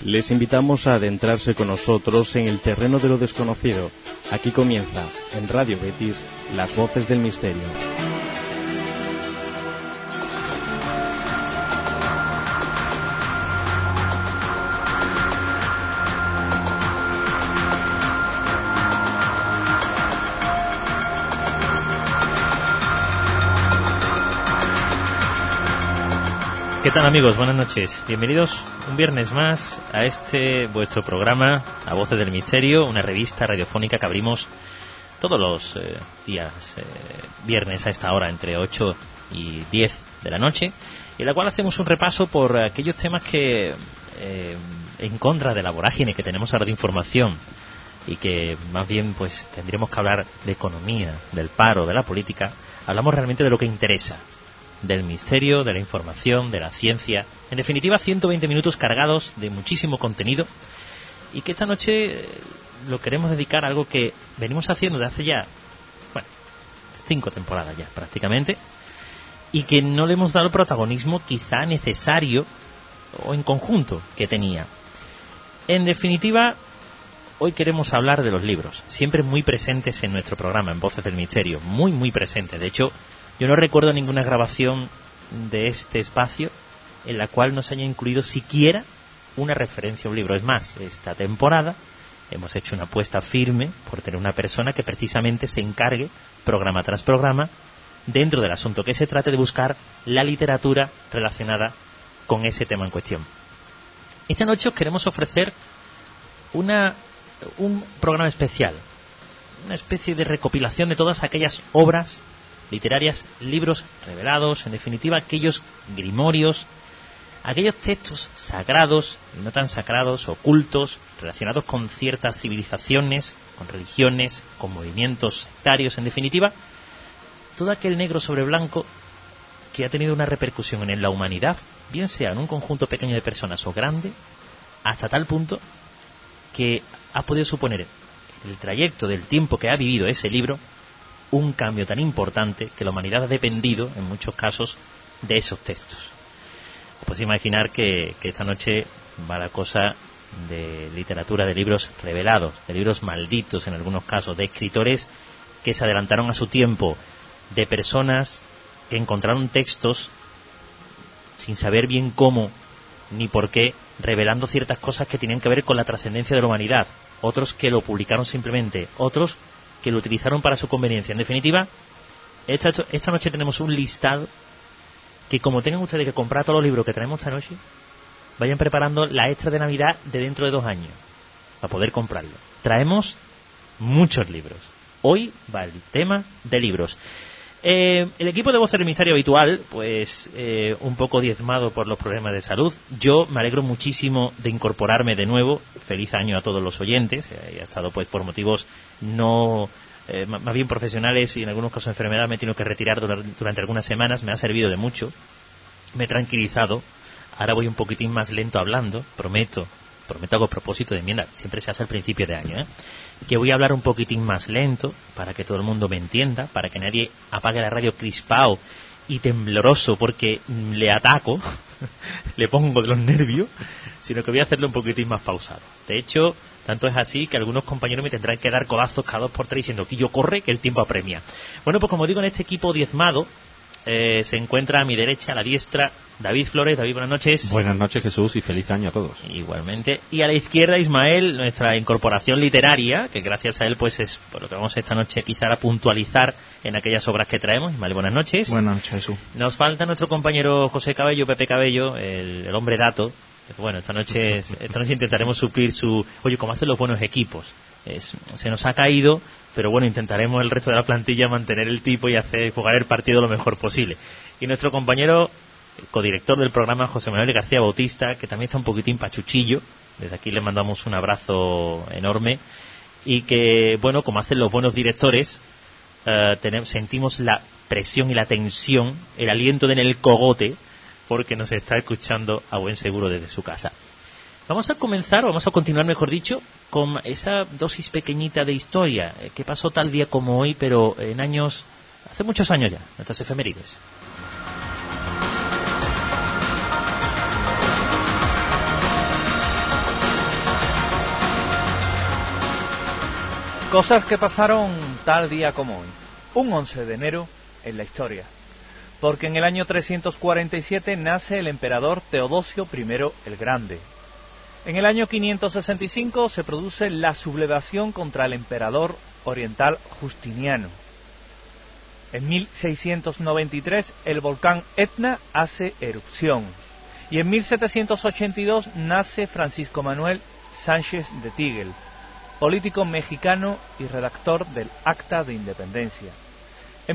Les invitamos a adentrarse con nosotros en el terreno de lo desconocido. Aquí comienza, en Radio Betis, Las Voces del Misterio. ¿Qué tal, amigos? Buenas noches. Bienvenidos un viernes más a este vuestro programa, A Voces del Misterio, una revista radiofónica que abrimos todos los días viernes a esta hora, entre 8 y 10 de la noche, en la cual hacemos un repaso por aquellos temas que, en contra de la vorágine que tenemos ahora de información, y que más bien pues tendríamos que hablar de economía, del paro, de la política, hablamos realmente de lo que interesa, del misterio, de la información, de la ciencia. En definitiva, 120 minutos cargados de muchísimo contenido, y que esta noche lo queremos dedicar a algo que venimos haciendo de hace ya, 5 temporadas ya prácticamente, y que no le hemos dado el protagonismo quizá necesario o en conjunto que tenía. En definitiva, hoy queremos hablar de los libros, siempre muy presentes en nuestro programa, en Voces del Misterio, muy muy presentes. De hecho, yo no recuerdo ninguna grabación de este espacio en la cual no se haya incluido siquiera una referencia a un libro. Es más, esta temporada hemos hecho una apuesta firme por tener una persona que precisamente se encargue, programa tras programa, dentro del asunto que se trate, de buscar la literatura relacionada con ese tema en cuestión. Esta noche os queremos ofrecer un programa especial, una especie de recopilación de todas aquellas obras literarias, libros revelados, en definitiva aquellos grimorios, aquellos textos sagrados y no tan sagrados, ocultos, relacionados con ciertas civilizaciones, con religiones, con movimientos sectarios, en definitiva todo aquel negro sobre blanco que ha tenido una repercusión en la humanidad, bien sea en un conjunto pequeño de personas o grande, hasta tal punto que ha podido suponer el trayecto del tiempo que ha vivido ese libro un cambio tan importante que la humanidad ha dependido, en muchos casos, de esos textos. Pues imaginar que esta noche va la cosa de literatura, de libros revelados, de libros malditos en algunos casos, de escritores que se adelantaron a su tiempo, de personas que encontraron textos sin saber bien cómo ni por qué, revelando ciertas cosas que tenían que ver con la trascendencia de la humanidad, otros que lo publicaron simplemente, otros que lo utilizaron para su conveniencia. En definitiva, esta noche tenemos un listado que, como tengan ustedes que comprar todos los libros que traemos esta noche, vayan preparando la extra de Navidad de dentro de 2 años para poder comprarlo. Traemos muchos libros. Hoy va el tema de libros. El equipo de Voces del Misterio habitual, pues un poco diezmado por los problemas de salud. Yo me alegro muchísimo de incorporarme de nuevo. Feliz año a todos los oyentes. He estado pues por motivos no más bien profesionales y en algunos casos de enfermedad me he tenido que retirar durante algunas semanas. Me ha servido de mucho. Me he tranquilizado. Ahora voy un poquitín más lento hablando. Prometo hago propósito de enmienda, siempre se hace al principio de año, que voy a hablar un poquitín más lento para que todo el mundo me entienda, para que nadie apague la radio crispado y tembloroso porque le ataco, le pongo de los nervios, sino que voy a hacerlo un poquitín más pausado. De hecho, tanto es así que algunos compañeros me tendrán que dar codazos cada 2 por 3 diciendo que yo corre, que el tiempo apremia. Bueno, pues como digo, en este equipo diezmado se encuentra a mi derecha, a la diestra, David Flores. David, buenas noches. Buenas noches, Jesús, y feliz año a todos. Igualmente. Y a la izquierda, Ismael, nuestra incorporación literaria, que gracias a él pues es por lo que vamos esta noche quizá a puntualizar en aquellas obras que traemos. Ismael, buenas noches. Buenas noches, Jesús. Nos falta nuestro compañero José Cabello, Pepe Cabello, el hombre dato. Bueno, esta noche intentaremos suplir su... Oye, como hacen los buenos equipos. Se nos ha caído, pero bueno, intentaremos el resto de la plantilla mantener el tipo y jugar el partido lo mejor posible. Y nuestro compañero, codirector del programa, José Manuel García Bautista, que también está un poquitín pachuchillo. Desde aquí le mandamos un abrazo enorme. Y que, bueno, como hacen los buenos directores, sentimos la presión y la tensión, el aliento en el cogote, porque nos está escuchando a buen seguro desde su casa. Vamos a continuar, mejor dicho, con esa dosis pequeñita de historia que pasó tal día como hoy, pero hace muchos años ya, nuestras efemérides. Cosas que pasaron tal día como hoy, un 11 de enero en la historia. Porque en el año 347 nace el emperador Teodosio I el Grande. En el año 565 se produce la sublevación contra el emperador oriental Justiniano. En 1693 el volcán Etna hace erupción. Y en 1782 nace Francisco Manuel Sánchez de Tigel, político mexicano y redactor del Acta de Independencia. En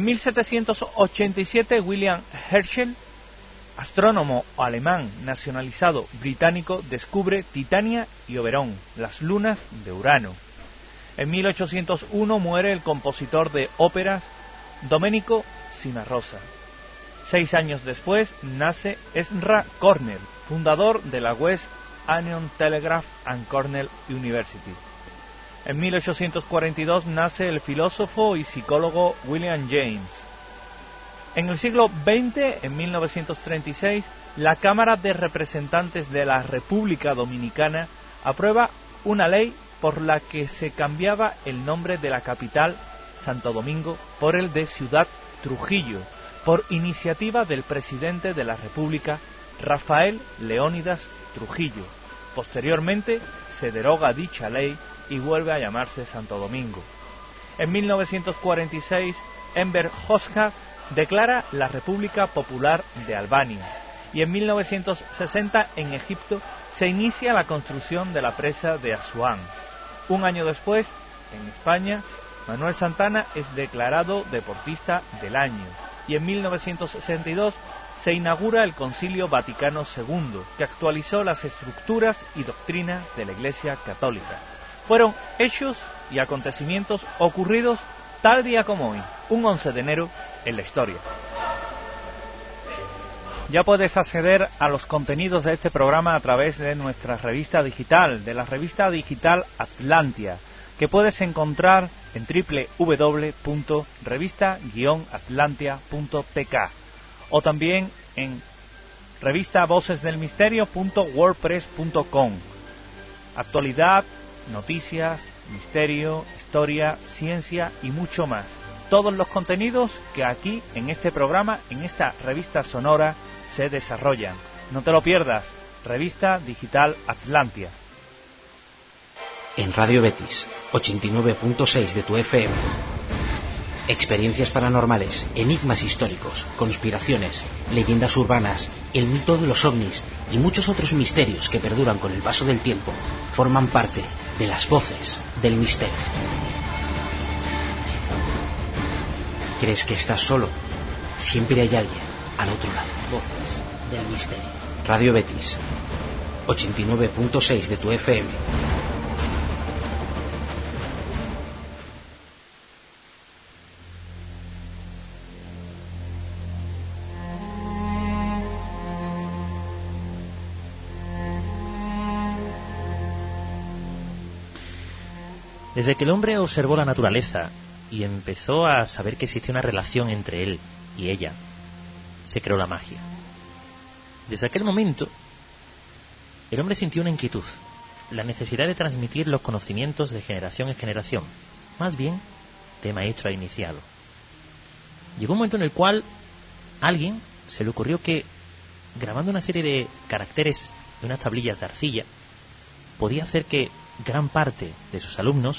1787 William Herschel, astrónomo alemán nacionalizado británico, descubre Titania y Oberón, las lunas de Urano. En 1801 muere el compositor de óperas Domenico Cimarosa. 6 años después nace Ezra Cornell, fundador de la West Union Telegraph and Cornell University. En 1842 nace el filósofo y psicólogo William James. En el siglo XX, en 1936, la Cámara de Representantes de la República Dominicana aprueba una ley por la que se cambiaba el nombre de la capital, Santo Domingo, por el de Ciudad Trujillo, por iniciativa del presidente de la República, Rafael Leónidas Trujillo. Posteriormente se deroga dicha ley y vuelve a llamarse Santo Domingo. En 1946, Enver Hoxha declara la República Popular de Albania. Y en 1960, en Egipto, se inicia la construcción de la presa de Asuán. Un año después, en España, Manuel Santana es declarado deportista del año. Y en 1962 se inaugura el Concilio Vaticano II, que actualizó las estructuras y doctrina de la Iglesia Católica. Fueron hechos y acontecimientos ocurridos tal día como hoy, un 11 de enero en la historia. Ya puedes acceder a los contenidos de este programa a través de nuestra revista digital, de la revista digital Atlantia, que puedes encontrar en www.revista-atlantia.tk o también en revistavocesdelmisterio.wordpress.com. Actualidad, noticias, misterio, historia, ciencia y mucho más. Todos los contenidos que aquí, en este programa, en esta revista sonora, se desarrollan. No te lo pierdas. Revista Digital Atlantia. En Radio Betis, 89.6 de tu FM. Experiencias paranormales, enigmas históricos, conspiraciones, leyendas urbanas, el mito de los ovnis y muchos otros misterios que perduran con el paso del tiempo forman parte de las voces del misterio. ¿Crees que estás solo? Siempre hay alguien al otro lado. Voces del misterio. Radio Betis, 89.6 de tu FM. Desde que el hombre observó la naturaleza y empezó a saber que existía una relación entre él y ella, se creó la magia. Desde aquel momento, el hombre sintió una inquietud, la necesidad de transmitir los conocimientos de generación en generación, más bien de maestro a iniciado. Llegó un momento en el cual a alguien se le ocurrió que, grabando una serie de caracteres en unas tablillas de arcilla, podía hacer que gran parte de sus alumnos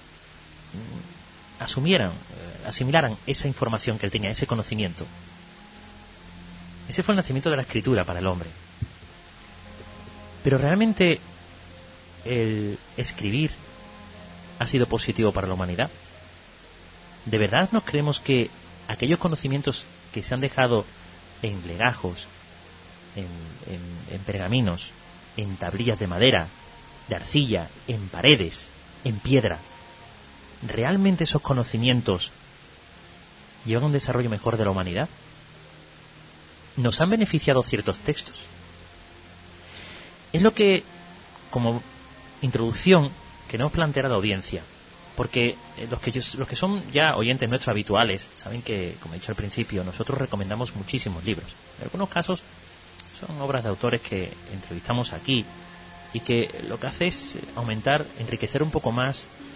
asimilaran esa información que él tenía, ese conocimiento. Ese fue el nacimiento de la escritura para el hombre. Pero realmente el escribir ha sido positivo para la humanidad. ¿De verdad nos creemos que aquellos conocimientos que se han dejado en legajos, en pergaminos, en tablillas de madera, de arcilla, en paredes, en piedra, realmente esos conocimientos llevan a un desarrollo mejor de la humanidad? ¿Nos han beneficiado ciertos textos? Es lo que, como introducción, queremos plantear a la audiencia, porque los que son ya oyentes nuestros habituales saben que, como he dicho al principio, nosotros recomendamos muchísimos libros. En algunos casos son obras de autores que entrevistamos aquí y que lo que hace es aumentar, enriquecer un poco más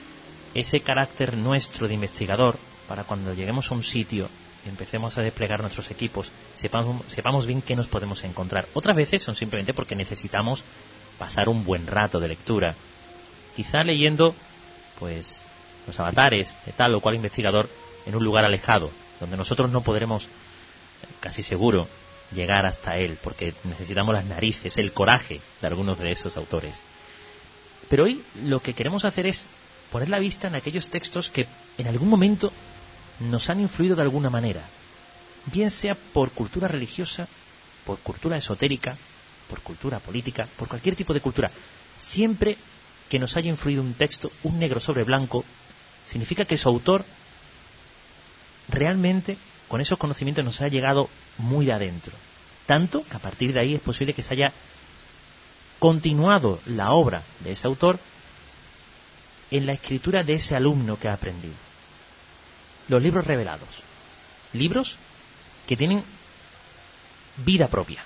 ese carácter nuestro de investigador para cuando lleguemos a un sitio y empecemos a desplegar nuestros equipos, sepamos bien qué nos podemos encontrar. Otras veces son simplemente porque necesitamos pasar un buen rato de lectura, quizá leyendo pues los avatares de tal o cual investigador en un lugar alejado, donde nosotros no podremos, casi seguro, llegar hasta él, porque necesitamos las narices, el coraje de algunos de esos autores. Pero hoy lo que queremos hacer es poner la vista en aquellos textos que en algún momento nos han influido de alguna manera, bien sea por cultura religiosa, por cultura esotérica, por cultura política, por cualquier tipo de cultura. Siempre que nos haya influido un texto, un negro sobre blanco, significa que su autor realmente con esos conocimientos nos ha llegado muy de adentro, tanto que a partir de ahí es posible que se haya continuado la obra de ese autor en la escritura de ese alumno que ha aprendido. Los libros revelados, libros que tienen vida propia.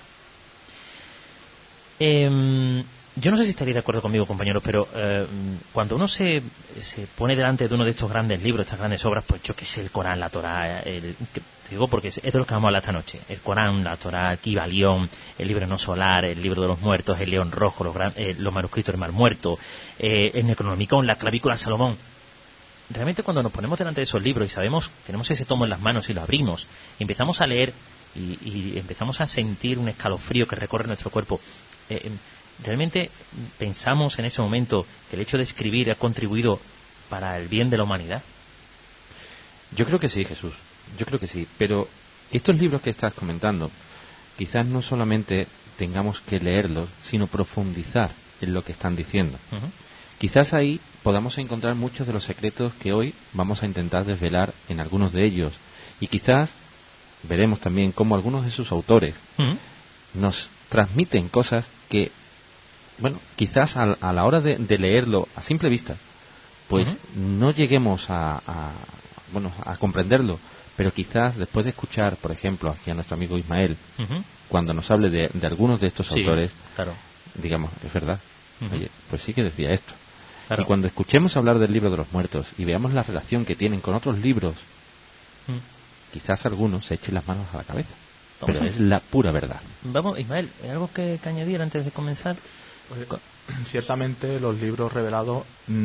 Yo no sé si estaréis de acuerdo conmigo, compañeros, pero cuando uno se pone delante de uno de estos grandes libros, estas grandes obras, pues yo que sé, el Corán, la Torá, te digo porque es de lo que vamos a hablar esta noche, el Corán, la Torá, el Kibalión, el libro no solar, el libro de los muertos, el León Rojo, los manuscritos del Mar Muerto, el Necronomicon, la Clavícula Salomón. Realmente cuando nos ponemos delante de esos libros y sabemos, tenemos ese tomo en las manos y lo abrimos, y empezamos a leer y empezamos a sentir un escalofrío que recorre nuestro cuerpo, ¿realmente pensamos en ese momento que el hecho de escribir ha contribuido para el bien de la humanidad? Yo creo que sí, Jesús. Yo creo que sí. Pero estos libros que estás comentando, quizás no solamente tengamos que leerlos, sino profundizar en lo que están diciendo. Uh-huh. Quizás ahí podamos encontrar muchos de los secretos que hoy vamos a intentar desvelar en algunos de ellos. Y quizás veremos también cómo algunos de sus autores uh-huh. nos transmiten cosas que, bueno, quizás a la hora de leerlo a simple vista, pues uh-huh. no lleguemos a comprenderlo, pero quizás después de escuchar, por ejemplo, aquí a nuestro amigo Ismael, uh-huh. cuando nos hable de algunos de estos Sí, autores, claro. digamos, es verdad, Uh-huh. oye, pues sí que decía esto. Claro. Y cuando escuchemos hablar del libro de los muertos y veamos la relación que tienen con otros libros, quizás algunos se echen las manos a la cabeza. Pero es la pura verdad. Vamos, Ismael, ¿algo que añadir antes de comenzar? Ciertamente los libros revelados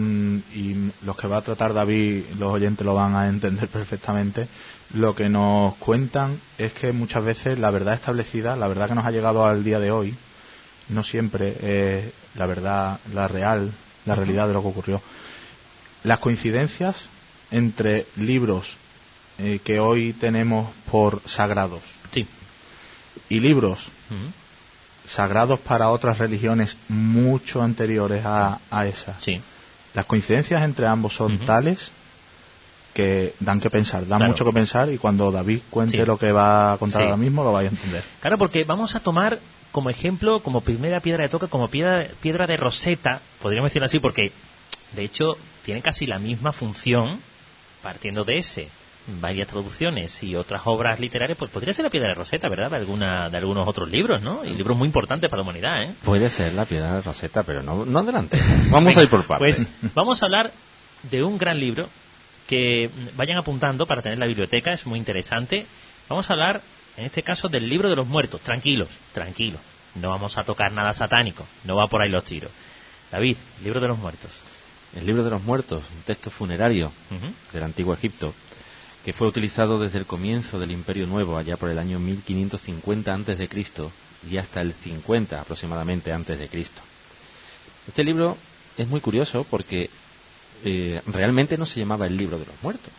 y los que va a tratar David, los oyentes lo van a entender perfectamente. Lo que nos cuentan es que muchas veces la verdad establecida, la verdad que nos ha llegado al día de hoy, no siempre es la verdad, la real, la realidad de lo que ocurrió. Las coincidencias entre libros que hoy tenemos por sagrados, sí, y libros uh-huh. sagrados para otras religiones mucho anteriores a esas. Sí. Las coincidencias entre ambos son uh-huh. tales que dan que pensar, dan claro. mucho que pensar, y cuando David cuente sí. lo que va a contar sí. ahora mismo lo vais a entender. Claro, porque vamos a tomar como ejemplo, como primera piedra de toque, como piedra de Rosetta, podríamos decirlo así, porque de hecho tiene casi la misma función, partiendo de ese, varias traducciones y otras obras literarias, pues podría ser la piedra de Rosetta, ¿verdad? De algunos otros libros, ¿no? Y libros muy importantes para la humanidad, ¿eh? Puede ser la piedra de Rosetta, pero no adelante. Vamos a ir por partes. Pues vamos a hablar de un gran libro que vayan apuntando para tener la biblioteca, es muy interesante. Vamos a hablar, en este caso, del libro de los muertos. Tranquilos, no vamos a tocar nada satánico, no va por ahí los tiros. David, libro de los muertos. El libro de los muertos, un texto funerario Uh-huh. del antiguo Egipto, que fue utilizado desde el comienzo del Imperio Nuevo, allá por el año 1550 a.C. y hasta el 50 aproximadamente a.C. Este libro es muy curioso porque realmente no se llamaba el libro de los muertos.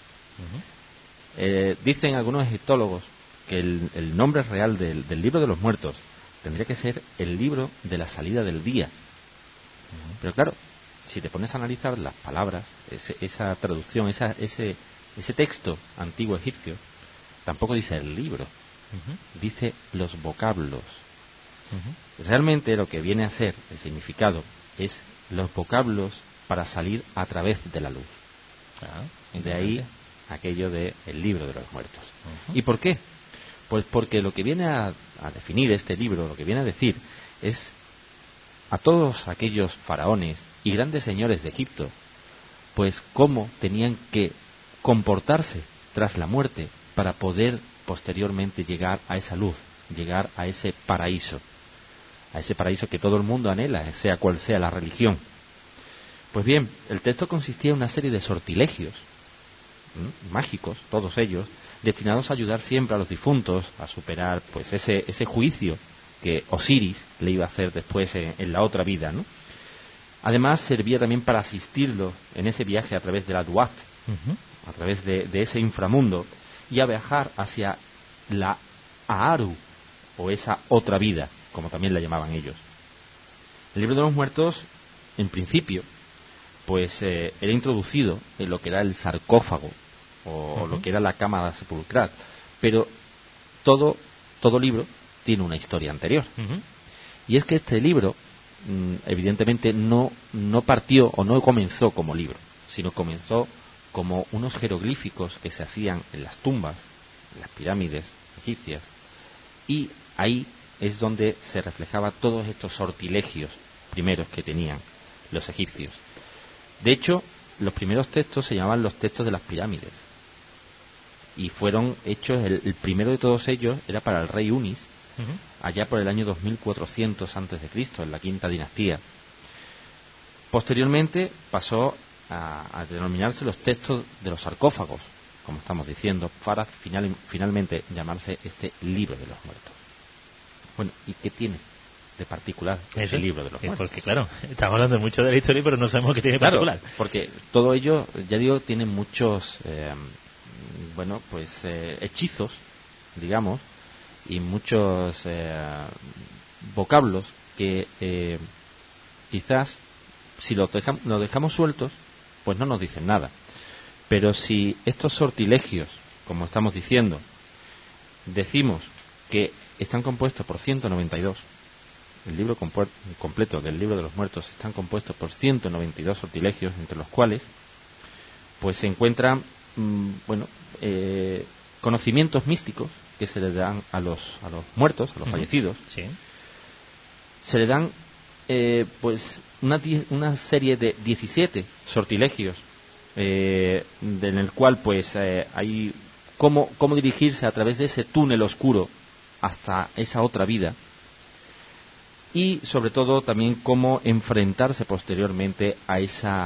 Uh-huh. Dicen algunos egiptólogos que el nombre real del libro de los muertos tendría que ser el libro de la salida del día. Uh-huh. Pero claro, si te pones a analizar las palabras, esa traducción, ese texto antiguo egipcio, tampoco dice el libro, Uh-huh. dice los vocablos. Uh-huh. Realmente lo que viene a ser el significado es los vocablos para salir a través de la luz. De ahí aquello de el libro de los muertos. Uh-huh. ¿Y por qué? Pues porque lo que viene a definir este libro, lo que viene a decir es a todos aquellos faraones y grandes señores de Egipto pues cómo tenían que comportarse tras la muerte para poder posteriormente llegar a esa luz, llegar a ese paraíso que todo el mundo anhela, sea cual sea la religión. Pues bien, el texto consistía en una serie de sortilegios mágicos, todos ellos, destinados a ayudar siempre a los difuntos a superar pues ese juicio que Osiris le iba a hacer después en la otra vida, ¿no? Además servía también para asistirlo en ese viaje a través de la Duat, a través de ese inframundo, y a viajar hacia la Aaru, o esa otra vida, como también la llamaban ellos. El libro de los muertos, en principio, pues era introducido en lo que era el sarcófago, o lo que era la cámara sepulcral, pero todo libro tiene una historia anterior. Y es que este libro, evidentemente, no partió o no comenzó como libro, sino comenzó como unos jeroglíficos que se hacían en las tumbas, en las pirámides egipcias, y ahí es donde se reflejaba todos estos sortilegios primeros que tenían los egipcios. De hecho, los primeros textos se llamaban los textos de las pirámides, y fueron hechos, el primero de todos ellos era para el rey Unis, allá por el año 2400 a.C., en la quinta dinastía. Posteriormente pasó a denominarse los textos de los sarcófagos, como estamos diciendo, para finalmente llamarse este libro de los muertos. Bueno, ¿y qué tiene de particular el libro de los muertos? Porque claro, estamos hablando mucho de la historia, pero no sabemos qué tiene de particular. Porque todo ello, ya digo, tiene muchos hechizos, digamos, y muchos vocablos que quizás si lo dejamos sueltos, pues no nos dicen nada. Pero si estos sortilegios, como estamos diciendo, decimos que están compuestos por 192, el libro completo del libro de los muertos están compuestos por 192 sortilegios, entre los cuales pues se encuentran conocimientos místicos que se le dan a los muertos, a los fallecidos. Sí. Se le dan una serie de 17 sortilegios en el cual pues hay cómo dirigirse a través de ese túnel oscuro hasta esa otra vida, y sobre todo también cómo enfrentarse posteriormente a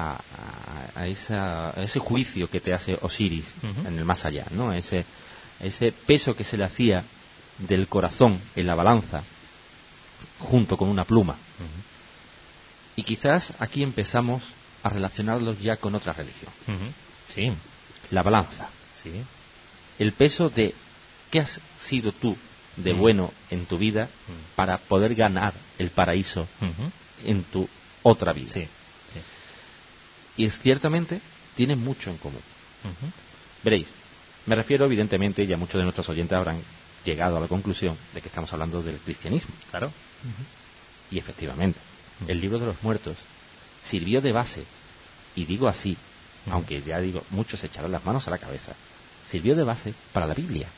ese juicio que te hace Osiris en el más allá, ¿no? Ese peso que se le hacía del corazón en la balanza junto con una pluma. Y quizás aquí empezamos a relacionarlos ya con otra religión. Sí. La balanza. Sí. El peso de qué has sido tú de bueno en tu vida para poder ganar el paraíso en tu otra vida. Sí. Sí. Y ciertamente tienen mucho en común. Veréis, me refiero evidentemente, ya muchos de nuestros oyentes habrán llegado a la conclusión de que estamos hablando del cristianismo. Claro. Y efectivamente, el libro de los muertos sirvió de base, y digo así, aunque ya digo, muchos echarán las manos a la cabeza, sirvió de base para la Biblia.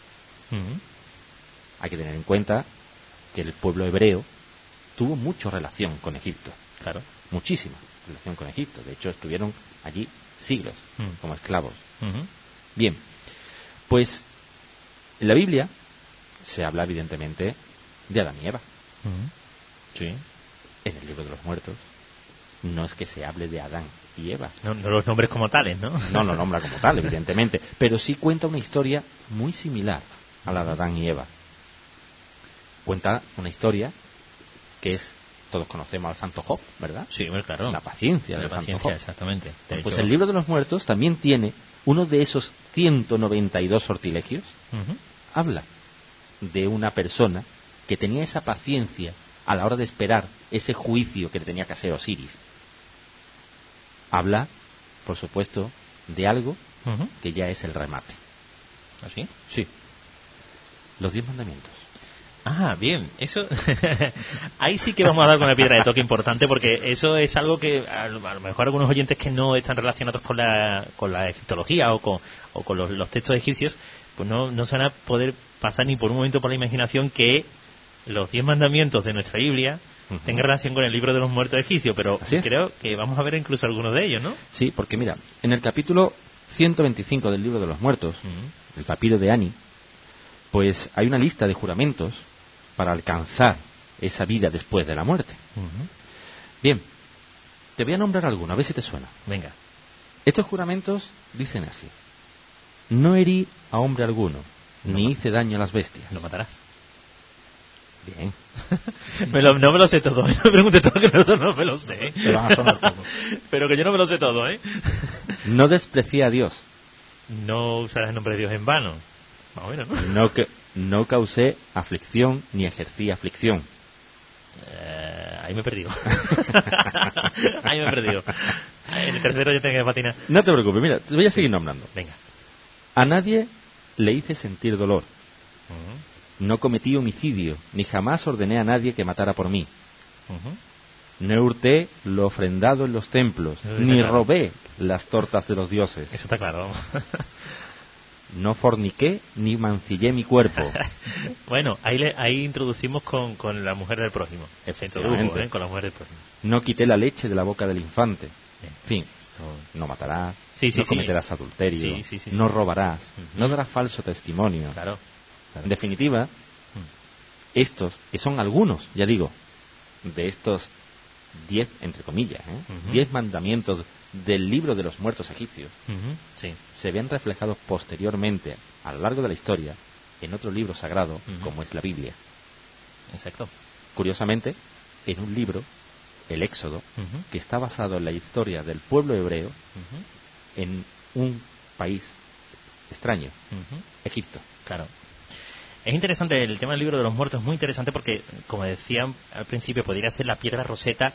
Hay que tener en cuenta que el pueblo hebreo tuvo mucha relación con Egipto. Claro. Muchísima relación con Egipto. De hecho, estuvieron allí siglos como esclavos. Bien, pues en la Biblia se habla evidentemente de Adán y Eva. Sí. En el libro de los muertos no es que se hable de Adán y Eva. No los nombres como tales, ¿no? No lo nombra como tal, evidentemente. Pero sí cuenta una historia muy similar a la de Adán y Eva. Cuenta una historia que es, todos conocemos al santo Job, ¿verdad? Sí, claro. La paciencia del santo Job. Exactamente. Pues el libro de los muertos también tiene uno de esos 192 sortilegios. Habla de una persona que tenía esa paciencia a la hora de esperar ese juicio que le tenía que hacer Osiris. Habla, por supuesto, de algo que ya es el remate. ¿Así? Sí. Los 10 mandamientos. Ah, bien, eso ahí sí que vamos a dar con una piedra de toque importante, porque eso es algo que a lo mejor algunos oyentes que no están relacionados con la egiptología o con los textos egipcios, pues no se van a poder pasar ni por un momento por la imaginación que los 10 mandamientos de nuestra Biblia tenga relación con el libro de los muertos egipcios, pero creo que vamos a ver incluso algunos de ellos, ¿no? Sí, porque mira, en el capítulo 125 del libro de los muertos, el papiro de Ani, pues hay una lista de juramentos para alcanzar esa vida después de la muerte. Bien, te voy a nombrar alguno, a ver si te suena. Venga. Estos juramentos dicen así: no herí a hombre alguno, ni hice daño a las bestias. Lo matarás. Bien. No me lo sé todo, ¿eh? No me pregunte todo, que no me lo sé. Te van a sonar todo. Pero que yo no me lo sé todo, ¿eh? No desprecié a Dios. No usarás el nombre de Dios en vano. Más o menos, ¿no? No causé aflicción ni ejercí aflicción. Ahí me he perdido. Ahí me he perdido. En el tercero yo tengo que patinar. No te preocupes, mira, te voy a seguir nombrando. Venga. A nadie le hice sentir dolor. No cometí homicidio, ni jamás ordené a nadie que matara por mí. No hurté lo ofrendado en los templos, ni robé las tortas de los dioses. Eso está claro, vamos. No forniqué, ni mancillé mi cuerpo. Bueno, ahí introducimos con la mujer del prójimo. Se introdujo, con la mujer del prójimo. No quité la leche de la boca del infante. En fin, no matarás, no cometerás adulterio, no robarás, no darás falso testimonio. Claro. En definitiva, estos, que son algunos, ya digo, de estos 10, entre comillas, 10 mandamientos del libro de los muertos egipcios, se ven reflejados posteriormente, a lo largo de la historia, en otro libro sagrado, como es la Biblia. Exacto. Curiosamente, en un libro, el Éxodo, que está basado en la historia del pueblo hebreo, en un país extraño, Egipto. Claro. Es interesante, el tema del libro de los muertos es muy interesante porque, como decían al principio, podría ser la piedra roseta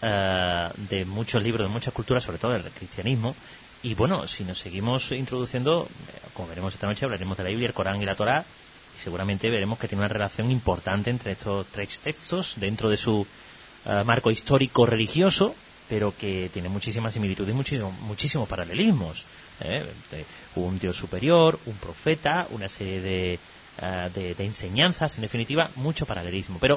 de muchos libros, de muchas culturas, sobre todo del cristianismo. Y bueno, si nos seguimos introduciendo, como veremos esta noche, hablaremos de la Biblia, el Corán y la Torá, y seguramente veremos que tiene una relación importante entre estos tres textos dentro de su marco histórico religioso, pero que tiene muchísimas similitudes y muchísimos paralelismos. Un Dios superior, un profeta, una serie de enseñanzas, en definitiva, mucho paralelismo. Pero,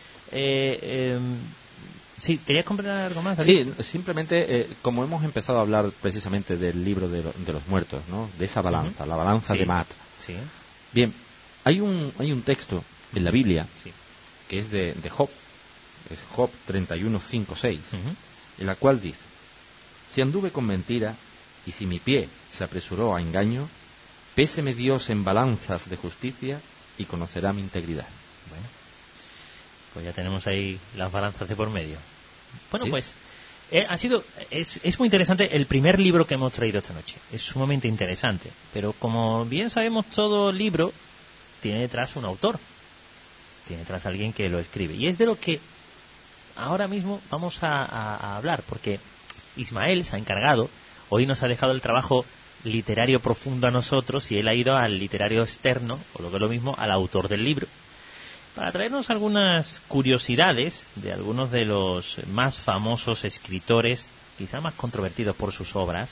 sí, ¿querías completar algo más, David? Sí, simplemente, como hemos empezado a hablar precisamente del libro de los muertos, ¿no? De esa balanza, la balanza de Maat. Sí. Bien, hay un texto en la Biblia que es de Job, es Job 31, 5, 6, en la cual dice: si anduve con mentira y si mi pie se apresuró a engaño, péseme Dios en balanzas de justicia y conocerá mi integridad. Bueno, pues ya tenemos ahí las balanzas de por medio. Bueno, ¿sí? Pues es muy interesante el primer libro que hemos traído esta noche. Es sumamente interesante. Pero como bien sabemos, todo libro tiene detrás un autor. Tiene detrás alguien que lo escribe. Y es de lo que ahora mismo vamos a hablar. Porque Ismael se ha encargado, hoy nos ha dejado el trabajo literario profundo a nosotros y él ha ido al literario externo, o lo que es lo mismo, al autor del libro, para traernos algunas curiosidades de algunos de los más famosos escritores, quizá más controvertidos por sus obras,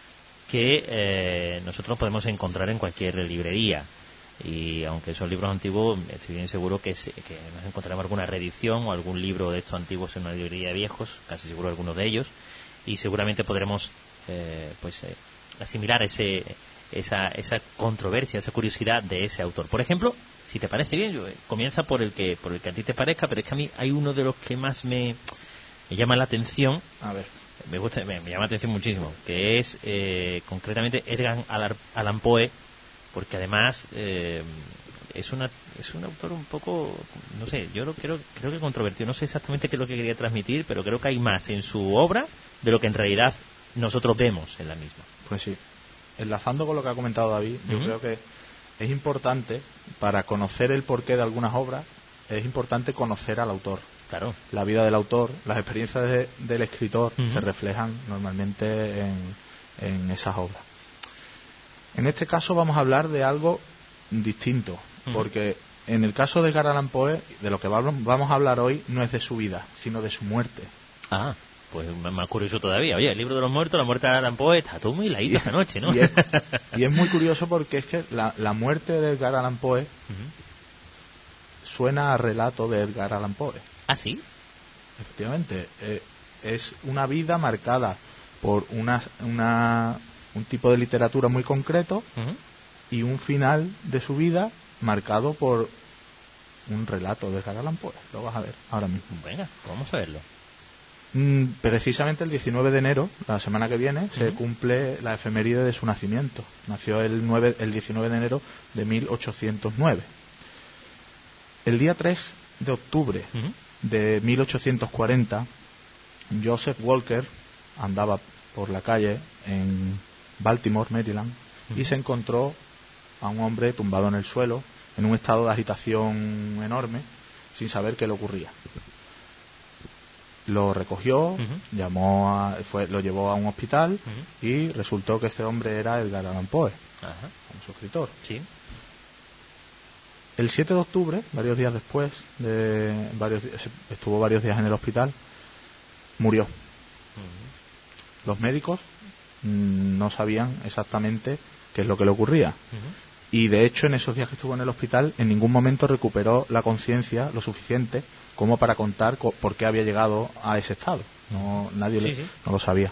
que nosotros podemos encontrar en cualquier librería. Y aunque son libros antiguos, estoy bien seguro que nos encontraremos alguna reedición o algún libro de estos antiguos en una librería de viejos, casi seguro algunos de ellos, y seguramente podremos asimilar esa controversia, esa curiosidad de ese autor. Por ejemplo, si te parece bien, comienza por el que a ti te parezca, pero es que a mí hay uno de los que más me llama la atención. A ver. Me llama la atención muchísimo, que es concretamente Edgar Allan Poe, porque además es un autor un poco, no sé, yo creo que controvertido. No sé exactamente qué es lo que quería transmitir, pero creo que hay más en su obra de lo que en realidad nosotros vemos en la misma. Pues sí. Enlazando con lo que ha comentado David, yo creo que es importante, para conocer el porqué de algunas obras, es importante conocer al autor. Claro. La vida del autor, las experiencias del escritor se reflejan normalmente en esas obras. En este caso vamos a hablar de algo distinto, porque en el caso de Edgar Allan Poe, de lo que vamos a hablar hoy no es de su vida, sino de su muerte. Ah, pues más curioso todavía. Oye, el libro de los muertos, la muerte de Allan Poe, está todo muy hiladito esta noche, ¿no? Y es muy curioso porque es que la muerte de Edgar Allan Poe suena a relato de Edgar Allan Poe. ¿Ah, sí? Efectivamente, es una vida marcada por un tipo de literatura muy concreto y un final de su vida marcado por un relato de Edgar Allan Poe. Lo vas a ver ahora mismo. Venga, vamos a verlo. Precisamente el 19 de enero, la semana que viene, se cumple la efeméride de su nacimiento. Nació el 19 de enero de 1809. El día 3 de octubre de 1840, Joseph Walker andaba por la calle en Baltimore, Maryland, y se encontró a un hombre tumbado en el suelo, en un estado de agitación enorme, sin saber qué le ocurría. Lo recogió, lo llevó a un hospital y resultó que este hombre era Edgar Allan Poe, un escritor. Sí. El 7 de octubre, varios días después, estuvo varios días en el hospital, murió. Los médicos no sabían exactamente qué es lo que le ocurría. Y de hecho, en esos días que estuvo en el hospital, en ningún momento recuperó la conciencia lo suficiente como para contar por qué había llegado a ese estado. Nadie no lo sabía.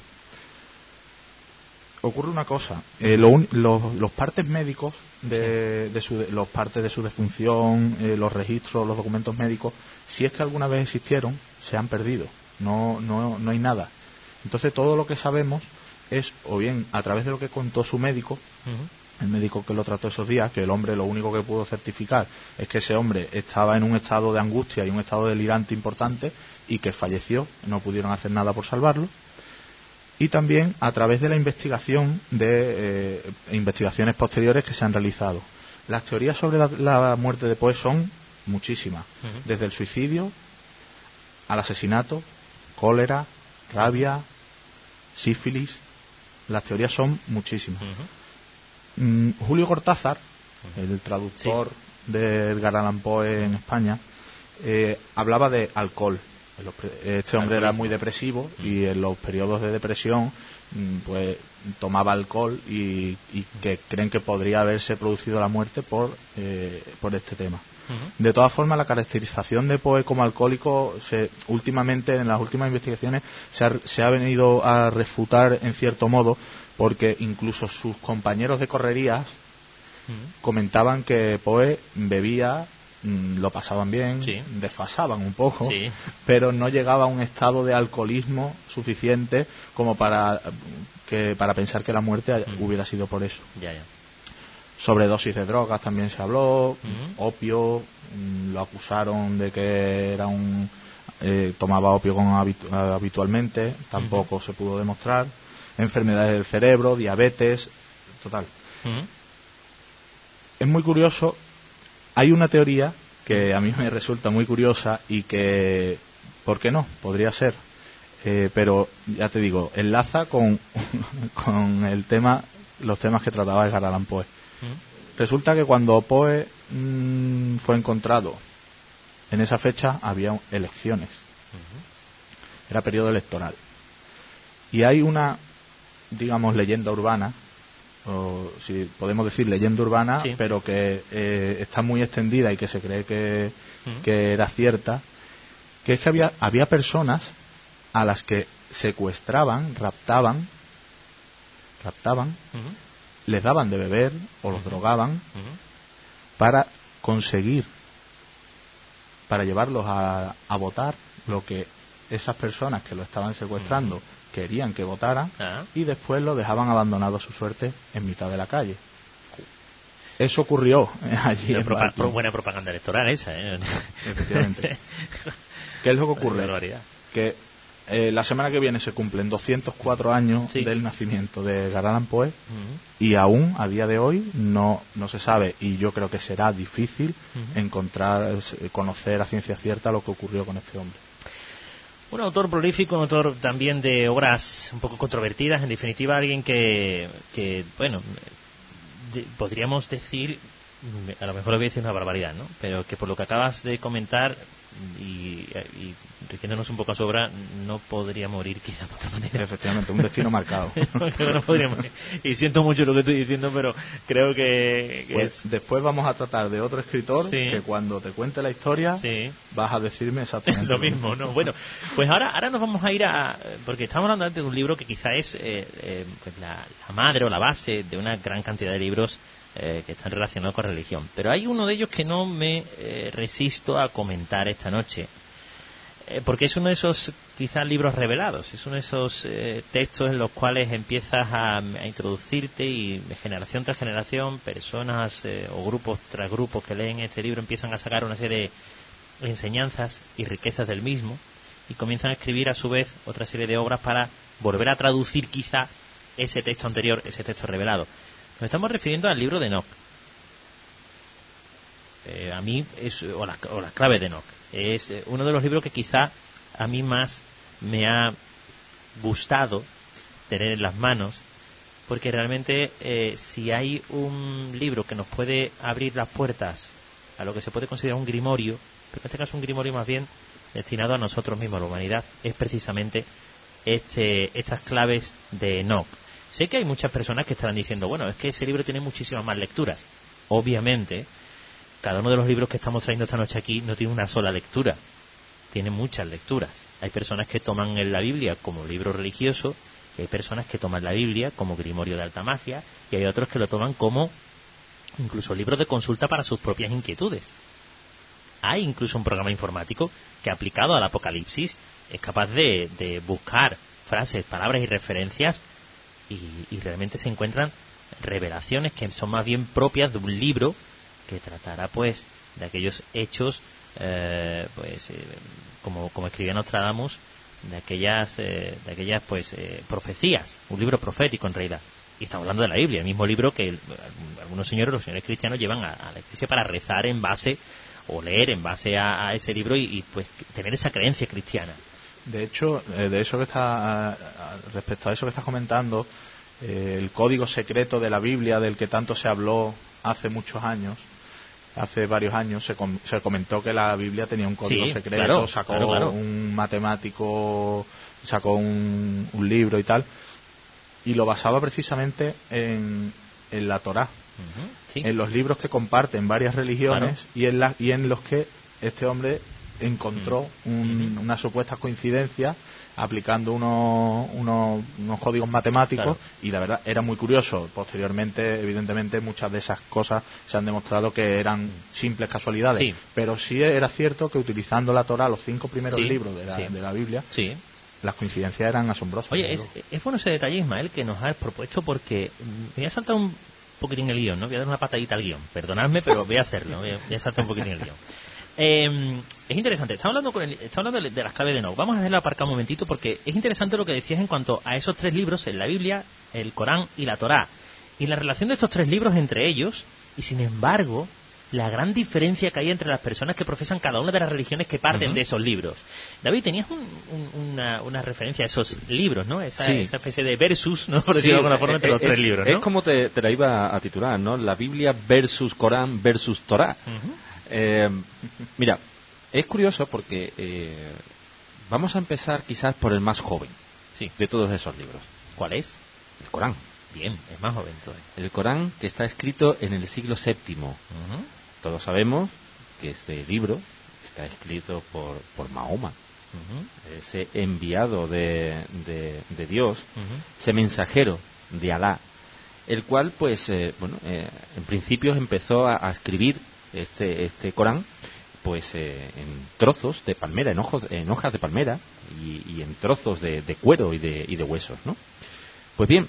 Ocurre una cosa: los partes médicos los partes de su defunción, los registros, los documentos médicos, si es que alguna vez existieron, se han perdido. No hay nada. Entonces todo lo que sabemos es o bien a través de lo que contó su médico, el médico que lo trató esos días, que el hombre lo único que pudo certificar es que ese hombre estaba en un estado de angustia y un estado delirante importante y que falleció, no pudieron hacer nada por salvarlo. Y también a través de la investigación de investigaciones posteriores que se han realizado. Las teorías sobre la muerte de Poe son muchísimas, desde el suicidio al asesinato, cólera, rabia, sífilis. Las teorías son muchísimas. Julio Cortázar, el traductor de Edgar Allan Poe en España, hablaba de alcohol. Este hombre era muy depresivo y en los periodos de depresión pues tomaba alcohol y que creen que podría haberse producido la muerte por este tema. De todas formas, la caracterización de Poe como alcohólico últimamente, en las últimas investigaciones, se ha venido a refutar en cierto modo, porque incluso sus compañeros de correrías comentaban que Poe bebía, lo pasaban bien, desfasaban un poco, pero no llegaba a un estado de alcoholismo suficiente como para pensar que la muerte hubiera sido por eso. Sobredosis de drogas también se habló, opio, lo acusaron de que era tomaba opio habitualmente, tampoco se pudo demostrar. Enfermedades del cerebro, diabetes, total. Es muy curioso. Hay una teoría que a mí me resulta muy curiosa y que, ¿por qué no? Podría ser. Pero, ya te digo, enlaza con los temas que trataba Edgar Allan Poe. Resulta que cuando Poe fue encontrado, en esa fecha había elecciones. Era periodo electoral. Y hay una, digamos, leyenda urbana, o si podemos decir leyenda urbana, pero que está muy extendida y que se cree que era cierta, que es que había personas a las que secuestraban, raptaban, les daban de beber o los drogaban para llevarlos a votar lo que esas personas que lo estaban secuestrando querían que votaran, y después lo dejaban abandonado a su suerte en mitad de la calle. Eso ocurrió allí. Buena propaganda electoral esa, Efectivamente. ¿Qué es lo que ocurre? Que la semana que viene se cumplen 204 años del nacimiento de Edgar Allan Poe, y aún a día de hoy no se sabe, y yo creo que será difícil conocer a ciencia cierta lo que ocurrió con este hombre. Un autor prolífico, un autor también de obras un poco controvertidas, en definitiva alguien que bueno, podríamos decir a lo mejor lo voy a decir una barbaridad, ¿no? Pero que por lo que acabas de comentar y rigiéndonos un poco a sobra, no podría morir quizá de otra manera. Efectivamente, un destino marcado. No podría morir. Y siento mucho lo que estoy diciendo, pero creo que pues después vamos a tratar de otro escritor, sí, que cuando te cuente la historia, sí, vas a decirme exactamente lo mismo, ¿no? Bueno, pues ahora nos vamos a ir porque estamos hablando antes de un libro que quizá es pues la madre o la base de una gran cantidad de libros que están relacionados con religión. Pero hay uno de ellos que no me resisto a comentar esta noche, porque es uno de esos quizás libros revelados, es uno de esos textos en los cuales empiezas a introducirte y de generación tras generación, personas o grupos tras grupos que leen este libro empiezan a sacar una serie de enseñanzas y riquezas del mismo y comienzan a escribir a su vez otra serie de obras para volver a traducir quizá ese texto anterior, ese texto revelado. Nos estamos refiriendo al libro de Enoch. A mí, o las claves de Enoch. Es uno de los libros que quizá a mí más me ha gustado tener en las manos, porque realmente si hay un libro que nos puede abrir las puertas a lo que se puede considerar un grimorio, pero en este caso un grimorio más bien destinado a nosotros mismos, a la humanidad, es precisamente estas claves de Enoch. Sé que hay muchas personas que estarán diciendo, bueno, es que ese libro tiene muchísimas más lecturas. Obviamente, cada uno de los libros que estamos trayendo esta noche aquí no tiene una sola lectura, tiene muchas lecturas. Hay personas que toman la Biblia como libro religioso, y hay personas que toman la Biblia como grimorio de alta magia, y hay otros que lo toman como incluso libros de consulta para sus propias inquietudes. Hay incluso un programa informático que, aplicado al Apocalipsis, es capaz de buscar frases, palabras y referencias, y realmente se encuentran revelaciones que son más bien propias de un libro que tratará pues de aquellos hechos como escribía Nostradamus, de aquellas profecías, un libro profético en realidad. Y estamos hablando de la Biblia, el mismo libro que algunos señores, los señores cristianos, llevan a la iglesia para rezar en base o leer en base a ese libro y pues tener esa creencia cristiana. De hecho, respecto a eso que estás comentando, el código secreto de la Biblia del que tanto se habló hace muchos años, hace varios años, se comentó que la Biblia tenía un código secreto, claro. Un matemático, sacó un libro y tal, y lo basaba precisamente en la Torá, en los libros que comparten varias religiones, y en los que este hombre encontró unas supuestas coincidencias aplicando unos códigos matemáticos, y la verdad era muy curioso. Posteriormente, evidentemente, muchas de esas cosas se han demostrado que eran simples casualidades, pero sí era cierto que utilizando la Torá, los 5 primeros libros de la Biblia, las coincidencias eran asombrosas. Oye, es bueno ese detalle, Ismael, que nos has propuesto, porque me voy a saltar un poquitín el guión, ¿no? Voy a dar una patadita al guión, perdonadme, pero voy a hacerlo, voy a saltar un poquitín el guión. Es interesante, estamos hablando de las claves de Enoch. Vamos a dejarlo aparcado un momentito, porque es interesante lo que decías en cuanto a esos 3 libros, en la Biblia, el Corán y la Torá, y la relación de estos 3 libros entre ellos, y sin embargo la gran diferencia que hay entre las personas que profesan cada una de las religiones que parten de esos libros. David, tenías una referencia a esos libros, ¿no? Esa especie de versus, ¿no? Por decirlo de alguna forma, entre los 3 libros, ¿no? Es como te la iba a titular, ¿no? La Biblia versus Corán versus Torá. Mira, es curioso porque vamos a empezar quizás por el más joven de todos esos libros. ¿Cuál es? El Corán. Bien, es más joven todavía. El Corán, que está escrito en el siglo VII. Todos sabemos que ese libro está escrito por Mahoma, ese enviado de Dios, ese mensajero de Alá, el cual pues en principio empezó a escribir este Corán pues en trozos de palmera, en hojas de palmera y en trozos de cuero y de huesos, ¿no? Pues bien,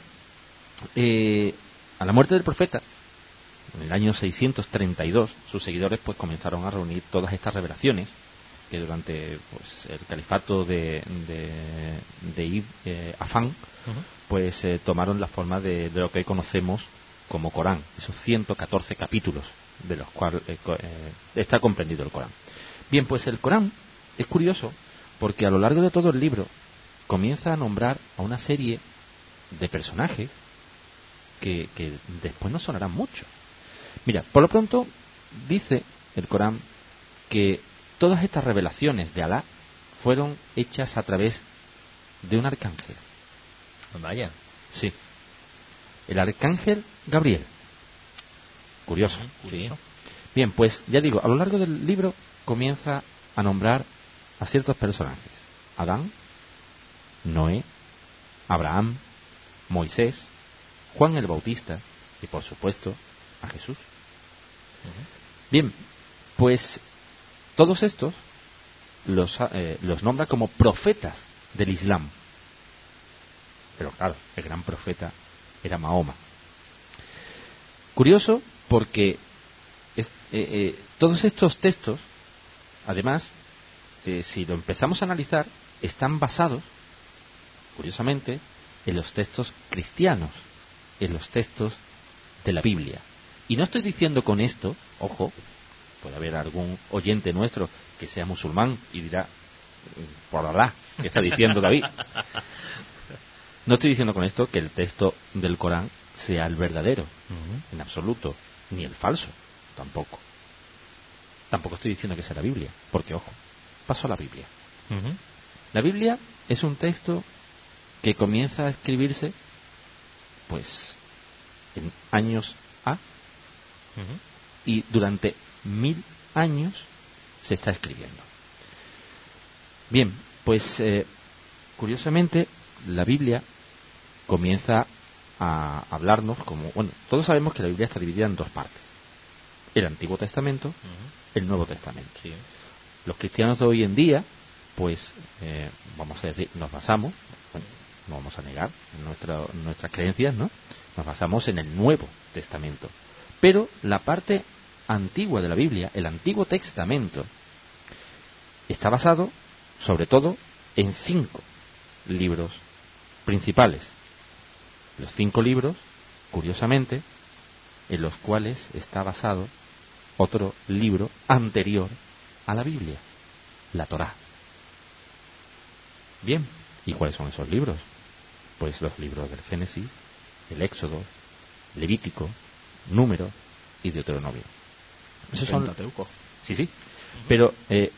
a la muerte del profeta, en el año 632, sus seguidores pues comenzaron a reunir todas estas revelaciones que durante pues el califato de Ibn Afán pues tomaron la forma de lo que hoy conocemos como Corán, esos 114 capítulos de los cuales está comprendido el Corán. Bien, pues el Corán es curioso porque a lo largo de todo el libro comienza a nombrar a una serie de personajes que después no sonarán mucho. Mira, por lo pronto dice el Corán que todas estas revelaciones de Alá fueron hechas a través de un arcángel. Vaya. Sí. El arcángel Gabriel. Curioso. Sí. Bien, pues ya digo, a lo largo del libro comienza a nombrar a ciertos personajes. Adán, Noé, Abraham, Moisés, Juan el Bautista y por supuesto a Jesús. Bien, pues todos estos los nombra como profetas del Islam. Pero claro, el gran profeta era Mahoma. Curioso porque todos estos textos, además, si lo empezamos a analizar, están basados, curiosamente, en los textos cristianos, en los textos de la Biblia. Y no estoy diciendo con esto, ojo, puede haber algún oyente nuestro que sea musulmán y dirá, por Alá, ¿qué está diciendo David? No estoy diciendo con esto que el texto del Corán sea el verdadero, en absoluto, ni el falso, tampoco. Tampoco estoy diciendo que sea la Biblia, porque ojo, paso a la Biblia. La Biblia es un texto que comienza a escribirse, pues, en años A, y durante 1000 años se está escribiendo. Bien, pues, curiosamente, la Biblia comienza a hablarnos como, bueno, todos sabemos que la Biblia está dividida en dos partes: el Antiguo Testamento, el Nuevo Testamento. Sí. Los cristianos de hoy en día, pues, vamos a decir, nos basamos, bueno, no vamos a negar nuestras creencias, ¿no? Nos basamos en el Nuevo Testamento. Pero la parte antigua de la Biblia, el Antiguo Testamento, está basado, sobre todo, en 5 libros principales. Los 5 libros, curiosamente, en los cuales está basado otro libro anterior a la Biblia, la Torá. Bien, ¿y cuáles son esos libros? Pues los libros del Génesis, el Éxodo, Levítico, Número y Deuteronomio. Esos son Pentateuco. Sí. Pero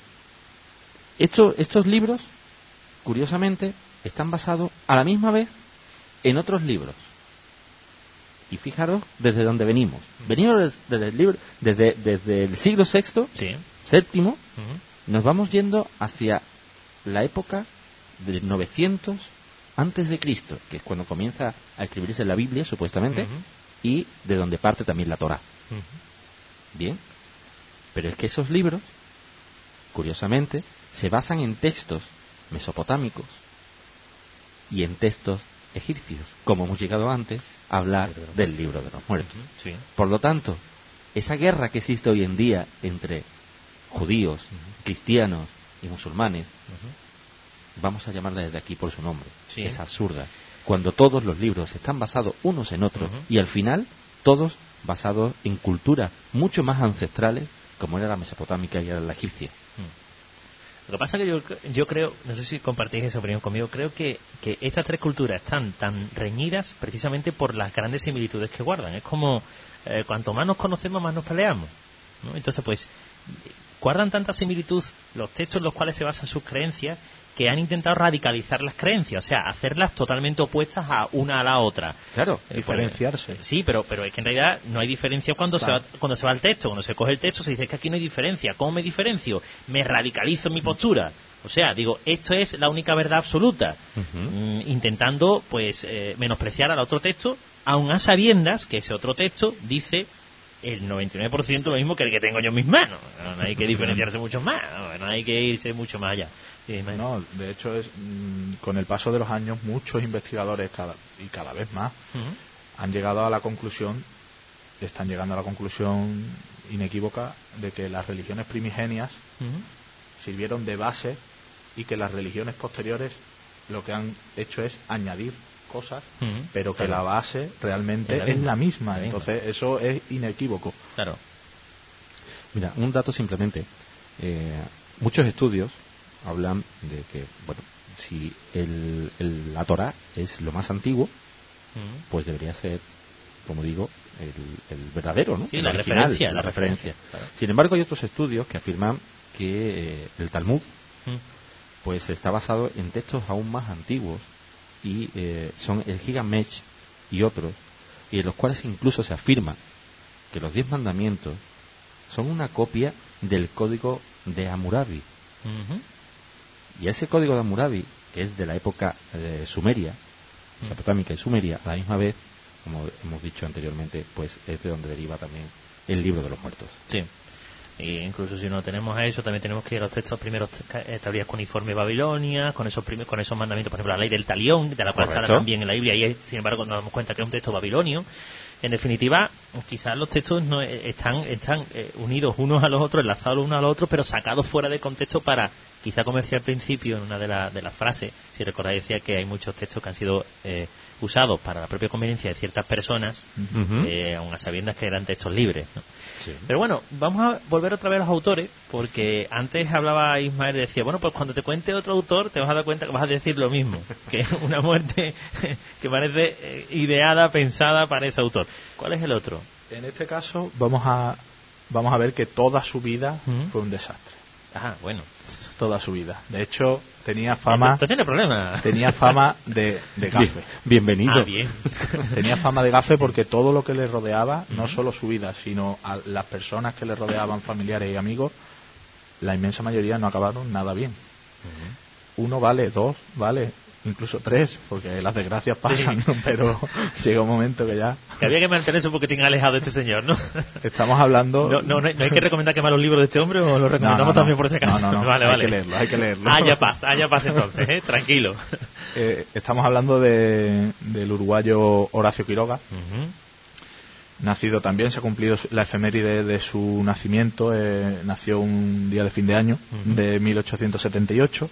estos libros, curiosamente, están basados a la misma vez en otros libros. Y fijaros desde dónde venimos. Venimos desde el siglo VII, nos vamos yendo hacia la época de 900 antes de Cristo, que es cuando comienza a escribirse la Biblia, supuestamente, y de donde parte también la Torá. Bien, pero es que esos libros, curiosamente, se basan en textos mesopotámicos y en textos egipcios, como hemos llegado antes a hablar del libro de los muertos. Por lo tanto, esa guerra que existe hoy en día entre judíos, cristianos y musulmanes, vamos a llamarla desde aquí por su nombre, es absurda, cuando todos los libros están basados unos en otros y al final todos basados en culturas mucho más ancestrales, como era la mesopotámica y era la egipcia. Lo que pasa es que yo creo, no sé si compartís esa opinión conmigo, creo que estas 3 culturas están tan reñidas precisamente por las grandes similitudes que guardan. Es como, cuanto más nos conocemos, más nos peleamos, ¿no? Entonces, pues, guardan tanta similitud los textos en los cuales se basan sus creencias, que han intentado radicalizar las creencias, o sea, hacerlas totalmente opuestas a una a la otra. Claro, diferenciarse. Sí, pero es que en realidad no hay diferencia cuando se va al texto. Cuando se coge el texto se dice que aquí no hay diferencia. ¿Cómo me diferencio? Me radicalizo en mi postura. O sea, digo, esto es la única verdad absoluta. Intentando, pues, menospreciar al otro texto, aun a sabiendas que ese otro texto dice el 99% lo mismo que el que tengo yo en mis manos. No hay que diferenciarse mucho más, no hay que irse mucho más allá. No, de hecho, con el paso de los años, muchos investigadores, cada vez más, han llegado a la conclusión, están llegando a la conclusión inequívoca de que las religiones primigenias sirvieron de base y que las religiones posteriores lo que han hecho es añadir cosas, pero que la base realmente es la misma. Entonces, eso es inequívoco. Claro. Mira, un dato simplemente. Muchos estudios hablan de que, bueno, si la Torá es lo más antiguo, pues debería ser, como digo, el verdadero, ¿no? Sí, el la original, referencia. la referencia. Claro. Sin embargo, hay otros estudios que afirman que el Talmud pues está basado en textos aún más antiguos y son el Gilgamesh y otros, y en los cuales incluso se afirma que los 10 mandamientos son una copia del código de Hammurabi. Y ese código de Hammurabi, que es de la época sumeria, mesopotámica y sumeria, a la misma vez, como hemos dicho anteriormente, pues es de donde deriva también el libro de los muertos. Sí. E incluso si no tenemos a eso, también tenemos que ir a los textos primeros teorías cuneiformes Babilonia, con esos mandamientos, por ejemplo, la ley del talión, de la cual sale también en la Biblia, y sin embargo nos damos cuenta que es un texto babilonio. En definitiva, quizás los textos no están unidos unos a los otros, enlazados unos a los otros, pero sacados fuera de contexto para, quizá como decía al principio en una de las frases, si recordáis, decía que hay muchos textos que han sido usados para la propia conveniencia de ciertas personas, aun a sabiendas que eran textos libres, ¿no? Sí. Pero bueno, vamos a volver otra vez a los autores, porque antes hablaba Ismael y decía, bueno, pues cuando te cuente otro autor te vas a dar cuenta que vas a decir lo mismo, que es una muerte que parece ideada, pensada para ese autor. ¿Cuál es el otro? En este caso vamos a ver que toda su vida fue un desastre. Ajá, bueno. Toda su vida. De hecho, tenía fama... ¿Tú tienes problemas? Tenía fama de gafe. Bienvenido. Ah, bien. Tenía fama de gafe porque todo lo que le rodeaba, no solo su vida, sino a las personas que le rodeaban, familiares y amigos, la inmensa mayoría no acabaron nada bien. Uno vale, dos vale, incluso tres, porque las desgracias pasan, sí. Pero llega un momento que ya... Que había que mantenerse un poquitín alejado de este señor, ¿no? Estamos hablando... No hay que recomendar quemar los libros de este hombre, o lo recomendamos también por ese caso. No, vale. Hay que leerlo. Haya paz entonces, tranquilo. Estamos hablando del uruguayo Horacio Quiroga. Nacido también, se ha cumplido la efeméride de su nacimiento, nació un día de fin de año de 1878.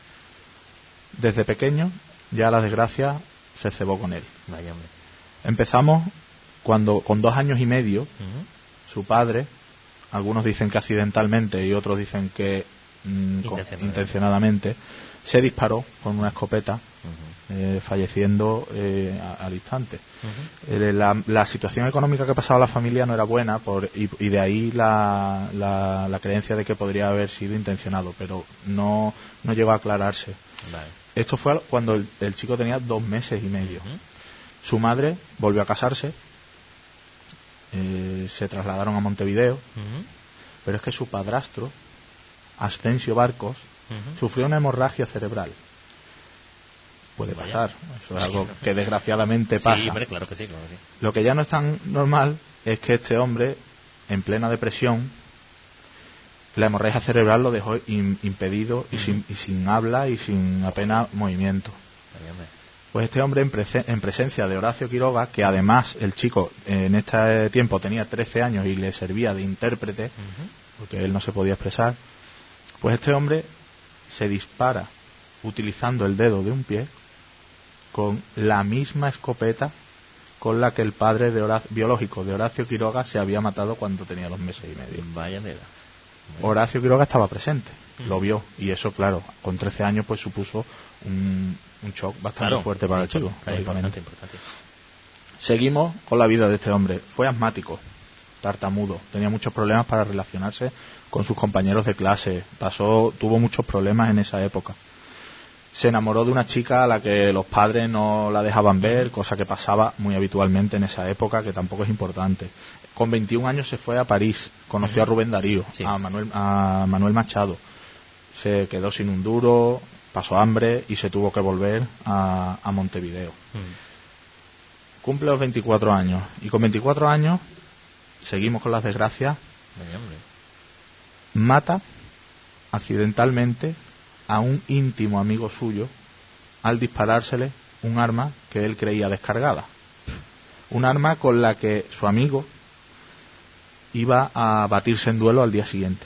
Desde pequeño ya la desgracia se cebó con él. Vaya, hombre. Empezamos cuando con 2 años y medio su padre, algunos dicen que accidentalmente y otros dicen que intencionadamente, se disparó con una escopeta, falleciendo al instante. La situación económica que pasaba la familia no era buena y de ahí la creencia de que podría haber sido intencionado, pero no llegó a aclararse. Vale. Esto fue cuando el chico tenía 2 meses y medio. Su madre volvió a casarse, se trasladaron a Montevideo, pero es que su padrastro, Ascencio Barcos, sufrió una hemorragia cerebral. Puede pasar, eso es algo que desgraciadamente pasa. Sí, hombre, claro que sí. Lo que ya no es tan normal es que este hombre, en plena depresión, la hemorragia cerebral lo dejó impedido y sin habla y sin apenas movimiento. Pues este hombre, en presencia de Horacio Quiroga, que además el chico en este tiempo tenía 13 años y le servía de intérprete, porque él no se podía expresar, pues este hombre se dispara utilizando el dedo de un pie con la misma escopeta con la que el padre biológico de Horacio Quiroga se había matado cuando tenía 2 meses y medio. Vaya nera. Horacio Quiroga estaba presente, lo vio, y eso, claro, con 13 años pues supuso un shock bastante fuerte para el chico. Importante. Seguimos con la vida de este hombre. Fue asmático, tartamudo, tenía muchos problemas para relacionarse con sus compañeros de clase, tuvo muchos problemas en esa época. Se enamoró de una chica a la que los padres no la dejaban ver, cosa que pasaba muy habitualmente en esa época, que tampoco es importante. Con 21 años se fue a París, conoció a Rubén Darío, a Manuel Machado. Se quedó sin un duro, pasó hambre y se tuvo que volver a Montevideo. Cumple los 24 años, y con 24 años, seguimos con las desgracias, mata accidentalmente a un íntimo amigo suyo al disparársele un arma que él creía descargada, un arma con la que su amigo iba a batirse en duelo al día siguiente.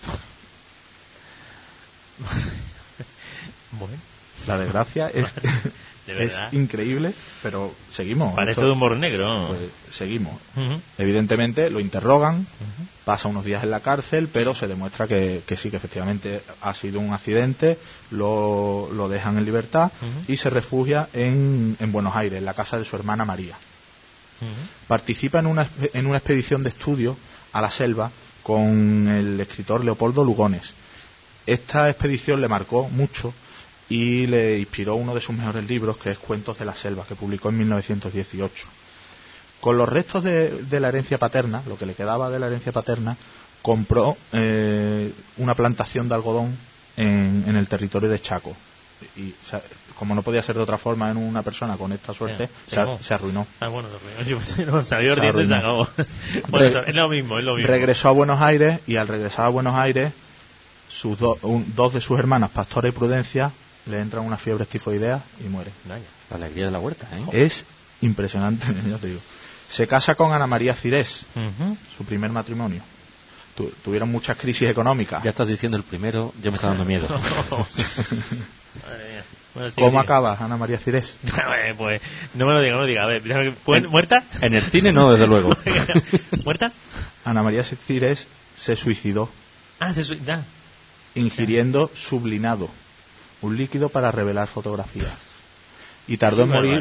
Bueno, la desgracia es increíble, pero seguimos. Parece de humor negro. Pues seguimos. Evidentemente lo interrogan, pasa unos días en la cárcel, pero se demuestra que sí, que efectivamente ha sido un accidente, lo dejan en libertad y se refugia en Buenos Aires, en la casa de su hermana María. participa en una expedición de estudio a la selva con el escritor Leopoldo Lugones. Esta expedición le marcó mucho y le inspiró uno de sus mejores libros, que es Cuentos de la Selva, que publicó en 1918. Con los restos de la herencia paterna, lo que le quedaba de la herencia paterna, compró una plantación de algodón en el territorio de Chaco. Y como no podía ser de otra forma en una persona con esta suerte, se arruinó. Ah, bueno, no salió ardiendo y se acabó. Bueno, es lo mismo. Regresó a Buenos Aires, y al regresar a Buenos Aires, dos de sus hermanas, Pastora y Prudencia, le entran una fiebre tifoidea y muere. La alegría de la huerta, ¿eh? Es impresionante, ya te digo. Se casa con Ana María Cirés, su primer matrimonio. Tuvieron muchas crisis económicas. Ya estás diciendo el primero, ya me está dando miedo. Madre mía. Bueno, sí, ¿Cómo acaba Ana María Cirés? Pues no me lo diga. A ver, ¿muerta? En el cine no, desde luego. ¿Muerta? Ana María Cirés se suicidó. Se suicidó. Ingiriendo sublinado, un líquido para revelar fotografías. Y tardó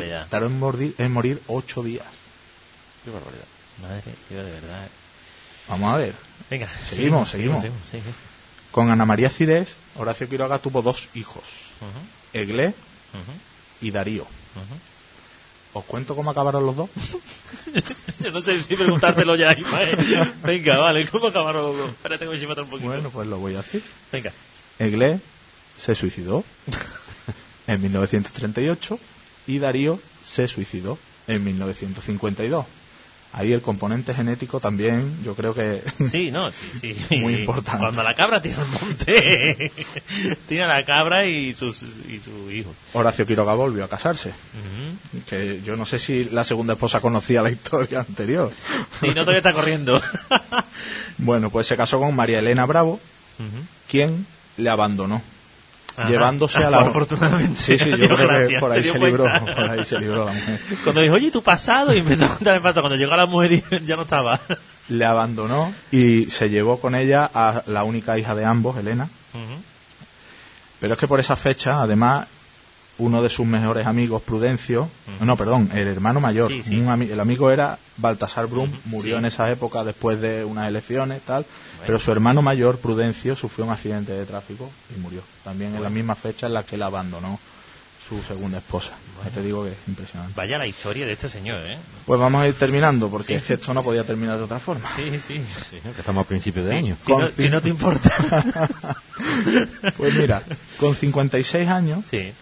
en morir 8 días. Qué barbaridad. Madre, tío, de verdad. Vamos a ver. Venga, seguimos. Sí. Con Ana María Cirés, Horacio Quiroga tuvo 2 hijos, Eglé y Darío. ¿Os cuento cómo acabaron los dos? Yo no sé si preguntártelo ya, Ismael. Venga, vale, ¿cómo acabaron los dos? Espérate que me chivata un poquito. Bueno, pues lo voy a decir. Venga. Eglé se suicidó en 1938 y Darío se suicidó en 1952. Ahí el componente genético también, yo creo que sí, muy importante. Cuando la cabra tiene el monte, tiene la cabra y su hijo. Horacio Quiroga volvió a casarse. Que yo no sé si la segunda esposa conocía la historia anterior. Sí, no, todavía está corriendo. Bueno, pues se casó con María Elena Bravo, quien le abandonó. Llevándose a la... Afortunadamente. Sí, yo creo que por ahí se libró la mujer. Cuando dijo, oye, tu pasado, y empezó a contar el pasado, cuando llegó a la mujer ya no estaba. Le abandonó y se llevó con ella a la única hija de ambos, Elena. Pero es que por esa fecha, además, uno de sus mejores amigos, Prudencio, el hermano mayor, el amigo era Baltasar Brum, murió en esa época después de unas elecciones, pero su hermano mayor, Prudencio, sufrió un accidente de tráfico y murió, también en la misma fecha en la que él abandonó su segunda esposa. Ya te digo que es impresionante. Vaya la historia de este señor, ¿eh? Pues vamos a ir terminando, porque es que esto no podía terminar de otra forma. Sí, que estamos a principios de año. Si no te importa. Pues mira, con 56 años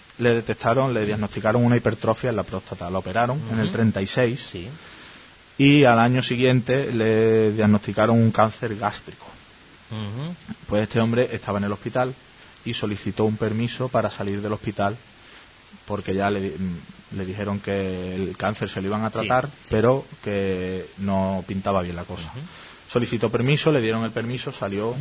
le diagnosticaron una hipertrofia en la próstata. La operaron en el 36 y al año siguiente le diagnosticaron un cáncer gástrico. Pues este hombre estaba en el hospital y solicitó un permiso para salir del hospital, porque ya le dijeron que el cáncer se lo iban a tratar, pero que no pintaba bien la cosa. Solicitó permiso, le dieron el permiso, salió,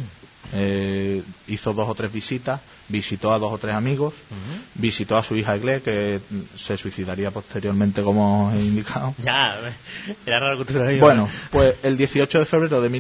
hizo 2 o 3 visitas, visitó a 2 o 3 amigos, visitó a su hija Eglé, que se suicidaría posteriormente, como he indicado. Ya, era raro que tú. Bueno, pues el 18 de febrero de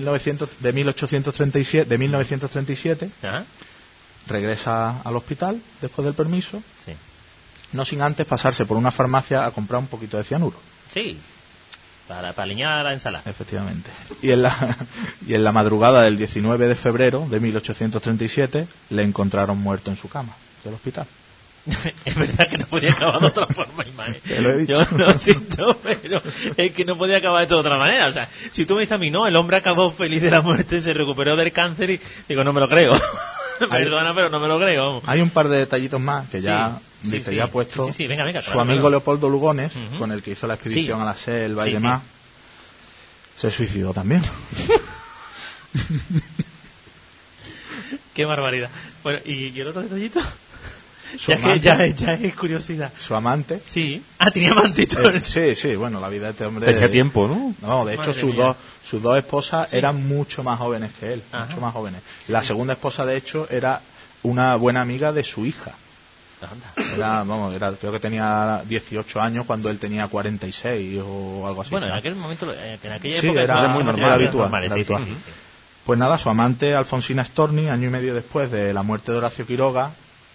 1937 regresa al hospital después del permiso, no sin antes pasarse por una farmacia a comprar un poquito de cianuro. Sí, para aliñar la ensalada. Efectivamente. Y en la madrugada del 19 de febrero de 1837 le encontraron muerto en su cama del hospital. Es verdad que no podía acabar de otra forma, Ismael. Te lo he dicho. Yo lo siento, pero es que no podía acabar de otra manera. O sea, si tú me dices a mí, no, el hombre acabó feliz de la muerte, se recuperó del cáncer, y digo, no me lo creo. Perdona, pero no me lo creo. Hay un par de detallitos más que ya ha puesto. Venga, su amigo Leopoldo Lugones, con el que hizo la expedición a la selva y demás, se suicidó también. Qué barbaridad. Bueno, ¿y el otro detallito? Ya es curiosidad. Su amante. Sí. Tenía amante. Sí, bueno, la vida de este hombre. Tenía tiempo, ¿no? No, de hecho sus dos esposas eran mucho más jóvenes que él. Mucho más jóvenes. La segunda esposa, de hecho, era una buena amiga de su hija. Creo que tenía 18 años cuando él tenía 46 o algo así. Bueno, en aquel momento, en aquella época era muy normal, habitual. Sí. Pues nada, su amante Alfonsina Storni, año y medio después de la muerte de Horacio Quiroga,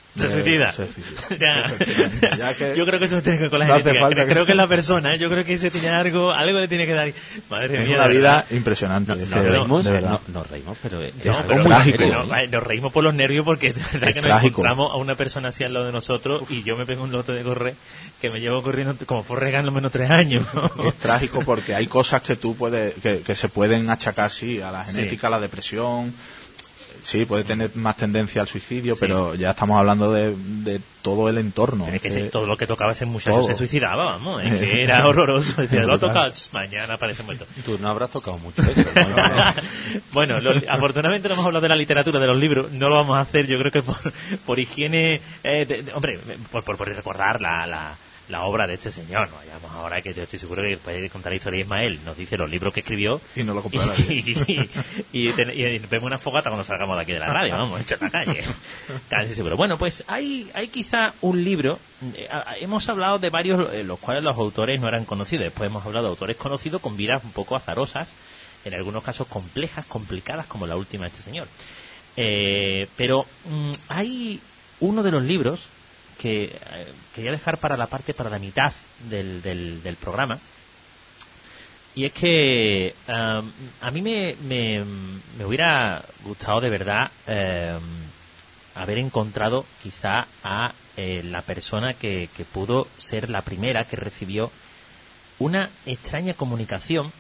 Se suicida. Ya que yo creo que eso tiene que ver con la no hace genética. falta Creo que es la persona. Yo creo que ese tiene algo le tiene que dar. Madre es mía. una de vida verdad. impresionante. Nos es que, reímos, de verdad. nos reímos, pero es No, algo pero muy trágico, serio, no, ¿eh? nos reímos por los nervios porque de verdad Es que nos trágico. encontramos a una persona así al lado de nosotros y yo me pego un lote de correr que me llevo corriendo como Forrest Gump lo menos 3 años. Es trágico porque hay cosas que tú puedes que se pueden achacar sí a la genética, a la depresión. Sí, puede tener más tendencia al suicidio, Sí. pero ya estamos hablando de todo el entorno. Es que sí, todo lo que tocaba ese muchacho todo. se suicidaba, vamos, es que era horroroso. Decía, lo ha Total. tocado, mañana aparece muerto. Tú no habrás tocado mucho eso, ¿no? Bueno, afortunadamente no hemos hablado de la literatura, de los libros, no lo vamos a hacer, yo creo que por higiene, hombre, por recordar la obra de este señor. No vayamos ahora, que yo estoy seguro que puede contar la historia de Ismael, nos dice los libros que escribió Y no lo comprará nadie. y vemos una fogata cuando salgamos de aquí de la radio, vamos, hecho en la calle. Casi seguro. Bueno, pues hay quizá un libro, hemos hablado de varios, los cuales los autores no eran conocidos, después hemos hablado de autores conocidos con vidas un poco azarosas, en algunos casos complejas, complicadas, como la última de este señor. Pero hay uno de los libros que quería dejar para la mitad del programa, y es que a mí me hubiera gustado de verdad haber encontrado quizá a la persona que pudo ser la primera que recibió una extraña comunicación,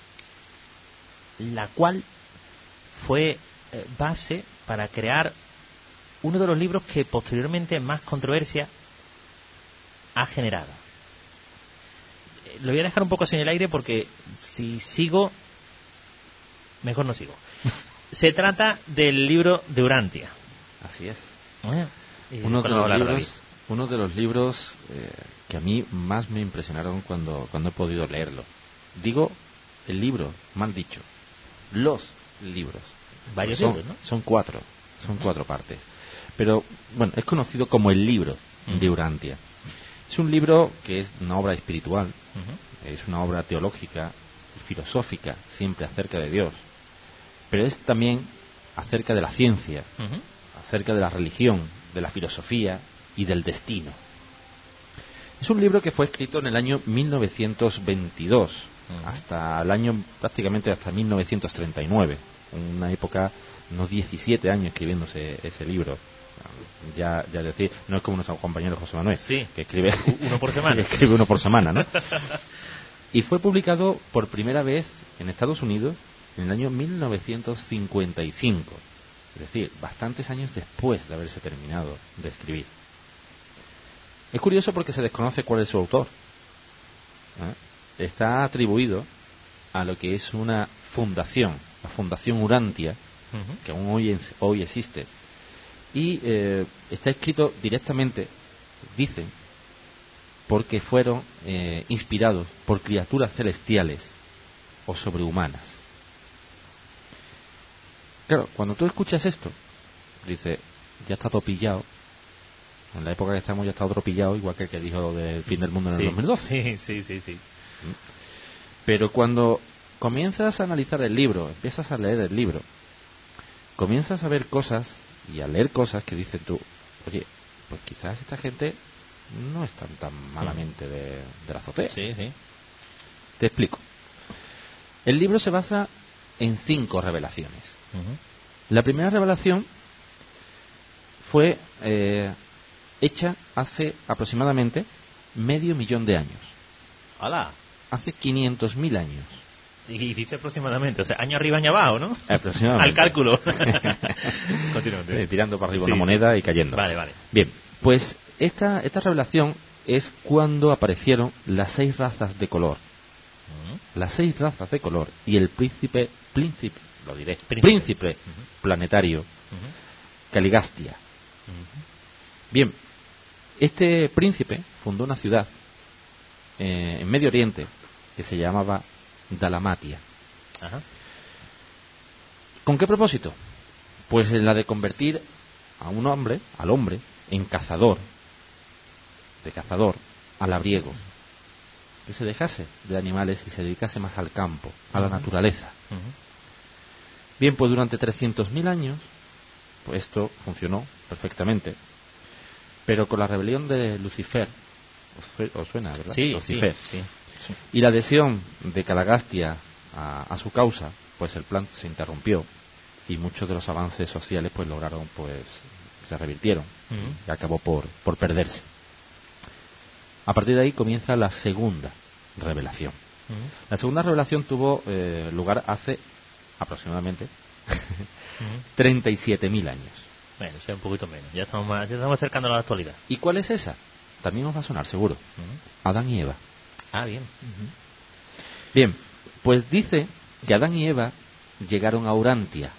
la cual fue base para crear uno de los libros que posteriormente más controversia ha generado. Lo voy a dejar un poco así en el aire porque si sigo, mejor no sigo. Se trata del libro de Urantia. Así es. Y Uno de después nos los habla libros, David. uno de los libros que a mí más me impresionaron cuando he podido leerlo. Digo el libro, mal dicho. Los libros. Varios son, libros, ¿no? Son cuatro partes. Pero, bueno, es conocido como el libro de Urantia. Es un libro que es una obra espiritual, es una obra teológica, filosófica, siempre acerca de Dios. Pero es también acerca de la ciencia, acerca de la religión, de la filosofía y del destino. Es un libro que fue escrito en el año 1922, prácticamente hasta 1939, una época, unos 17 años escribiéndose ese libro. Ya decir, no es como nuestro compañero José Manuel, sí, que escribe uno por semana. que escribe uno por semana, ¿no? Y fue publicado por primera vez en Estados Unidos en el año 1955, es decir, bastantes años después de haberse terminado de escribir. Es curioso porque se desconoce cuál es su autor. Está atribuido a lo que es una fundación, la Fundación Urantia, que aún hoy existe. Y está escrito directamente, dicen, porque fueron inspirados por criaturas celestiales o sobrehumanas. Claro, cuando tú escuchas esto, dices, ya está todo pillado. En la época que estamos ya está otro pillado, igual que el que dijo del fin del mundo en el 2012. Sí. Pero cuando comienzas a analizar el libro, empiezas a leer el libro, comienzas a ver cosas y a leer cosas que dices tú, oye, pues quizás esta gente no están tan malamente de la azotea. Sí. Te explico. El libro se basa en 5 revelaciones. La primera revelación fue hecha hace aproximadamente 500.000 de años. ¡Hala! Hace 500.000 años. Y dice aproximadamente, o sea, año arriba, año abajo, ¿no? Aproximadamente. Al cálculo. Continuamente. Tirando para arriba Sí, una moneda y cayendo. Vale. Bien, pues esta revelación es cuando aparecieron las 6 razas de color. Las 6 razas de color y el príncipe planetario Caligastia. Bien, este príncipe fundó una ciudad en Medio Oriente que se llamaba Dalmatia. ¿Con qué propósito? Pues en la de convertir al hombre, en cazador, al labriego, que se dejase de animales y se dedicase más al campo, a la naturaleza. Bien, pues durante 300.000 años, pues esto funcionó perfectamente. Pero con la rebelión de Lucifer, os suena, ¿verdad? Sí, Lucifer. sí. Y la adhesión de Calagastia a su causa, pues el plan se interrumpió y muchos de los avances sociales pues lograron, pues se revirtieron y acabó por perderse. A partir de ahí comienza la segunda revelación. La segunda revelación tuvo lugar hace aproximadamente 37.000 años. Bueno, sea un poquito menos. Ya estamos acercando a la actualidad. ¿Y cuál es esa? También os va a sonar, seguro. Adán y Eva. Ah, bien. Bien, pues dice que Adán y Eva llegaron a Urantia.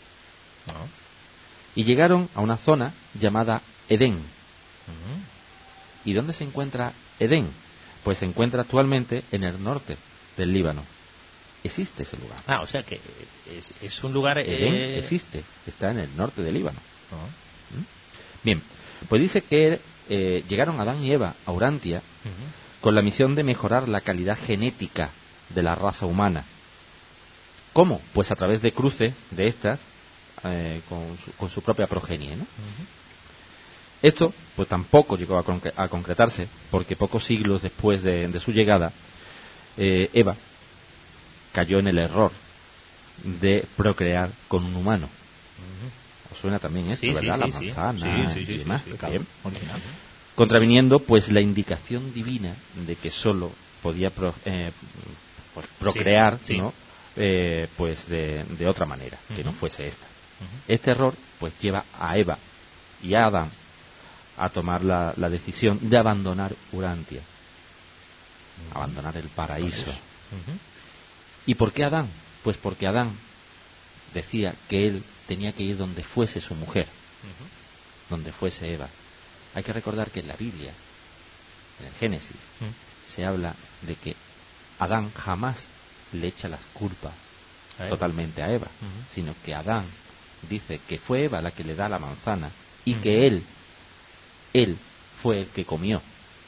Y llegaron a una zona llamada Edén. ¿Y dónde se encuentra Edén? Pues se encuentra actualmente en el norte del Líbano. Existe ese lugar. Ah, o sea que es un lugar... Edén existe, está en el norte del Líbano. Bien, pues dice que llegaron Adán y Eva a Urantia con la misión de mejorar la calidad genética de la raza humana. ¿Cómo? Pues a través de cruces de estas con su propia progenie, ¿no? Esto pues tampoco llegó a concretarse, porque pocos siglos después de su llegada, Eva cayó en el error de procrear con un humano. ¿Os suena también esto, verdad? La manzana y demás. Bien. Contraviniendo pues la indicación divina de que solo podía procrear, ¿no? Pues de otra manera, que no fuese esta. Este error pues lleva a Eva y a Adán a tomar la decisión de abandonar Urantia, abandonar el paraíso. ¿Y por qué Adán? Pues porque Adán decía que él tenía que ir donde fuese su mujer, donde fuese Eva. Hay que recordar que en la Biblia, en el Génesis, se habla de que Adán jamás le echa las culpas totalmente a Eva, sino que Adán dice que fue Eva la que le da la manzana y que él fue el que comió.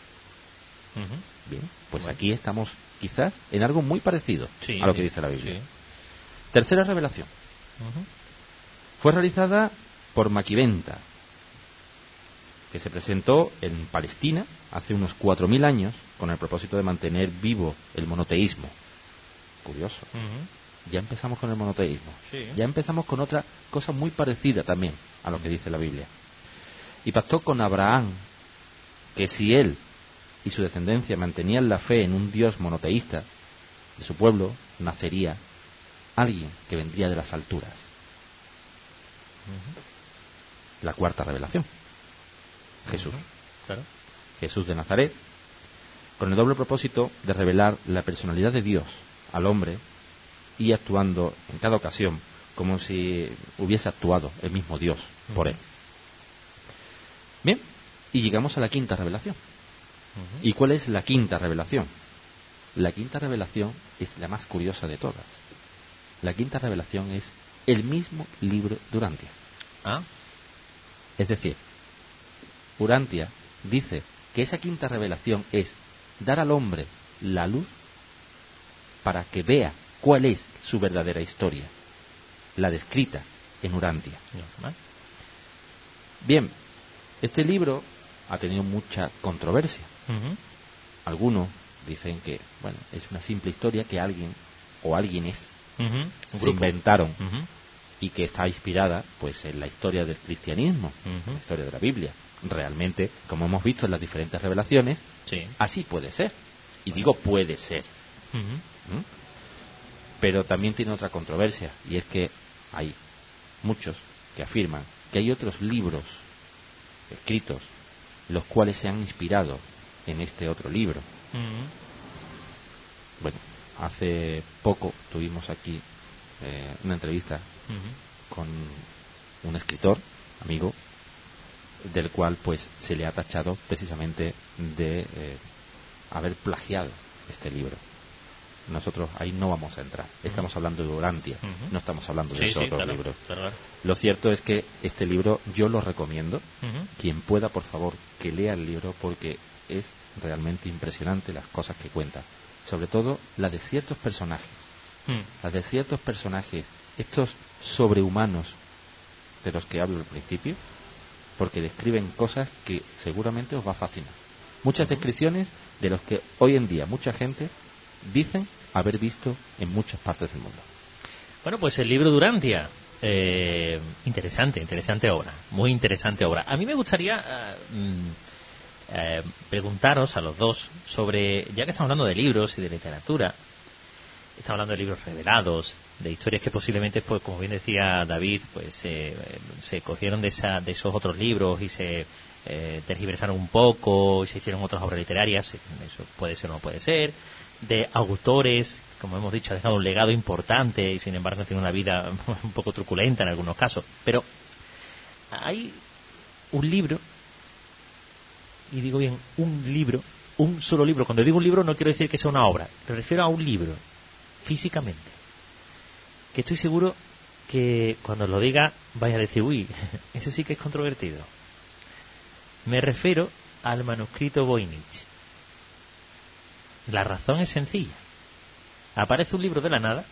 Bien, pues aquí estamos quizás en algo muy parecido a lo que dice la Biblia. Tercera revelación. Fue realizada por Maquiventa, que se presentó en Palestina hace unos 4.000 años con el propósito de mantener vivo el monoteísmo. Curioso. Ya empezamos con el monoteísmo. Ya empezamos con otra cosa muy parecida también a lo que dice la Biblia. Y pactó con Abraham que si él y su descendencia mantenían la fe en un Dios monoteísta, de su pueblo nacería alguien que vendría de las alturas. La cuarta revelación. Jesús. Jesús de Nazaret, con el doble propósito de revelar la personalidad de Dios al hombre y actuando en cada ocasión como si hubiese actuado el mismo Dios por él. Bien, y llegamos a la quinta revelación. ¿Y cuál es la quinta revelación? La quinta revelación es la más curiosa de todas. La quinta revelación es el mismo libro de Urantia. Es decir, Urantia dice que esa quinta revelación es dar al hombre la luz para que vea cuál es su verdadera historia, la descrita en Urantia. Bien, este libro ha tenido mucha controversia. Algunos dicen que, bueno, es una simple historia que alguien o alguienes se inventaron y que está inspirada pues en la historia del cristianismo, la historia de la Biblia. Realmente, como hemos visto en las diferentes revelaciones, así puede ser. Y digo puede ser. Pero también tiene otra controversia, y es que hay muchos que afirman que hay otros libros escritos los cuales se han inspirado en este otro libro. Bueno, hace poco tuvimos aquí una entrevista con un escritor, amigo, del cual pues se le ha tachado precisamente de haber plagiado este libro. Nosotros ahí no vamos a entrar. Estamos hablando de Urantia, no estamos hablando de esos otros libros. Lo cierto es que este libro yo lo recomiendo. Quien pueda, por favor, que lea el libro, porque es realmente impresionante las cosas que cuenta. Sobre todo la de ciertos personajes. Las de ciertos personajes, estos sobrehumanos de los que hablo al principio, porque describen cosas que seguramente os va a fascinar. Muchas descripciones de los que hoy en día mucha gente dicen haber visto en muchas partes del mundo. Bueno, pues el libro Durantia, interesante obra, muy interesante obra. A mí me gustaría preguntaros a los dos sobre, ya que estamos hablando de libros y de literatura, estamos hablando de libros revelados, de historias que posiblemente, pues como bien decía David, pues se cogieron de esos otros libros y se tergiversaron un poco y se hicieron otras obras literarias, eso puede ser o no puede ser, de autores, como hemos dicho, ha dejado un legado importante y sin embargo tiene una vida un poco truculenta en algunos casos, pero hay un libro, y digo bien un libro, un solo libro. Cuando digo un libro no quiero decir que sea una obra, me refiero a un libro físicamente, que estoy seguro que cuando lo diga vais a decir, uy, ese sí que es controvertido. Me refiero al manuscrito Voynich. La razón es sencilla. Aparece un libro de la nada,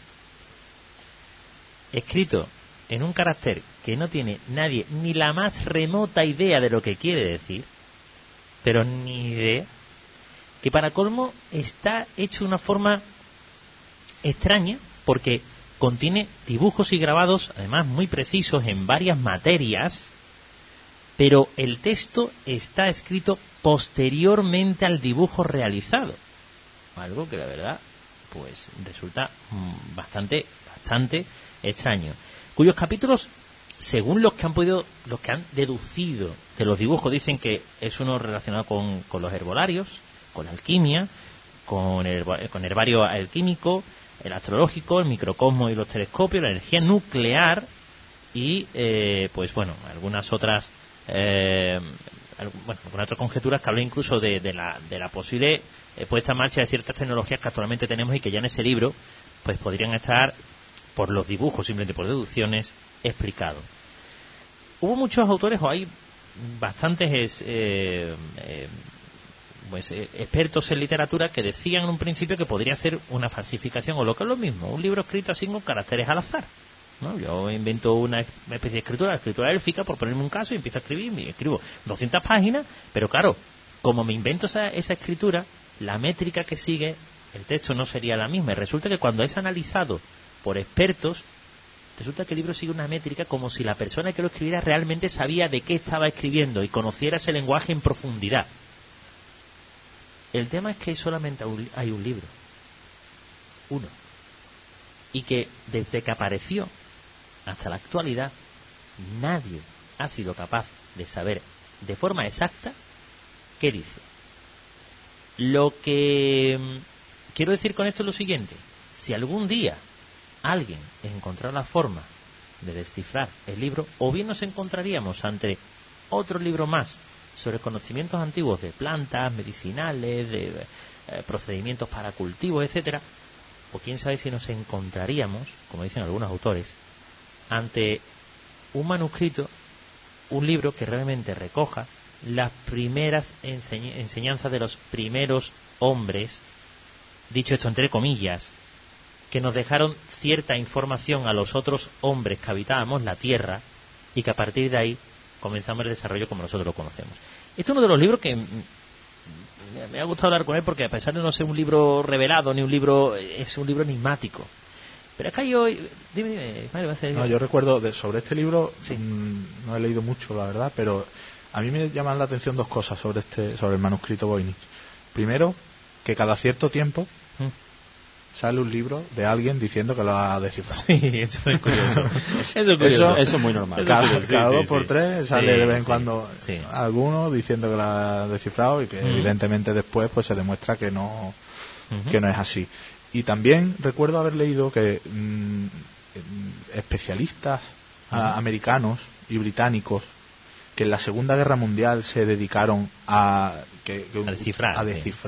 escrito en un carácter que no tiene nadie ni la más remota idea de lo que quiere decir, pero ni idea, que para colmo está hecho de una forma extraña, porque contiene dibujos y grabados, además muy precisos en varias materias, pero el texto está escrito posteriormente al dibujo realizado, algo que la verdad pues resulta bastante extraño, cuyos capítulos, según los que han deducido de los dibujos, dicen que es uno relacionado con los herbolarios, con la alquimia, con herbario alquímico, el astrológico, el microcosmos y los telescopios, la energía nuclear y pues bueno, algunas otras conjeturas que hablan incluso de la posible puesta en marcha de ciertas tecnologías que actualmente tenemos y que ya en ese libro pues podrían estar, por los dibujos, simplemente por deducciones, explicados. Hubo muchos autores, o hay bastantes expertos en literatura que decían en un principio que podría ser una falsificación, o lo que es lo mismo, un libro escrito así con caracteres al azar, ¿no? Yo invento una especie de escritura élfica, por ponerme un caso, y empiezo a escribir, y escribo 200 páginas, pero claro, como me invento esa escritura, la métrica que sigue el texto no sería la misma, y resulta que cuando es analizado por expertos, resulta que el libro sigue una métrica como si la persona que lo escribiera realmente sabía de qué estaba escribiendo y conociera ese lenguaje en profundidad. El tema es que solamente hay un libro, uno, y que desde que apareció hasta la actualidad nadie ha sido capaz de saber de forma exacta qué dice. Lo que quiero decir con esto es lo siguiente: si algún día alguien encontrara la forma de descifrar el libro, o bien nos encontraríamos ante otro libro más sobre conocimientos antiguos de plantas, medicinales, de procedimientos para cultivos, etcétera, o quién sabe si nos encontraríamos, como dicen algunos autores, ante un manuscrito, un libro que realmente recoja las primeras enseñanzas de los primeros hombres, dicho esto entre comillas, que nos dejaron cierta información a los otros hombres que habitábamos la tierra y que a partir de ahí comenzamos el desarrollo como nosotros lo conocemos. Este es uno de los libros que me ha gustado hablar con él, porque a pesar de no ser un libro revelado ni un libro, es un libro enigmático. Pero acá yo... Dime, Mario, no, yo recuerdo sobre este libro, sí. No he leído mucho, la verdad, pero a mí me llaman la atención dos cosas sobre el manuscrito Voynich. Primero, que cada cierto tiempo sale un libro de alguien diciendo que lo ha descifrado. Sí, eso es curioso. Eso es muy normal. Cada dos por tres sale de vez en cuando alguno diciendo que lo ha descifrado y que evidentemente después pues se demuestra que no es así. Y también recuerdo haber leído que especialistas americanos y británicos que en la Segunda Guerra Mundial se dedicaron a descifrar,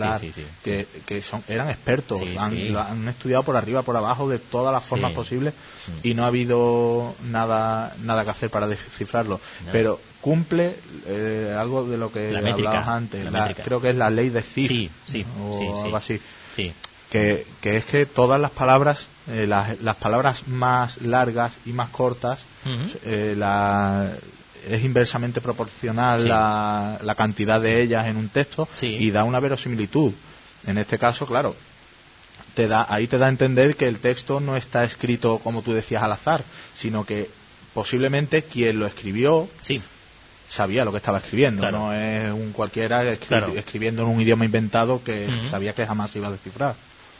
que eran expertos, han estudiado por arriba, por abajo, de todas las formas posibles, y no ha habido nada que hacer para descifrarlo. No. Pero cumple algo de lo que hablabas antes, creo que es la ley de Zipf, algo así. Sí. Que es que todas las palabras, las palabras más largas y más cortas, es inversamente proporcional la cantidad de ellas en un texto y da una verosimilitud. En este caso, claro, ahí te da a entender que el texto no está escrito, como tú decías, al azar, sino que posiblemente quien lo escribió sabía lo que estaba escribiendo. Claro. No es un cualquiera escribiendo en un idioma inventado que sabía que jamás iba a descifrar.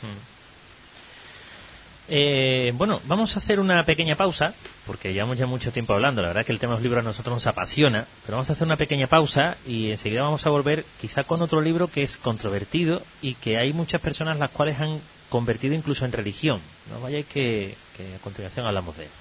Bueno, vamos a hacer una pequeña pausa, porque llevamos ya mucho tiempo hablando. La verdad es que el tema de los libros a nosotros nos apasiona, pero vamos a hacer una pequeña pausa y enseguida vamos a volver quizá con otro libro que es controvertido y que hay muchas personas las cuales han convertido incluso en religión. No vayáis que a continuación hablamos de él.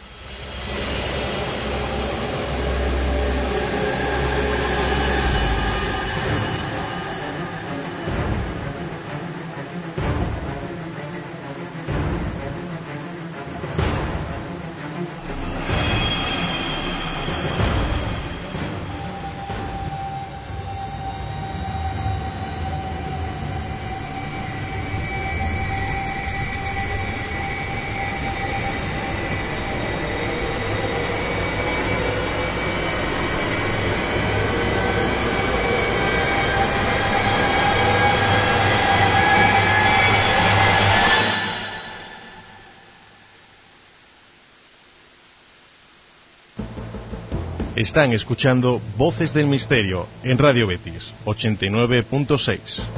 Están escuchando Voces del Misterio en Radio Betis 89.6.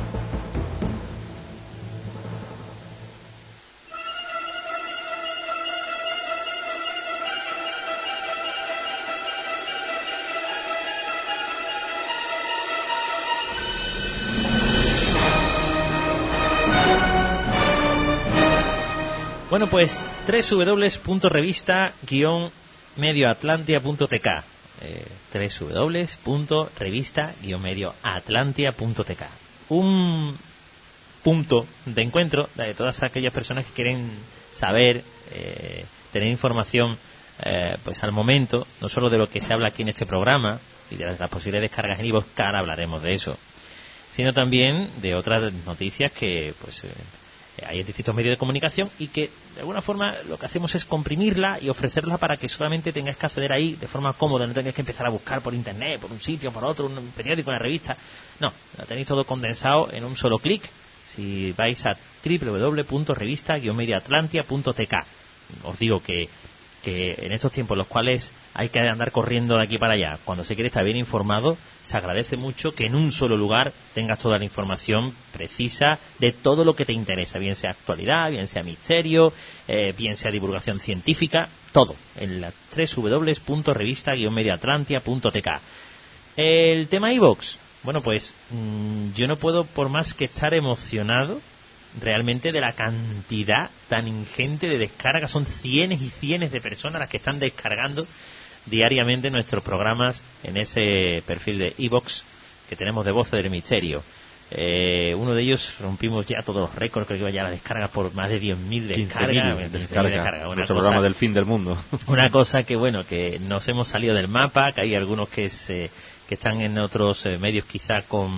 Bueno, pues www.revista-medioatlantia.tk www.revista-medioatlantia.tk, un punto de encuentro de todas aquellas personas que quieren saber, tener información pues al momento, no solo de lo que se habla aquí en este programa y de las posibles descargas en iVoox, que ahora hablaremos de eso, sino también de otras noticias que pues hay en distintos medios de comunicación y que de alguna forma lo que hacemos es comprimirla y ofrecerla para que solamente tengáis que acceder ahí de forma cómoda, no tengáis que empezar a buscar por internet, por un sitio, por otro, un periódico, una revista. No, lo tenéis todo condensado en un solo clic si vais a www.revista-medioatlantia.tk. Os digo que en estos tiempos en los cuales hay que andar corriendo de aquí para allá, cuando se quiere estar bien informado, se agradece mucho que en un solo lugar tengas toda la información precisa de todo lo que te interesa, bien sea actualidad, bien sea misterio, bien sea divulgación científica, todo en la www.revista-medioatlantia.tk. El tema iVoox, bueno, pues yo no puedo por más que estar emocionado realmente de la cantidad tan ingente de descargas. Son cientos y cientos de personas las que están descargando diariamente nuestros programas en ese perfil de iVoox que tenemos de Voces del Misterio. Uno de ellos rompimos ya todos los récords, creo que iba ya a las descargas por más de 10.000 descargas. Nuestro programa del fin del mundo. Una cosa que, bueno, que nos hemos salido del mapa, que hay algunos que están en otros medios quizá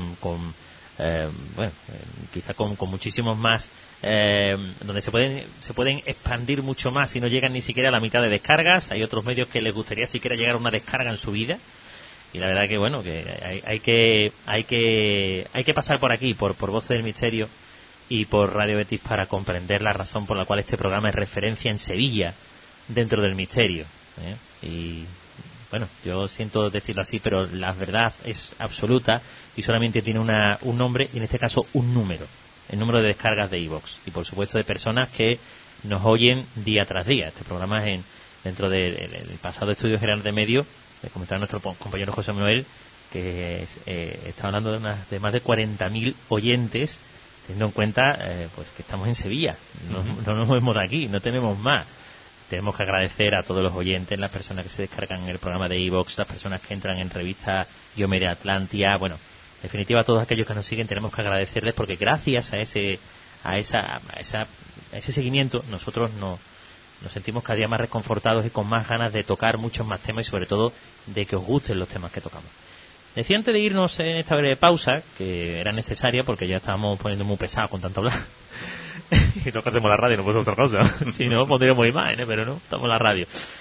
quizá con muchísimos más, donde se pueden expandir mucho más y no llegan ni siquiera a la mitad de descargas. Hay otros medios que les gustaría siquiera llegar a una descarga en su vida, y la verdad que bueno, que hay que pasar por aquí, por Voces del Misterio y por Radio Betis, para comprender la razón por la cual este programa es referencia en Sevilla dentro del misterio, y bueno, yo siento decirlo así, pero la verdad es absoluta y solamente tiene un nombre, y en este caso un número, el número de descargas de iVoox, y por supuesto de personas que nos oyen día tras día. Este programa es dentro del pasado Estudio General de Medios, le comentaba nuestro compañero José Manuel, que está hablando de más de 40.000 oyentes, teniendo en cuenta pues que estamos en Sevilla, no nos movemos de aquí, no tenemos más. Tenemos que agradecer a todos los oyentes, las personas que se descargan el programa de iVoox, las personas que entran en Revista-Media Atlantia. Bueno, en definitiva, a todos aquellos que nos siguen tenemos que agradecerles, porque gracias a ese seguimiento nosotros nos sentimos cada día más reconfortados y con más ganas de tocar muchos más temas, y sobre todo de que os gusten los temas que tocamos. Decía antes de irnos en esta breve pausa, que era necesaria porque ya estábamos poniendo muy pesados con tanto hablar. Y no hacemos la radio, no podemos otra cosa. Si no, pondríamos imágenes, pero no, estamos en la radio.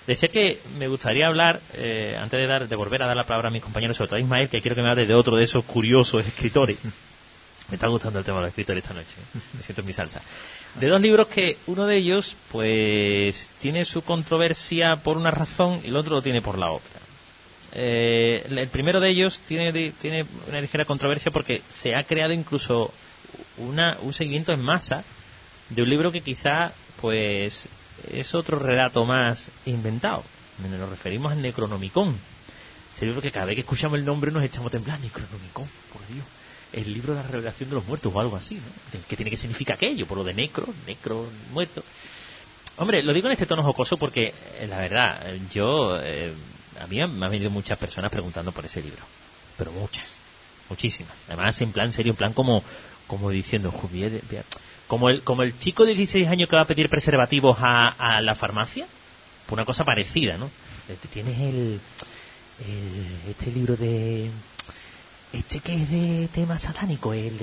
Decía que me gustaría hablar, antes de volver a dar la palabra a mis compañeros, sobre todo a Ismael, que quiero que me hable de otro de esos curiosos escritores. Me está gustando el tema de los escritores esta noche, me siento en mi salsa. De dos libros que uno de ellos, pues, tiene su controversia por una razón y el otro lo tiene por la otra. El primero de ellos tiene una ligera controversia porque se ha creado incluso un seguimiento en masa de un libro que quizá, pues, es otro relato más inventado. Nos referimos al Necronomicon. Ese libro que cada vez que escuchamos el nombre nos echamos a temblar. Necronomicon, por Dios. El libro de la revelación de los muertos o algo así, ¿no? ¿Qué tiene que significar aquello? Por lo de necro, muerto. Hombre, lo digo en este tono jocoso porque, la verdad, a mí me han venido muchas personas preguntando por ese libro. Pero muchísimas. Además, en plan serio, en plan como diciendo, como el chico de 16 años que va a pedir preservativos a la farmacia. Pues una cosa parecida, ¿no? Tienes este libro de... Este que es de tema satánico, el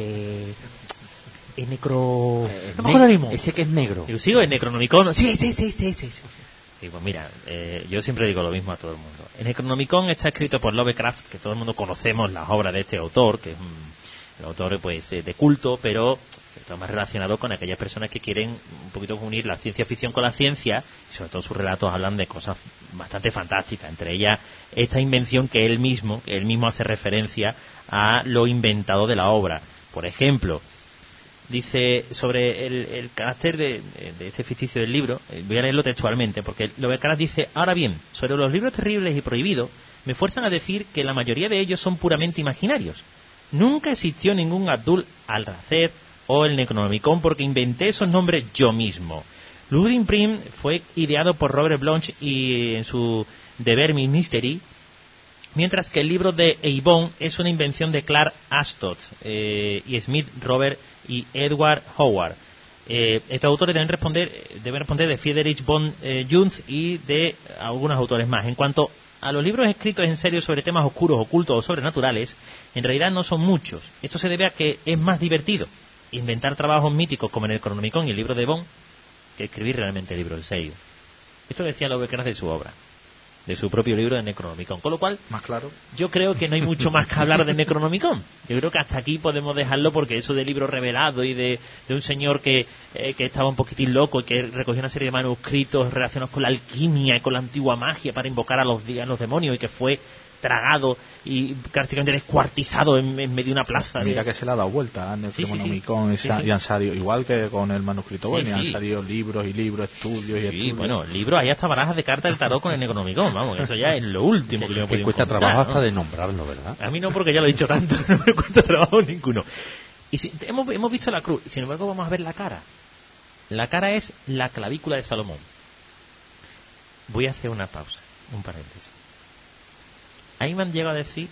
necro... no me acuerdo mismo. Ese que es negro. Yo sigo el Necronomicon. Sí. Sí, pues mira, yo siempre digo lo mismo a todo el mundo. El Necronomicon está escrito por Lovecraft, que todo el mundo conocemos las obras de este autor, que es un autor pues de culto, pero está más relacionado con aquellas personas que quieren un poquito unir la ciencia ficción con la ciencia, y sobre todo sus relatos hablan de cosas bastante fantásticas, entre ellas esta invención que él mismo hace referencia a lo inventado de la obra. Por ejemplo, dice sobre el carácter de este ficticio del libro, voy a leerlo textualmente, porque Lovecraft dice: ahora bien, sobre los libros terribles y prohibidos, me fuerzan a decir que la mayoría de ellos son puramente imaginarios. Nunca existió ningún Abdul al-Razer o el Necronomicon porque inventé esos nombres yo mismo. Ludwig Prim fue ideado por Robert Bloch y en su The Vermin Mystery, mientras que el libro de Eibon es una invención de Clark Astot y Smith Robert y Edward Howard. Estos autores deben responder de Friedrich von Junz y de algunos autores más. En cuanto a los libros escritos en serio sobre temas oscuros, ocultos o sobrenaturales, en realidad no son muchos. Esto se debe a que es más divertido inventar trabajos míticos como en el Necronomicon y el libro de Eibon que escribir realmente libros en serio. Esto decía Lovecraft de su obra, de su propio libro de Necronomicon. Con lo cual, más claro, yo creo que no hay mucho más que hablar de Necronomicon. Yo creo que hasta aquí podemos dejarlo, porque eso de libro revelado y de un señor que estaba un poquitín loco y que recogió una serie de manuscritos relacionados con la alquimia y con la antigua magia para invocar a los demonios, y que fue tragado y prácticamente descuartizado en medio de una plaza. Mira que se le ha dado vuelta al Necronomicon, y han salido, igual que con el manuscrito bueno, y han salido libros y libros, estudios y estudios. Bueno, libros, hay hasta barajas de cartas del tarot con el Necronomicon, vamos, eso ya es lo último que yo me puedo cuesta encontrar, trabajo, ¿no? Hasta de nombrarlo, ¿verdad? A mí no, porque ya lo he dicho tanto, no me cuesta trabajo ninguno. Y hemos visto la cruz, y sin embargo vamos a ver la cara. La cara es la clavícula de Salomón. Voy a hacer una pausa, un paréntesis. Ahí me han llegado a decir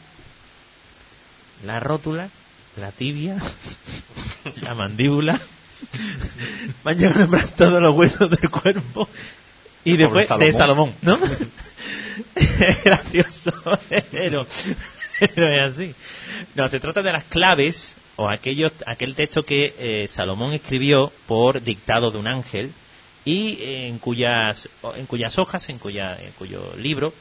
la rótula, la tibia, la mandíbula. Me han llegado a nombrar todos los huesos del cuerpo. Y después de Salomón, ¿no? Es gracioso, pero es así. No, se trata de las claves, o aquel texto que Salomón escribió por dictado de un ángel, y en cuyas hojas, en cuyo libro,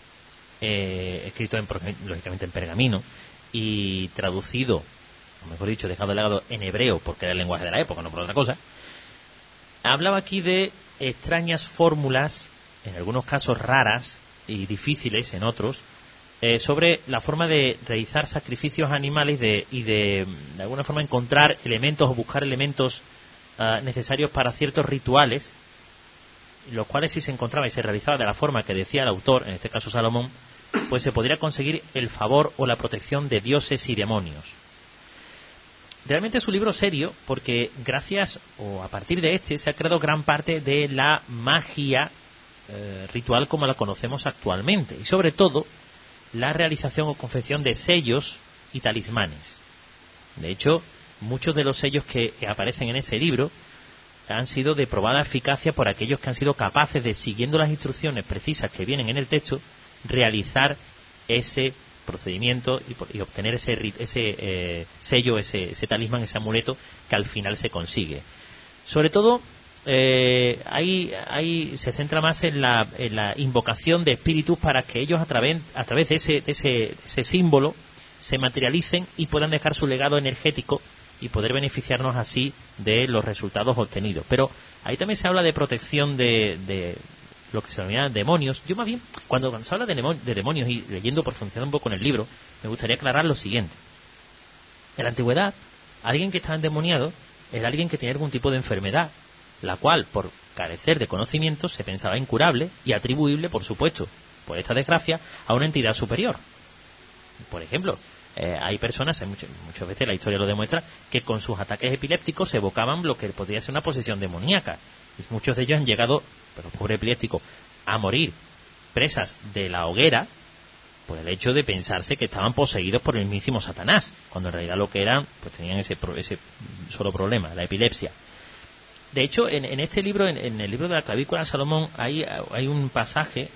escrito lógicamente en pergamino y traducido, o mejor dicho, dejado de lado en hebreo, porque era el lenguaje de la época, no por otra cosa. Hablaba aquí de extrañas fórmulas, en algunos casos raras y difíciles en otros, sobre la forma de realizar sacrificios animales y de alguna forma encontrar elementos o buscar elementos necesarios para ciertos rituales, los cuales, si se encontraba y se realizaba de la forma que decía el autor, en este caso Salomón, pues se podría conseguir el favor o la protección de dioses y demonios. Realmente es un libro serio, porque gracias o a partir de este se ha creado gran parte de la magia ritual como la conocemos actualmente, y sobre todo la realización o confección de sellos y talismanes. De hecho, muchos de los sellos que aparecen en ese libro han sido de probada eficacia por aquellos que han sido capaces de, siguiendo las instrucciones precisas que vienen en el texto, realizar ese procedimiento y obtener ese sello, ese talismán, ese amuleto que al final se consigue. Sobre todo ahí se centra más en la invocación de espíritus para que ellos a través de ese símbolo se materialicen y puedan dejar su legado energético y poder beneficiarnos así de los resultados obtenidos. Pero ahí también se habla de protección de lo que se denomina demonios. Yo más bien, cuando se habla de demonios y leyendo por funcionar un poco en el libro, me gustaría aclarar lo siguiente. En la antigüedad, alguien que estaba endemoniado era alguien que tenía algún tipo de enfermedad, la cual, por carecer de conocimientos, se pensaba incurable y atribuible, por supuesto, por esta desgracia, a una entidad superior. Por ejemplo, hay personas, muchas veces la historia lo demuestra, que con sus ataques epilépticos evocaban lo que podría ser una posesión demoníaca. Y muchos de ellos han llegado, pero pobre epiléptico, a morir presas de la hoguera por el hecho de pensarse que estaban poseídos por el mismísimo Satanás, cuando en realidad lo que eran, pues tenían ese solo problema, la epilepsia. De hecho, en este libro, en el libro de la clavícula de Salomón, hay un pasaje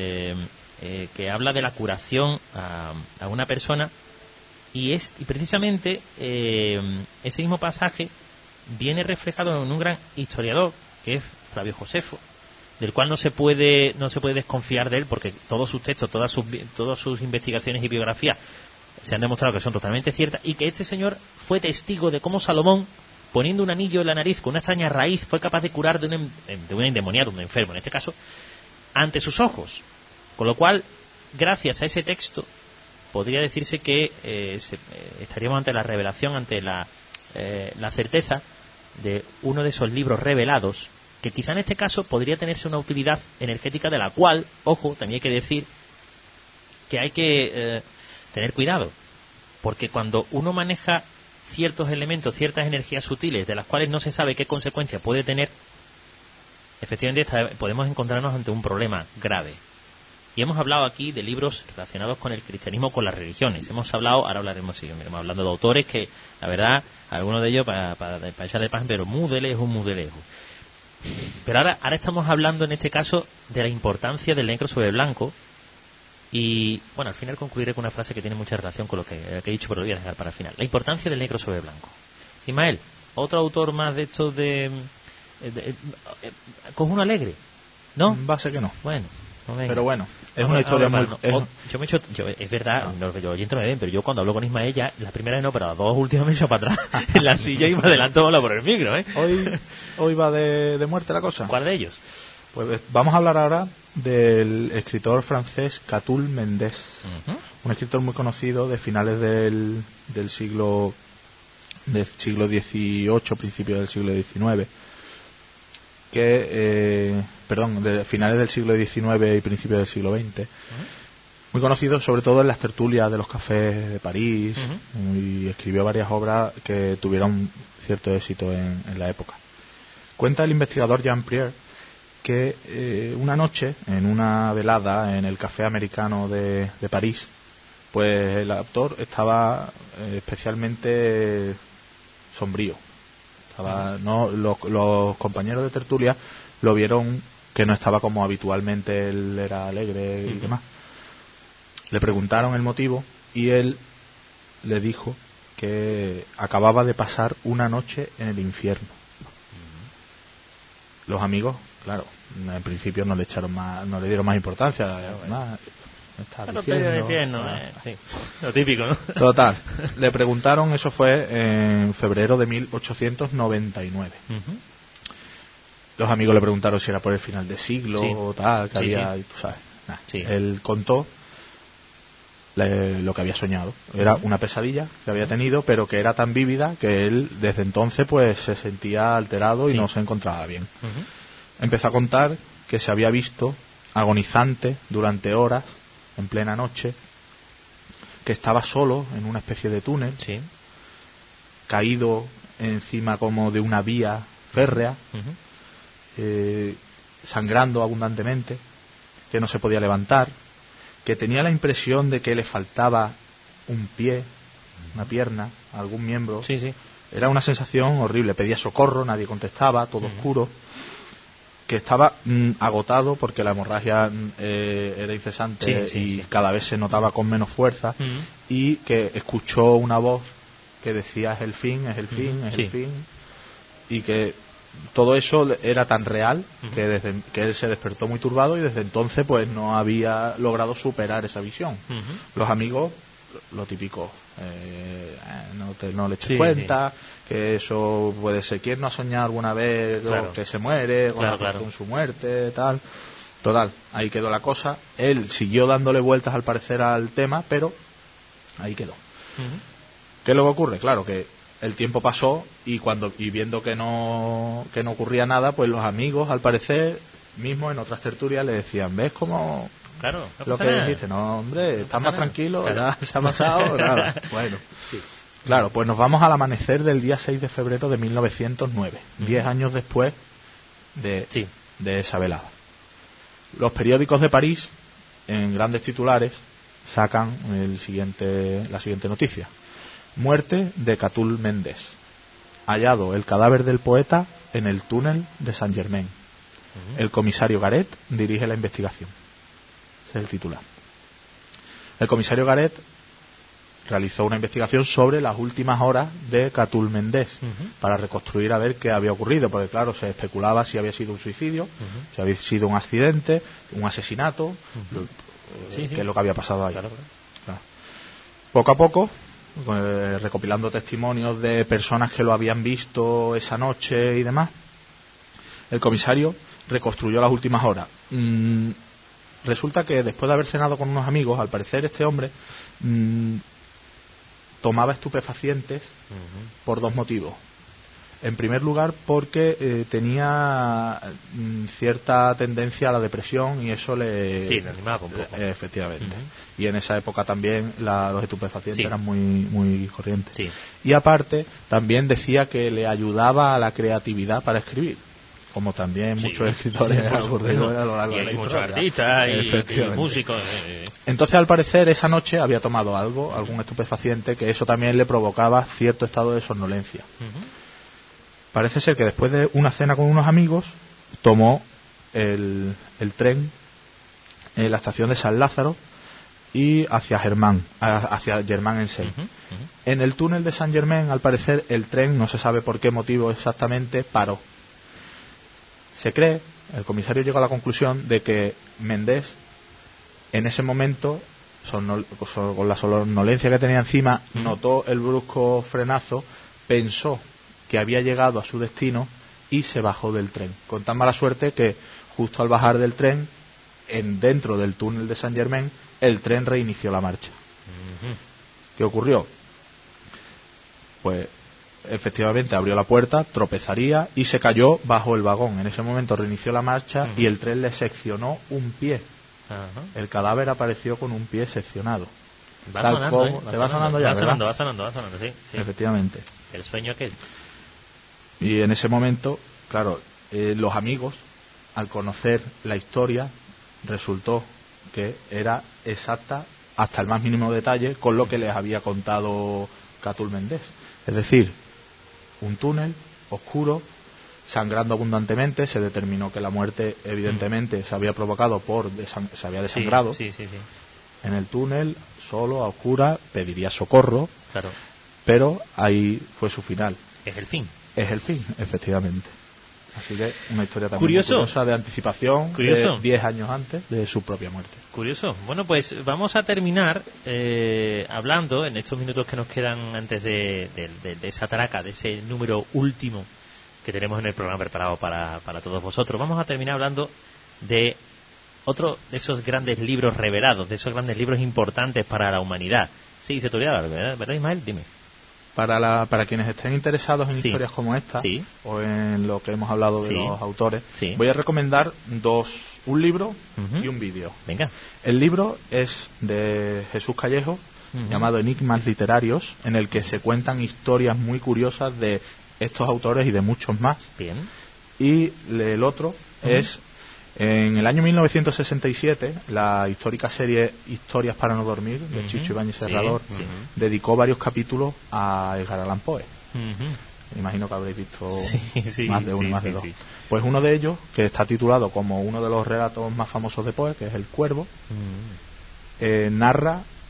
que habla de la curación a una persona, y precisamente ese mismo pasaje viene reflejado en un gran historiador que es Flavio Josefo, del cual no se puede desconfiar de él, porque todos sus textos, todas sus investigaciones y biografías se han demostrado que son totalmente ciertas, y que este señor fue testigo de cómo Salomón, poniendo un anillo en la nariz con una extraña raíz, fue capaz de curar de un endemoniado, un enfermo en este caso, ante sus ojos. Con lo cual, gracias a ese texto, podría decirse que estaríamos ante la revelación, ante la certeza de uno de esos libros revelados, que quizá en este caso podría tenerse una utilidad energética, de la cual, ojo, también hay que decir que hay que tener cuidado, porque cuando uno maneja ciertos elementos, ciertas energías sutiles, de las cuales no se sabe qué consecuencia puede tener, efectivamente podemos encontrarnos ante un problema grave. Y hemos hablado aquí de libros relacionados con el cristianismo, con las religiones. Hemos hablado, ahora seguiremos hablando de autores que, la verdad, algunos de ellos para echarle pan, pero muy de lejos. Pero ahora estamos hablando en este caso de la importancia del negro sobre blanco. Y bueno, al final concluiré con una frase que tiene mucha relación con lo que he dicho, pero lo voy a dejar para el final. La importancia del negro sobre blanco. Ismael, otro autor más de estos Conjuro Alegre, ¿no? Va a ser que no. Bueno. No, pero bueno, es una historia muy... es verdad, los oyentes me ven, pero yo cuando hablo con Ismael, ya la primera vez no, pero las dos últimas me he hecho para atrás en la silla y me adelanto por el micro, ¿eh? Hoy va de muerte la cosa. ¿Cuál de ellos? Pues vamos a hablar ahora del escritor francés Catulle Mendes, un escritor muy conocido de finales del siglo XVIII, principios del siglo XIX, de finales del siglo XIX y principios del siglo XX, muy conocido sobre todo en las tertulias de los cafés de París, y escribió varias obras que tuvieron cierto éxito en la época. Cuenta el investigador Jean Prieur que una noche, en una velada en el Café Americano de París, pues el autor estaba especialmente sombrío. Los compañeros de tertulia lo vieron que no estaba como habitualmente él era alegre y demás. Le preguntaron el motivo y él le dijo que acababa de pasar una noche en el infierno. Los amigos, claro, en principio no le dieron más importancia. Sí, lo típico, ¿no? Total, le preguntaron, eso fue en febrero de 1899. Los amigos le preguntaron si era por el final de siglo o tal, que había, y tú sabes. Él contó lo que había soñado. Era una pesadilla que había tenido, pero que era tan vívida que él desde entonces pues se sentía alterado y no se encontraba bien. Empezó a contar que se había visto agonizante durante horas en plena noche, que estaba solo en una especie de túnel, caído encima como de una vía férrea, sangrando abundantemente, que no se podía levantar, que tenía la impresión de que le faltaba un pie, una pierna, algún miembro. Era una sensación horrible. Pedía socorro, nadie contestaba, todo oscuro, que estaba agotado porque la hemorragia era incesante y cada vez se notaba con menos fuerza, y que escuchó una voz que decía: es el fin, es el fin, es el fin, y que todo eso era tan real que él se despertó muy turbado y desde entonces pues no había logrado superar esa visión. Los amigos, lo típico, no le eches cuenta, que eso puede ser. ¿Quién no ha soñado alguna vez que se muere, con su muerte, tal? Total, ahí quedó la cosa. Él siguió dándole vueltas al parecer al tema, pero ahí quedó. ¿Qué es lo que ocurre? Claro que el tiempo pasó y viendo que no ocurría nada, pues los amigos, al parecer, mismo en otras tertulias le decían, ¿ves cómo lo que dice? No, hombre, estás más tranquilo, ya se ha pasado, nada. Bueno, claro, pues nos vamos al amanecer del día 6 de febrero de 1909, 10 años después de esa velada. Los periódicos de París, en grandes titulares, sacan la siguiente noticia: muerte de Catulle Mendes, hallado el cadáver del poeta en el túnel de Saint-Germain. El comisario Garet dirige la investigación. Ese es el titular. El comisario Garet realizó una investigación sobre las últimas horas de Catulle Mendes para reconstruir a ver qué había ocurrido, porque claro, se especulaba si había sido un suicidio, si había sido un accidente, un asesinato, qué es lo que había pasado ahí. Claro. Poco a poco, recopilando testimonios de personas que lo habían visto esa noche y demás, el comisario reconstruyó las últimas horas. Resulta que después de haber cenado con unos amigos, al parecer este hombre tomaba estupefacientes por dos motivos. En primer lugar, porque tenía cierta tendencia a la depresión y eso le animaba un poco. Efectivamente. Y en esa época también los estupefacientes eran muy corrientes. Y aparte, también decía que le ayudaba a la creatividad para escribir, como también muchos escritores han ocurrido a lo largo de la historia. Muchos artistas y músicos. Entonces, al parecer, esa noche había tomado algún estupefaciente, que eso también le provocaba cierto estado de somnolencia. Parece ser que después de una cena con unos amigos tomó el tren en la estación de San Lázaro y hacia Germain-en-Serre. En el túnel de Saint-Germain, al parecer, el tren, no se sabe por qué motivo exactamente, paró. Se cree, el comisario llegó a la conclusión de que Mendes, en ese momento, con la somnolencia que tenía encima, notó el brusco frenazo, pensó que había llegado a su destino y se bajó del tren, con tan mala suerte que justo al bajar del tren, dentro del túnel de Saint-Germain, el tren reinició la marcha. ¿Qué ocurrió? Pues efectivamente abrió la puerta, tropezaría y se cayó bajo el vagón. En ese momento reinició la marcha y el tren le seccionó un pie. El cadáver apareció con un pie seccionado. Va sonando, ¿Te va sonando ya? Va sonando, sí. Efectivamente. El sueño aquel. Y en ese momento, claro, los amigos, al conocer la historia, resultó que era exacta hasta el más mínimo detalle con lo que les había contado Catulle Mendes. Es decir, un túnel oscuro, sangrando abundantemente. Se determinó que la muerte evidentemente se había provocado se había desangrado. En el túnel, solo, a oscuras, pediría socorro, pero ahí fue su final. Es el fin, efectivamente. Así que una historia también curiosa de anticipación, de 10 años antes de su propia muerte. Curioso. Bueno, pues vamos a terminar hablando, en estos minutos que nos quedan antes de esa traca, de ese número último que tenemos en el programa preparado para todos vosotros. Vamos a terminar hablando de otro de esos grandes libros revelados, de esos grandes libros importantes para la humanidad. Sí, se te olvidaba algo, ¿verdad, Ismael? Dime. Para quienes estén interesados en historias como esta, o en lo que hemos hablado de los autores, voy a recomendar un libro y un vídeo. Venga. El libro es de Jesús Callejo, llamado Enigmas Literarios, en el que se cuentan historias muy curiosas de estos autores y de muchos más. Bien. Y el otro es, en el año 1967, la histórica serie Historias para no dormir, de Chicho Ibáñez Serrador, dedicó varios capítulos a Edgar Allan Poe. Me imagino que habréis visto más de uno, más de dos. Pues uno de ellos, que está titulado como uno de los relatos más famosos de Poe, que es El Cuervo, narra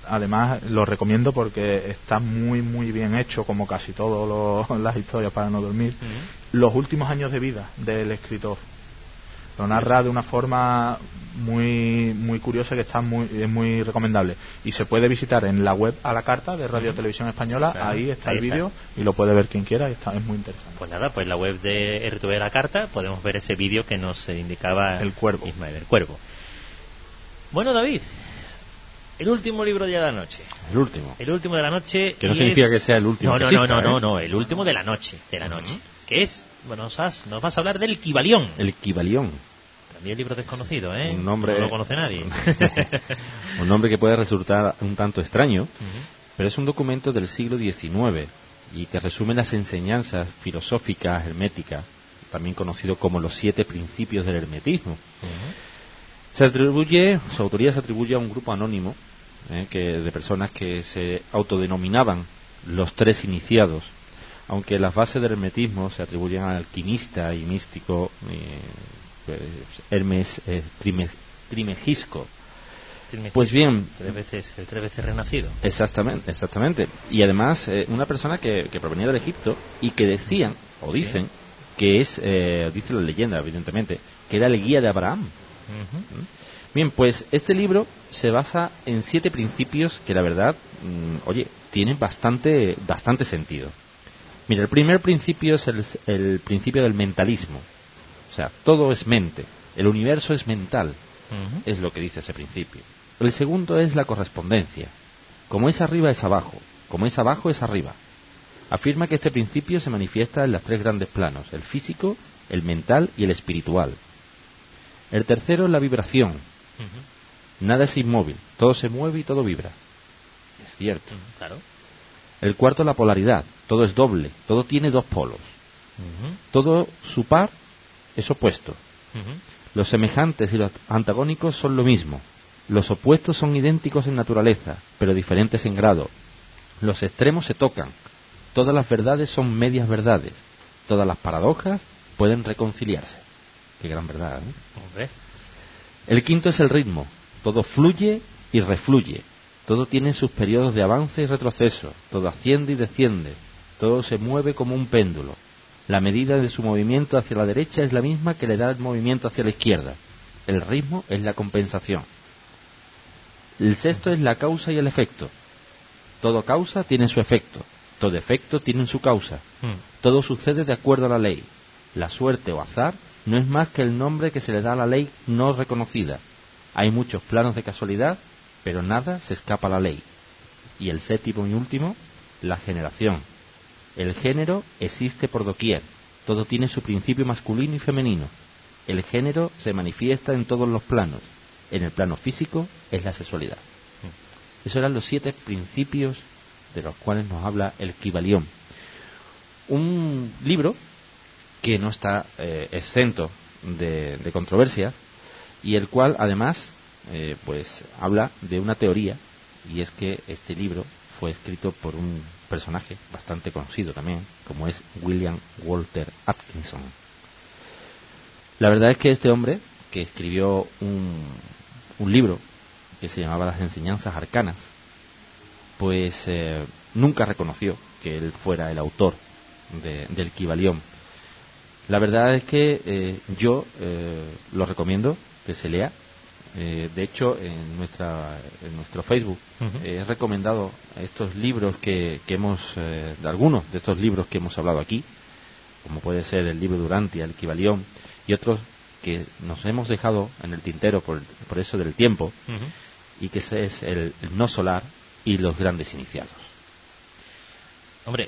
además lo recomiendo porque está muy muy bien hecho, como casi todas las historias para no dormir. Los últimos años de vida del escritor lo narra de una forma muy muy curiosa, que es muy recomendable, y se puede visitar en la web a la carta de Radio Televisión Española. Claro, ahí está el vídeo y lo puede ver quien quiera, y es muy interesante. Pues nada, pues en la web de RTV de la carta podemos ver ese vídeo que nos indicaba el Cuervo. Ismael, el Cuervo. Bueno, David, el último libro de la noche. El último de la noche. Que no significa que sea el último. No, el último de la noche. Que es, bueno, nos vas a hablar del Kybalión. El Kybalión. También libro desconocido, ¿eh? Un nombre, no lo conoce nadie. Un nombre que puede resultar un tanto extraño, pero es un documento del siglo XIX y que resume las enseñanzas filosóficas herméticas, también conocido como los 7 principios del hermetismo. Su autoría se atribuye a un grupo anónimo de personas que se autodenominaban los 3 iniciados, aunque las bases del hermetismo se atribuyen al alquimista y místico Hermes Trimegisco. Pues bien, el 3 veces renacido. Exactamente. Y además una persona que provenía del Egipto y que decían o dicen que dice la leyenda, evidentemente, que era el guía de Abraham. Bien, pues este libro se basa en 7 principios que la verdad, tienen bastante sentido. Mira, el primer principio es el principio del mentalismo. O sea, todo es mente, el universo es mental, es lo que dice ese principio. El segundo es la correspondencia. Como es arriba es abajo, como es abajo es arriba. Afirma que este principio se manifiesta en los 3 grandes planos, el físico, el mental y el espiritual. El tercero es la vibración. Nada es inmóvil, todo se mueve y todo vibra. Es cierto. Claro. El cuarto, la polaridad. Todo es doble, todo tiene 2 polos. Todo su par es opuesto. Los semejantes y los antagónicos son lo mismo. Los opuestos son idénticos en naturaleza, pero diferentes en grado. Los extremos se tocan. Todas las verdades son medias verdades. Todas las paradojas pueden reconciliarse. Qué gran verdad, ¿eh? El quinto es el ritmo. Todo fluye y refluye. Todo tiene sus periodos de avance y retroceso. Todo asciende y desciende. Todo se mueve como un péndulo. La medida de su movimiento hacia la derecha es la misma que le da el movimiento hacia la izquierda. El ritmo es la compensación. El sexto es la causa y el efecto. Todo causa tiene su efecto. Todo efecto tiene su causa. Todo sucede de acuerdo a la ley. La suerte o azar no es más que el nombre que se le da a la ley no reconocida. Hay muchos planos de casualidad, pero nada se escapa a la ley. Y el séptimo y último, la generación. El género existe por doquier. Todo tiene su principio masculino y femenino. El género se manifiesta en todos los planos. En el plano físico es la sexualidad. Esos eran los 7 principios de los cuales nos habla el Kybalión. Un libro que no está exento de controversias y el cual además pues habla de una teoría, y es que este libro fue escrito por un personaje bastante conocido también, como es William Walter Atkinson. La verdad es que este hombre, que escribió un libro que se llamaba Las Enseñanzas Arcanas, pues nunca reconoció que él fuera el autor del Kybalión. La verdad es que yo lo recomiendo que se lea. De hecho, en nuestro Facebook he recomendado estos libros que hemos, de algunos de estos libros que hemos hablado aquí, como puede ser el libro Durantia, el Kybalión, y otros que nos hemos dejado en el tintero por eso del tiempo, y que ese es el no solar y los grandes iniciados. Hombre,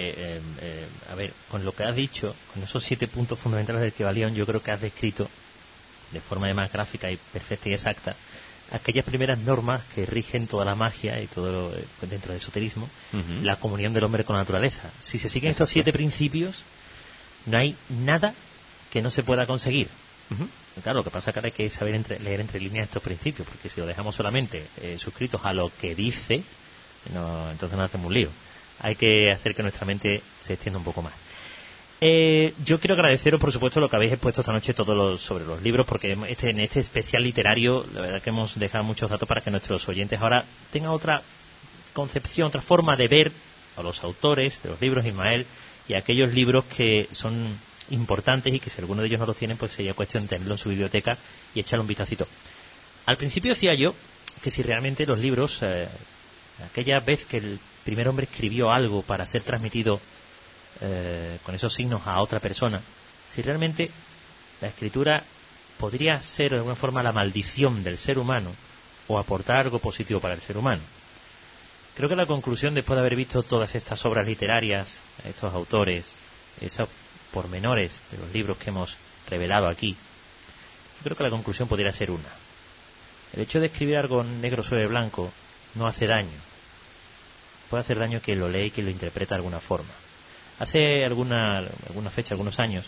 a ver, con lo que has dicho, con esos 7 puntos fundamentales del Kybalión, yo creo que has descrito de forma además gráfica y perfecta y exacta aquellas primeras normas que rigen toda la magia y todo dentro del esoterismo, la comunión del hombre con la naturaleza. Si se siguen estos 7 principios, no hay nada que no se pueda conseguir. Claro, lo que pasa es que ahora hay que saber leer entre líneas estos principios, porque si lo dejamos solamente suscritos a lo que dice, entonces nos hacemos un lío. Hay que hacer que nuestra mente se extienda un poco más. Yo quiero agradeceros, por supuesto, lo que habéis expuesto esta noche sobre los libros, porque en este especial literario, la verdad que hemos dejado muchos datos para que nuestros oyentes ahora tengan otra concepción, otra forma de ver a los autores de los libros, Ismael, y aquellos libros que son importantes y que si alguno de ellos no los tienen, pues sería cuestión de tenerlo en su biblioteca y echarle un vistacito. Al principio decía yo que si realmente los libros, aquella vez que el primer hombre escribió algo para ser transmitido con esos signos a otra persona, si realmente la escritura podría ser de alguna forma la maldición del ser humano o aportar algo positivo para el ser humano. Creo que la conclusión, después de haber visto todas estas obras literarias, estos autores, esos pormenores de los libros que hemos revelado aquí, yo creo que la conclusión podría ser una. El hecho de escribir algo negro sobre blanco no hace daño. Puede hacer daño quien lo lee y quien lo interpreta de alguna forma. Hace alguna fecha, algunos años,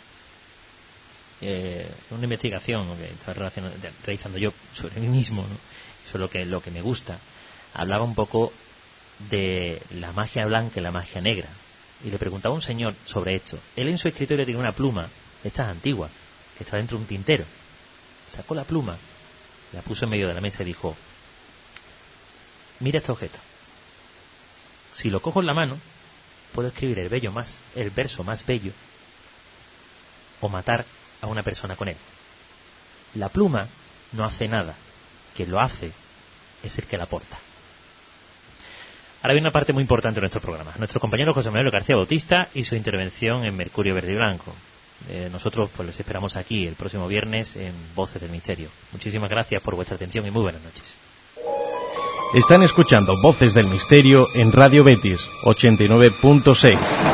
una investigación que estaba realizando yo sobre mí mismo, ¿no? Sobre lo que me gusta, hablaba un poco de la magia blanca y la magia negra. Y le preguntaba a un señor sobre esto. Él en su escritorio tiene una pluma, esta es antigua, que está dentro de un tintero. Sacó la pluma, la puso en medio de la mesa y dijo: mira este objeto. Si lo cojo en la mano, puedo escribir el verso más bello, o matar a una persona con él. La pluma no hace nada, quien lo hace es el que la porta. Ahora viene una parte muy importante de nuestro programa. Nuestro compañero José Manuel García Bautista y su intervención en Mercurio Verde y Blanco. Nosotros pues les esperamos aquí el próximo viernes en Voces del Misterio. Muchísimas gracias por vuestra atención y muy buenas noches. Están escuchando Voces del Misterio en Radio Betis 89.6.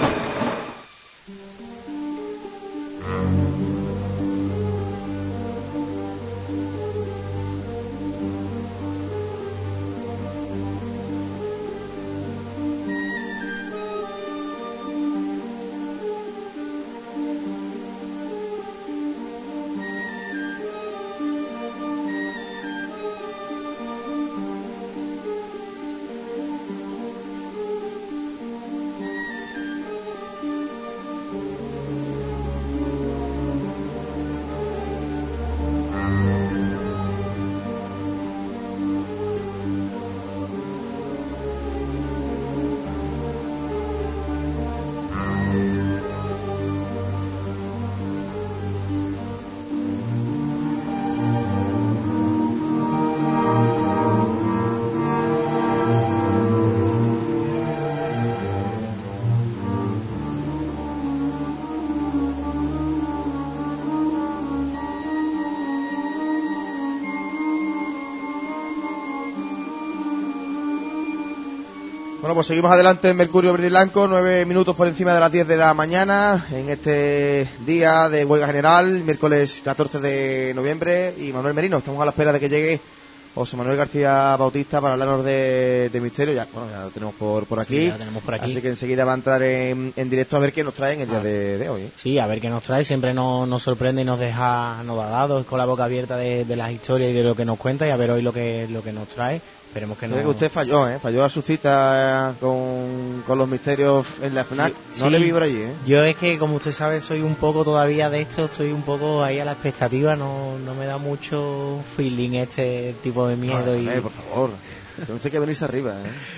Bueno, pues seguimos adelante en Mercurio Verde y Blanco, 9 minutos por encima de las 10 de la mañana, en este día de huelga general, miércoles 14 de noviembre, y Manuel Merino, estamos a la espera de que llegue José Manuel García Bautista para hablarnos de misterio. Ya lo tenemos por aquí. Sí, ya tenemos por aquí. Así que enseguida va a entrar en directo a ver qué nos trae en el día de hoy. Sí, a ver qué nos trae. Siempre nos sorprende y nos deja anodadados con la boca abierta de las historias y de lo que nos cuenta, y a ver hoy lo que nos trae. Esperemos que no. Creo que usted falló a su cita con los misterios en la FNAC. No sí, le vi por allí, Yo es que, como usted sabe, soy un poco todavía de esto, estoy un poco ahí a la expectativa, no me da mucho feeling este tipo de miedo. Por favor, no sé que venirse arriba,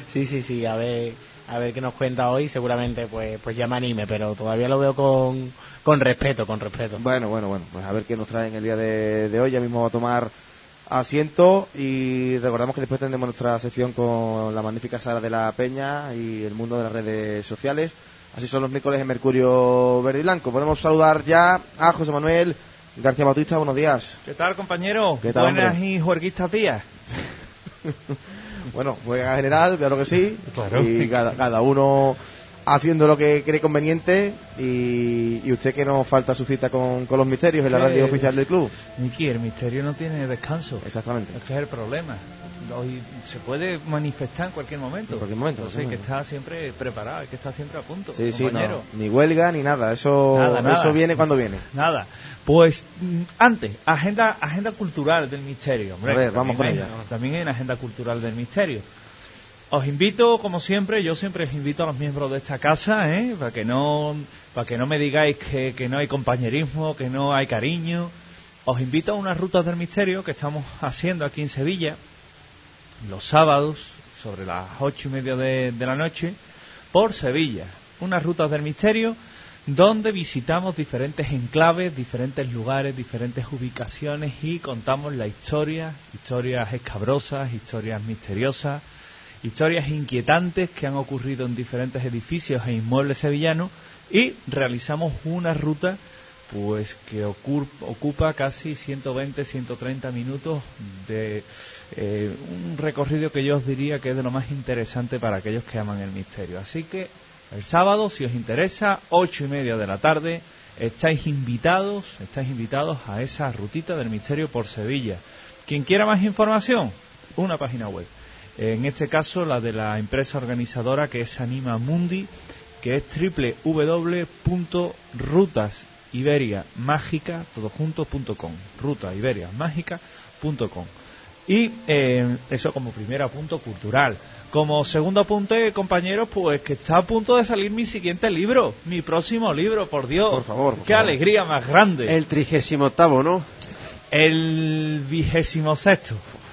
Sí, a ver qué nos cuenta hoy. Seguramente pues ya me anime, pero todavía lo veo con respeto. Bueno, pues a ver qué nos trae en el día de hoy. Ya mismo va a tomar asiento, y recordamos que después tendremos nuestra sección con la magnífica Sara de la Peña y el mundo de las redes sociales. Así son los miércoles en Mercurio Verde y Blanco. Podemos saludar ya a José Manuel García Bautista. Buenos días. ¿Qué tal, compañero? ¿Qué tal, buenas hombre? Y juerguistas días. Bueno, juega general, claro que sí. Claro. Y cada uno haciendo lo que cree conveniente, y usted que nos falta su cita con los misterios en la radio oficial del club. Miki, el misterio no tiene descanso. Exactamente. Este es el problema. Hoy se puede manifestar en cualquier momento. Entonces hay que estar siempre preparado, hay que estar siempre a punto. Sí, compañero. no, ni huelga ni nada. Eso viene cuando viene. Nada. Pues antes, agenda cultural del misterio. Hombre, a ver, vamos con ella. También hay una agenda cultural del misterio. Os invito, como siempre, yo siempre os invito a los miembros de esta casa, para que no me digáis que no hay compañerismo, que no hay cariño. Os invito a unas rutas del misterio que estamos haciendo aquí en Sevilla, los sábados, sobre las 8:30 de la noche, por Sevilla. Unas rutas del misterio donde visitamos diferentes enclaves, diferentes lugares, diferentes ubicaciones y contamos la historia, historias escabrosas, historias misteriosas, historias inquietantes que han ocurrido en diferentes edificios e inmuebles sevillanos, y realizamos una ruta pues que ocupa casi 120-130 minutos de un recorrido que yo os diría que es de lo más interesante para aquellos que aman el misterio. Así que el sábado, si os interesa, 8:30 de la tarde, estáis invitados a esa rutita del misterio por Sevilla. Quien quiera más información, una página web. En este caso, la de la empresa organizadora, que es Anima Mundi, que es www.rutasiberiamágica.com, rutasiberiamágica.com. Y eso como primer apunto cultural. Como segundo apunte, compañeros, pues que está a punto de salir mi siguiente libro, mi próximo libro, por Dios. Por favor. Qué alegría más grande. El 38º, ¿no? El 26º.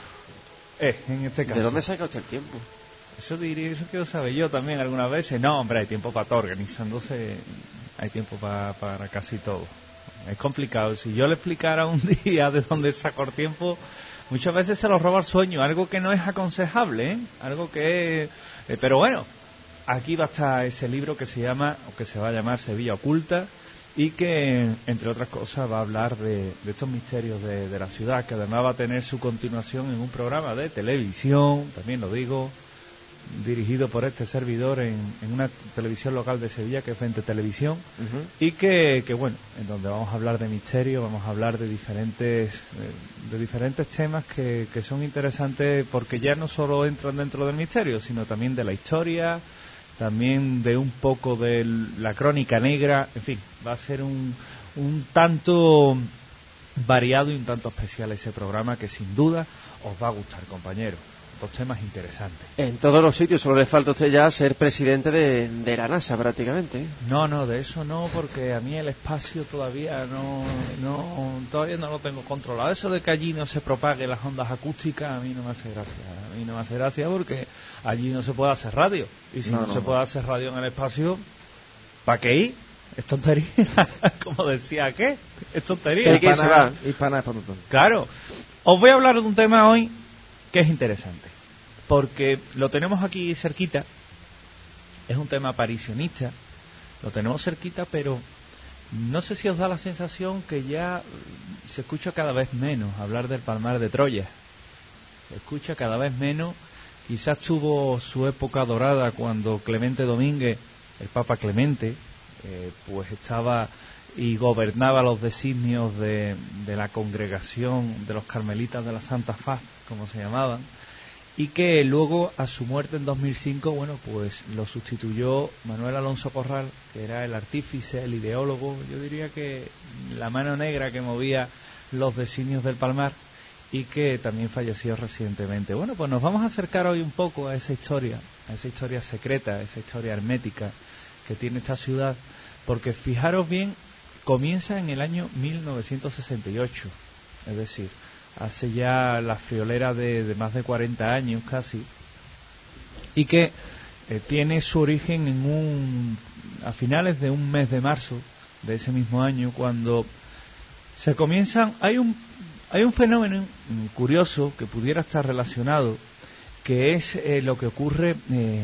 En este caso. ¿De dónde saca usted el tiempo? Eso quiero saber yo también algunas veces. No, hombre, hay tiempo para todo, organizándose, hay tiempo para casi todo. Es complicado. Si yo le explicara un día de dónde saco el tiempo, muchas veces se lo roba el sueño, algo que no es aconsejable, algo que pero bueno, aquí va a estar ese libro que se llama, o que se va a llamar Sevilla Oculta, y que, entre otras cosas, va a hablar de estos misterios de la ciudad, que además va a tener su continuación en un programa de televisión, también lo digo, dirigido por este servidor en una televisión local de Sevilla, que es Frente Televisión, y que bueno, en donde vamos a hablar de misterio, vamos a hablar de diferentes temas que son interesantes, porque ya no solo entran dentro del misterio, sino también de la historia, también de un poco de la crónica negra. En fin, va a ser un tanto variado y un tanto especial ese programa, que sin duda os va a gustar, compañeros. Dos temas interesantes. En todos los sitios, solo le falta a usted ya ser presidente de la NASA prácticamente. No, de eso no, porque a mí el espacio todavía todavía no lo tengo controlado. Eso de que allí no se propague las ondas acústicas, a mí no me hace gracia. A mí no me hace gracia porque allí no se puede hacer radio. Y si no se puede hacer radio en el espacio, ¿para qué ir? Es tontería. Como decía, ¿qué? Es tontería. Sí, Hispana. Claro. Os voy a hablar de un tema hoy que es interesante, porque lo tenemos aquí cerquita. Es un tema aparicionista, lo tenemos cerquita, pero no sé si os da la sensación que ya se escucha cada vez menos hablar del Palmar de Troya. Se escucha cada vez menos. Quizás tuvo su época dorada cuando Clemente Domínguez, el Papa Clemente, pues estaba y gobernaba los designios de la congregación de los Carmelitas de la Santa Faz, como se llamaban, y que luego, a su muerte en 2005, bueno, pues lo sustituyó Manuel Alonso Corral, que era el artífice, el ideólogo, yo diría que la mano negra que movía los designios del Palmar, y que también falleció recientemente. Bueno, pues nos vamos a acercar hoy un poco a esa historia secreta, a esa historia hermética que tiene esta ciudad, porque fijaros bien, comienza en el año 1968, es decir, hace ya la friolera de más de 40 años casi, y que tiene su origen a finales de un mes de marzo de ese mismo año, cuando se comienzan. Hay un fenómeno curioso que pudiera estar relacionado, que es lo que ocurre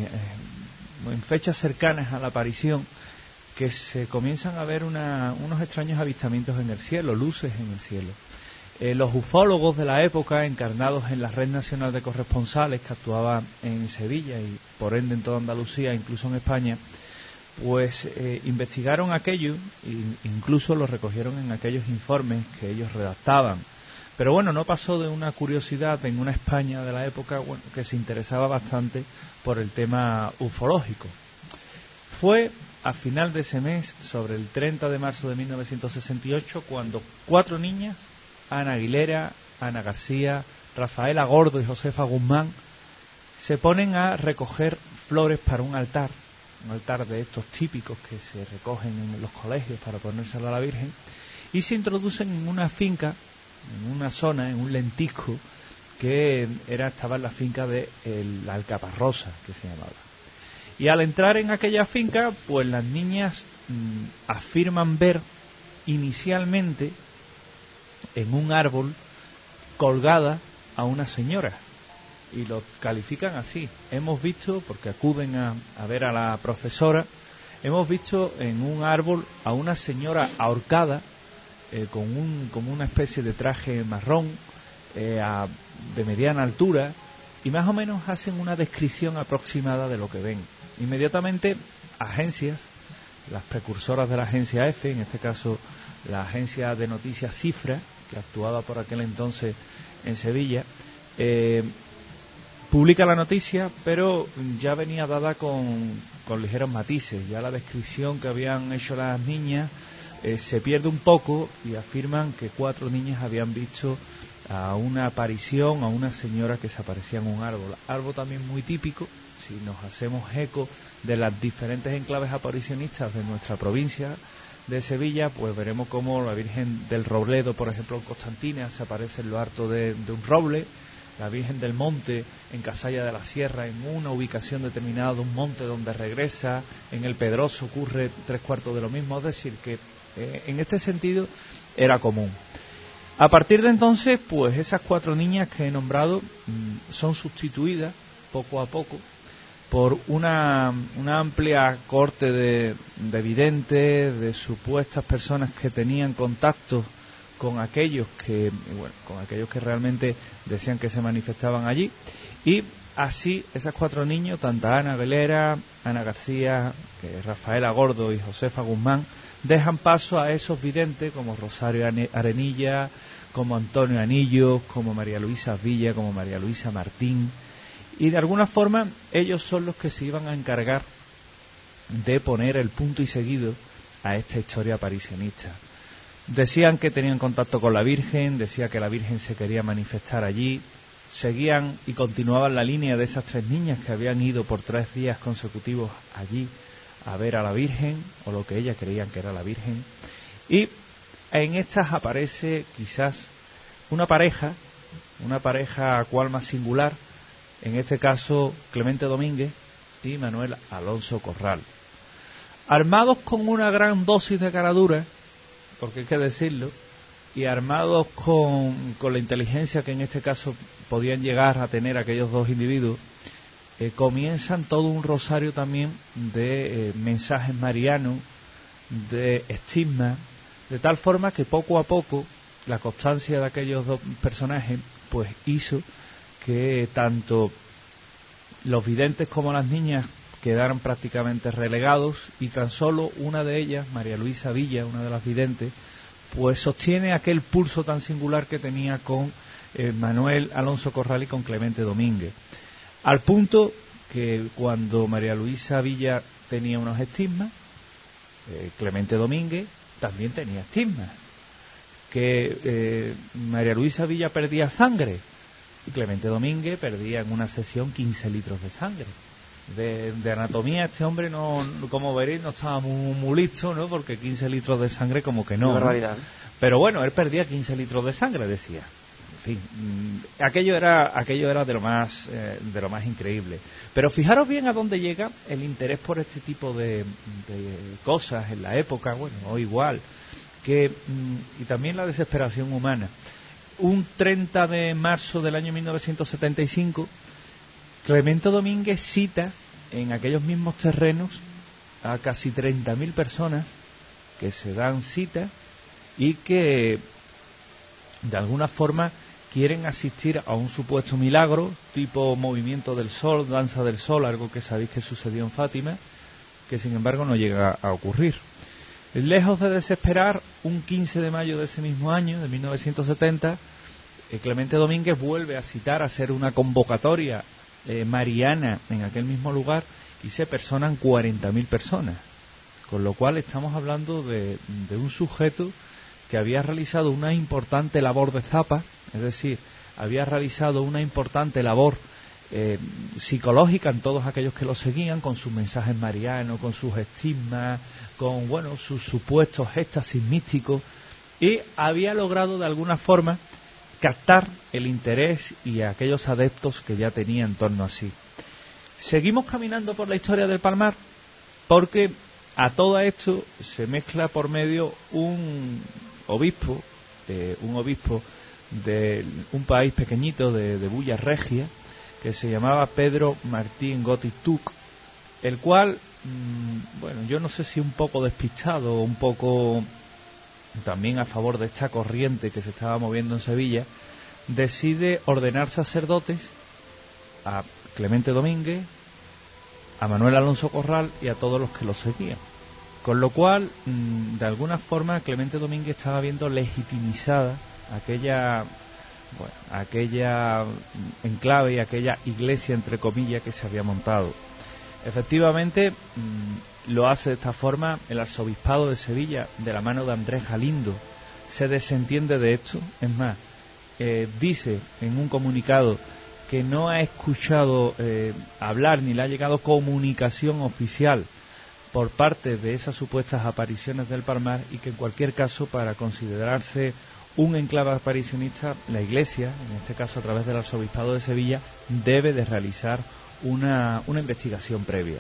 en fechas cercanas a la aparición, que se comienzan a ver unos extraños avistamientos en el cielo, luces en el cielo. Los ufólogos de la época, encarnados en la Red Nacional de Corresponsales, que actuaba en Sevilla y por ende en toda Andalucía, incluso en España, pues investigaron aquello e incluso lo recogieron en aquellos informes que ellos redactaban. Pero bueno, no pasó de una curiosidad en una España de la época, bueno, que se interesaba bastante por el tema ufológico. Fue a final de ese mes, sobre el 30 de marzo de 1968, cuando 4 niñas, Ana Aguilera, Ana García, Rafaela Gordo y Josefa Guzmán, se ponen a recoger flores para un altar de estos típicos que se recogen en los colegios para ponérselo a la Virgen, y se introducen en una finca, en una zona, en un lentisco que estaba en la finca de la Alcaparrosa, que se llamaba. Y al entrar en aquella finca, pues las niñas afirman ver inicialmente en un árbol colgada a una señora, y lo califican así: hemos visto, porque acuden a ver a la profesora, hemos visto en un árbol a una señora ahorcada con una especie de traje marrón de mediana altura, y más o menos hacen una descripción aproximada de lo que ven. Inmediatamente agencias, las precursoras de la agencia EFE, en este caso la agencia de noticias Cifra, que actuaba por aquel entonces en Sevilla, publica la noticia, pero ya venía dada con ligeros matices. Ya la descripción que habían hecho las niñas se pierde un poco, y afirman que 4 niñas habían visto a una aparición, a una señora que se aparecía en un árbol. Árbol también muy típico, si nos hacemos eco de las diferentes enclaves aparicionistas de nuestra provincia de Sevilla, pues veremos cómo la Virgen del Robledo, por ejemplo, en Constantina, se aparece en lo alto de un roble. La Virgen del Monte en Casalla de la Sierra, en una ubicación determinada de un monte donde regresa. En el Pedroso ocurre 3/4 de lo mismo, es decir, que en este sentido era común. A partir de entonces, pues esas 4 niñas que he nombrado son sustituidas poco a poco por una amplia corte de videntes, de supuestas personas que tenían contactos con aquellos que realmente decían que se manifestaban allí, y así esas 4 niños, tanto Ana Velera, Ana García, Rafaela Gordo y Josefa Guzmán, dejan paso a esos videntes como Rosario Arenilla, como Antonio Anillo, como María Luisa Villa, como María Luisa Martín, y de alguna forma ellos son los que se iban a encargar de poner el punto y seguido a esta historia aparicionista. Decían que tenían contacto con la Virgen, decía que la Virgen se quería manifestar allí, seguían y continuaban la línea de esas 3 niñas que habían ido por 3 días consecutivos allí a ver a la Virgen, o lo que ellas creían que era la Virgen, y en estas aparece quizás una pareja cual más singular, en este caso Clemente Domínguez y Manuel Alonso Corral, armados con una gran dosis de caradura, porque hay que decirlo, y armados con la inteligencia que en este caso podían llegar a tener aquellos 2 individuos, comienzan todo un rosario también de mensajes marianos, de estigmas, de tal forma que poco a poco la constancia de aquellos 2 personajes pues hizo que tanto los videntes como las niñas quedaron prácticamente relegados, y tan solo una de ellas, María Luisa Villa, una de las videntes, pues sostiene aquel pulso tan singular que tenía con Manuel Alonso Corral y con Clemente Domínguez, al punto que cuando María Luisa Villa tenía unos estigmas, Clemente Domínguez también tenía estigmas, que María Luisa Villa perdía sangre y Clemente Domínguez perdía en una sesión 15 litros de sangre. De anatomía este hombre, no, como veréis, no estaba muy listo, ¿no? Porque 15 litros de sangre como que no. Una barbaridad. Pero bueno, él perdía 15 litros de sangre, decía. En fin, aquello era de lo más increíble. Pero fijaros bien a dónde llega el interés por este tipo de cosas en la época, bueno, o igual, y también la desesperación humana. Un 30 de marzo del año 1975, Clemente Domínguez cita en aquellos mismos terrenos a casi 30.000 personas que se dan cita y que de alguna forma quieren asistir a un supuesto milagro tipo movimiento del sol, danza del sol, algo que sabéis que sucedió en Fátima, que sin embargo no llega a ocurrir. Lejos de desesperar, un 15 de mayo de ese mismo año, de 1970, Clemente Domínguez vuelve a citar, a hacer una convocatoria mariana en aquel mismo lugar, y se personan 40.000 personas, con lo cual estamos hablando de un sujeto que había realizado una importante labor de zapa, es decir, había realizado una importante labor psicológica en todos aquellos que lo seguían, con sus mensajes marianos, con sus estigmas, con sus supuestos éxtasis místicos, y había logrado de alguna forma captar el interés y a aquellos adeptos que ya tenía en torno a sí. Seguimos caminando por la historia del Palmar, porque a todo esto se mezcla por medio un obispo de un país pequeñito de Bulla Regia, que se llamaba Pedro Martín Gotituc, el cual, yo no sé si un poco despistado o un poco también a favor de esta corriente que se estaba moviendo en Sevilla, decide ordenar sacerdotes a Clemente Domínguez, a Manuel Alonso Corral y a todos los que lo seguían. Con lo cual, de alguna forma, Clemente Domínguez estaba viendo legitimizada aquella enclave y aquella iglesia, entre comillas, que se había montado. Efectivamente, lo hace de esta forma. El arzobispado de Sevilla, de la mano de Andrés Galindo, se desentiende de esto. Es más, dice en un comunicado que no ha escuchado hablar ni le ha llegado comunicación oficial por parte de esas supuestas apariciones del Palmar, y que en cualquier caso, para considerarse un enclave aparicionista, la Iglesia, en este caso a través del arzobispado de Sevilla, debe de realizar una investigación previa.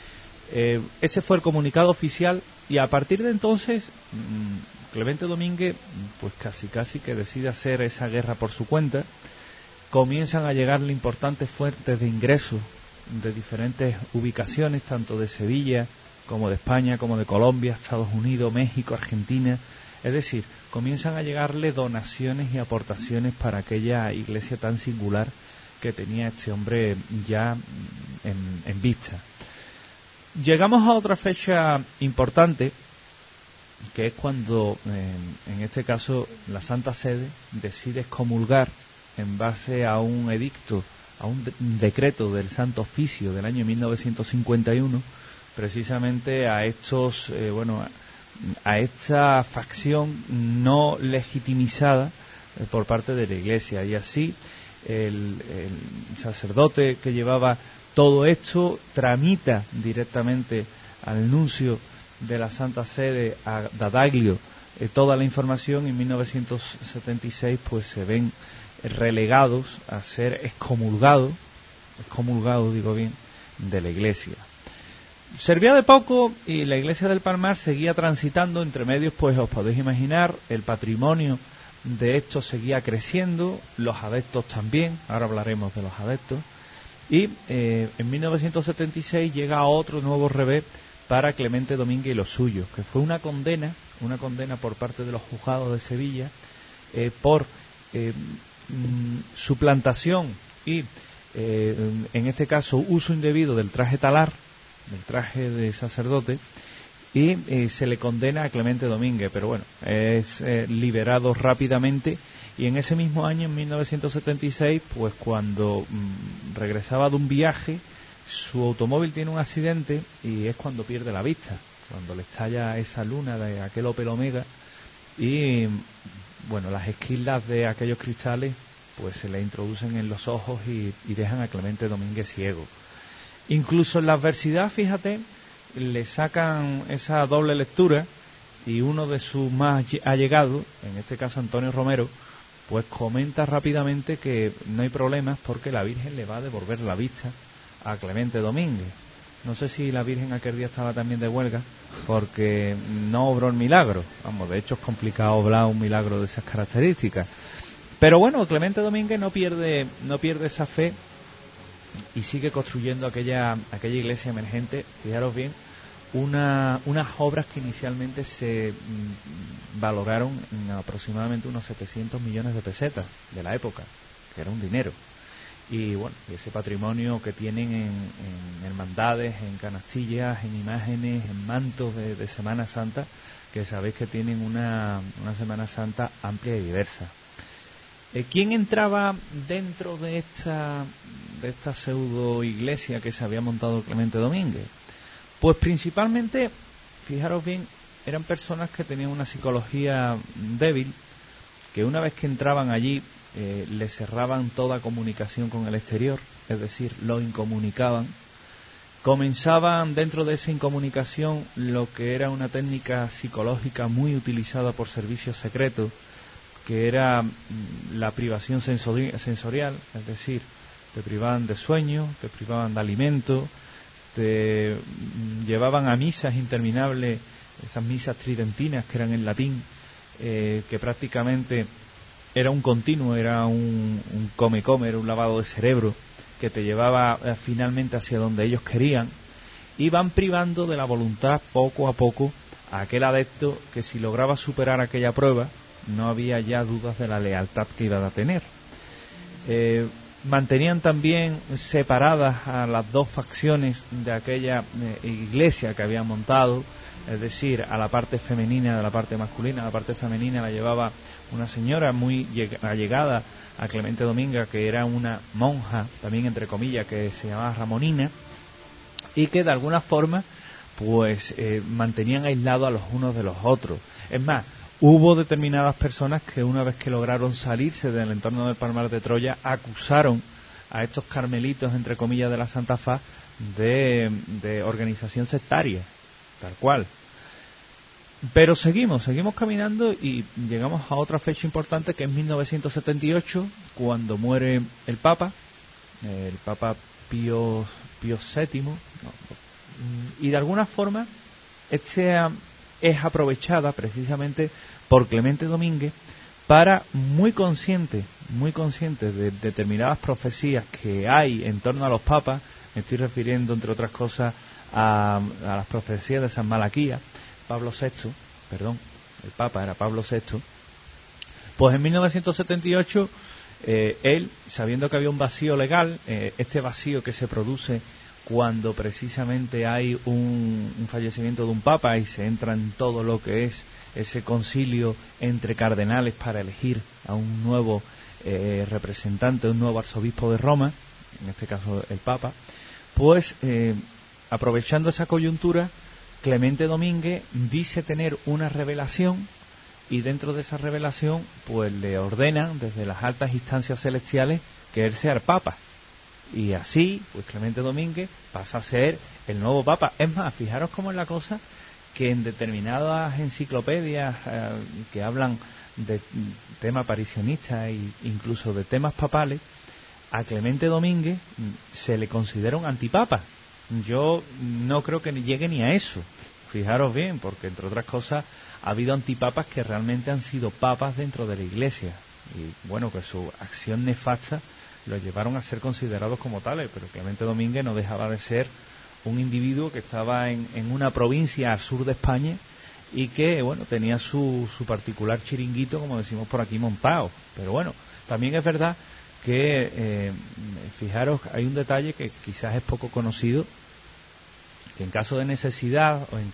Ese fue el comunicado oficial, y a partir de entonces Clemente Domínguez pues casi que decide hacer esa guerra por su cuenta. Comienzan a llegarle importantes fuentes de ingresos de diferentes ubicaciones, tanto de Sevilla como de España, como de Colombia, Estados Unidos, México, Argentina. Es decir, comienzan a llegarle donaciones y aportaciones para aquella iglesia tan singular que tenía este hombre ya en vista. Llegamos a otra fecha importante, que es cuando, en este caso, la Santa Sede decide excomulgar, en base a un edicto, a un decreto del Santo Oficio del año 1951, precisamente a estos, a esta facción no legitimizada por parte de la Iglesia. Y así el sacerdote que llevaba todo esto tramita directamente al nuncio de la Santa Sede, a Dadaglio, toda la información, y en 1976 pues se ven relegados a ser excomulgados digo bien, de la Iglesia. Servía de poco y la Iglesia del Palmar seguía transitando. Entre medios, pues os podéis imaginar, el patrimonio de esto seguía creciendo, los adeptos también, ahora hablaremos de los adeptos, y en 1976 llega otro nuevo revés para Clemente Domínguez y los suyos, que fue una condena por parte de los juzgados de Sevilla por suplantación y en este caso uso indebido del traje talar, del traje de sacerdote, y se le condena a Clemente Domínguez, pero bueno, es liberado rápidamente. Y en ese mismo año, en 1976, pues cuando regresaba de un viaje, su automóvil tiene un accidente y es cuando pierde la vista, cuando le estalla esa luna de aquel Opel Omega, y bueno, las esquilas de aquellos cristales pues se le introducen en los ojos y dejan a Clemente Domínguez ciego. Incluso en la adversidad, fíjate, le sacan esa doble lectura, y uno de sus más allegados, en este caso Antonio Romero, pues comenta rápidamente que no hay problemas porque la Virgen le va a devolver la vista a Clemente Domínguez. No sé si la Virgen aquel día estaba también de huelga, porque no obró el milagro. Vamos, de hecho es complicado obrar un milagro de esas características. Pero bueno, Clemente Domínguez no pierde esa fe y sigue construyendo aquella iglesia emergente. Fijaros bien, unas obras que inicialmente se valoraron en aproximadamente unos 700 millones de pesetas de la época, que era un dinero. Y bueno, ese patrimonio que tienen en hermandades, en canastillas, en imágenes, en mantos de Semana Santa, que sabéis que tienen una Semana Santa amplia y diversa. ¿Quién entraba dentro de esta pseudo iglesia que se había montado Clemente Domínguez? Pues principalmente, fijaros bien, eran personas que tenían una psicología débil, que una vez que entraban allí le cerraban toda comunicación con el exterior, es decir, lo incomunicaban. Comenzaban dentro de esa incomunicación lo que era una técnica psicológica muy utilizada por servicios secretos, que era la privación sensorial, es decir, te privaban de sueño, te privaban de alimento, te llevaban a misas interminables, esas misas tridentinas que eran en latín, que prácticamente era un continuo, era un come-come, era un lavado de cerebro que te llevaba finalmente hacia donde ellos querían, y van privando de la voluntad poco a poco a aquel adepto que, si lograba superar aquella prueba, no había ya dudas de la lealtad que iba a tener. Mantenían también separadas a las dos facciones de aquella iglesia que habían montado, es decir, a la parte femenina de la parte masculina. La parte femenina la llevaba una señora muy allegada a Clemente Domínguez, que era una monja, también entre comillas, que se llamaba Ramonina, y que de alguna forma pues mantenían aislados a los unos de los otros. Es más, hubo determinadas personas que, una vez que lograron salirse del entorno del Palmar de Troya, acusaron a estos carmelitos, entre comillas, de la Santa Faz de organización sectaria, tal cual. Pero seguimos caminando y llegamos a otra fecha importante, que es 1978, cuando muere el Papa Pío VII, y de alguna forma es aprovechada precisamente por Clemente Domínguez para, muy consciente de determinadas profecías que hay en torno a los papas. Me estoy refiriendo, entre otras cosas, a las profecías de San Malaquías. El Papa era Pablo VI. Pues en 1978 él, sabiendo que había un vacío legal, este vacío que se produce cuando precisamente hay un fallecimiento de un papa y se entra en todo lo que es ese concilio entre cardenales para elegir a un nuevo representante, un nuevo arzobispo de Roma, en este caso el Papa, pues aprovechando esa coyuntura, Clemente Domínguez dice tener una revelación, y dentro de esa revelación pues le ordenan desde las altas instancias celestiales que él sea el Papa. Y así, pues Clemente Domínguez pasa a ser el nuevo Papa. Es más, fijaros cómo es la cosa, que en determinadas enciclopedias que hablan de temas aparicionistas e incluso de temas papales, a Clemente Domínguez se le considera un antipapa. Yo no creo que llegue ni a eso. Fijaros bien, porque entre otras cosas ha habido antipapas que realmente han sido papas dentro de la Iglesia. Y bueno, que su acción nefasta lo llevaron a ser considerados como tales, pero Clemente Domínguez no dejaba de ser un individuo que estaba en una provincia al sur de España y que, bueno, tenía su particular chiringuito, como decimos por aquí, montado. Pero bueno, también es verdad que, fijaros, hay un detalle que quizás es poco conocido, que en caso de necesidad o en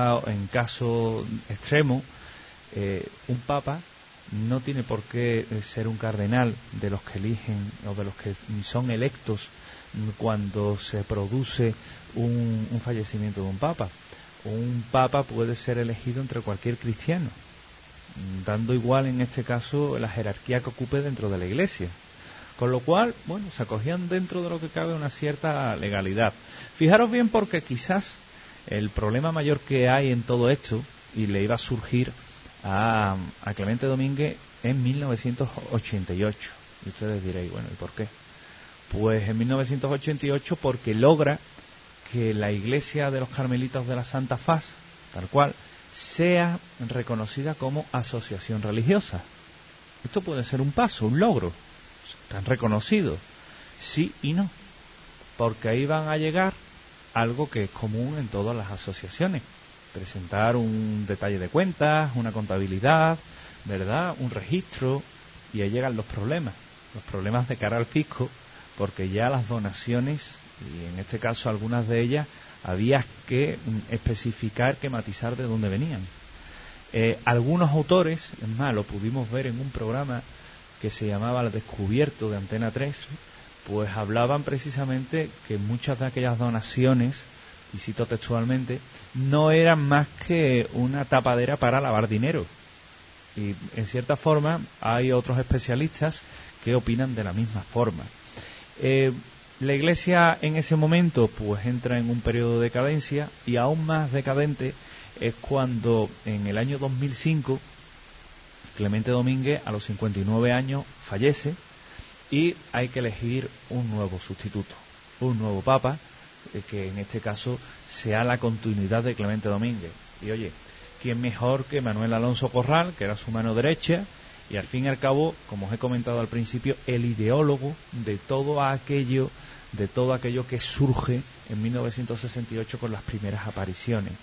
caso extremo, un papa no tiene por qué ser un cardenal de los que eligen o de los que son electos cuando se produce un fallecimiento de un papa. Un papa puede ser elegido entre cualquier cristiano, dando igual en este caso la jerarquía que ocupe dentro de la Iglesia. Con lo cual, bueno, se acogían dentro de lo que cabe una cierta legalidad. Fijaros bien, porque quizás el problema mayor que hay en todo esto, y le iba a surgir a Clemente Domínguez en 1988. Y ustedes diréis, bueno, ¿y por qué? Pues en 1988 porque logra que la Iglesia de los Carmelitas de la Santa Faz, tal cual, sea reconocida como asociación religiosa. Esto puede ser un paso, un logro. Están reconocidos, sí y no, porque ahí van a llegar algo que es común en todas las asociaciones: presentar un detalle de cuentas, una contabilidad, ¿verdad?, un registro, y ahí llegan los problemas de cara al fisco, porque ya las donaciones, y en este caso algunas de ellas, había que especificar, que matizar de dónde venían. Algunos autores, es más, lo pudimos ver en un programa que se llamaba El Descubierto, de Antena 3, pues hablaban precisamente que muchas de aquellas donaciones, y cito textualmente, no eran más que una tapadera para lavar dinero. Y en cierta forma hay otros especialistas que opinan de la misma forma. La Iglesia en ese momento pues entra en un periodo de decadencia, y aún más decadente es cuando en el año 2005 Clemente Domínguez, a los 59 años, fallece, y hay que elegir un nuevo sustituto, un nuevo papa, que en este caso sea la continuidad de Clemente Domínguez. Y oye, ¿quién mejor que Manuel Alonso Corral, que era su mano derecha, y al fin y al cabo, como os he comentado al principio, el ideólogo de todo aquello que surge en 1968 con las primeras apariciones?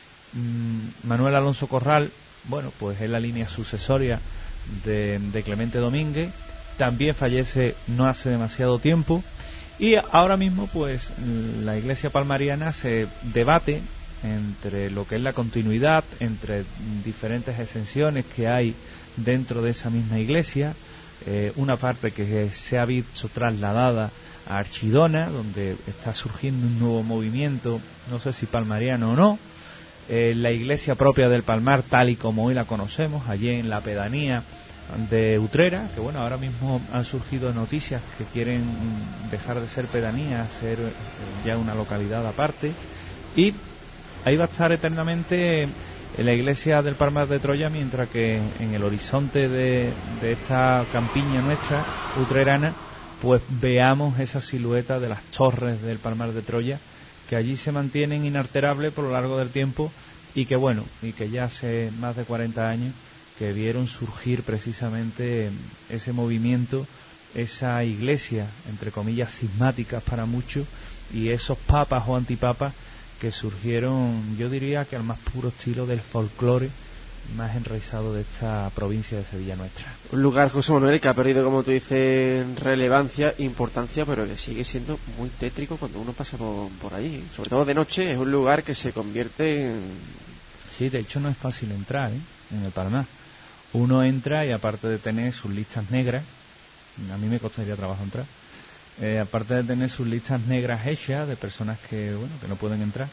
Manuel Alonso Corral, bueno, pues es la línea sucesoria de Clemente Domínguez, también fallece no hace demasiado tiempo, y ahora mismo pues la Iglesia palmariana se debate entre lo que es la continuidad, entre diferentes exenciones que hay dentro de esa misma Iglesia, una parte que se ha visto trasladada a Archidona, donde está surgiendo un nuevo movimiento, no sé si palmariano o no, la iglesia propia del Palmar, tal y como hoy la conocemos, allí en la pedanía de Utrera, que bueno, ahora mismo han surgido noticias que quieren dejar de ser pedanía, ser ya una localidad aparte, y ahí va a estar eternamente la iglesia del Palmar de Troya, mientras que en el horizonte de esta campiña nuestra utrerana pues veamos esa silueta de las torres del Palmar de Troya, que allí se mantienen inalterables por lo largo del tiempo, y que bueno, y que ya hace más de 40 años que vieron surgir precisamente ese movimiento, esa iglesia, entre comillas, cismáticas para muchos, y esos papas o antipapas que surgieron, yo diría que al más puro estilo del folclore más enraizado de esta provincia de Sevilla nuestra. Un lugar, José Manuel, que ha perdido, como tú dices, relevancia, importancia, pero que sigue siendo muy tétrico cuando uno pasa por allí. Sobre todo de noche, es un lugar que se convierte en... Sí, de hecho no es fácil entrar, en el Palmar. Uno entra y aparte de tener sus listas negras, a mí me costaría trabajo entrar, aparte de tener sus listas negras hechas de personas que no pueden entrar,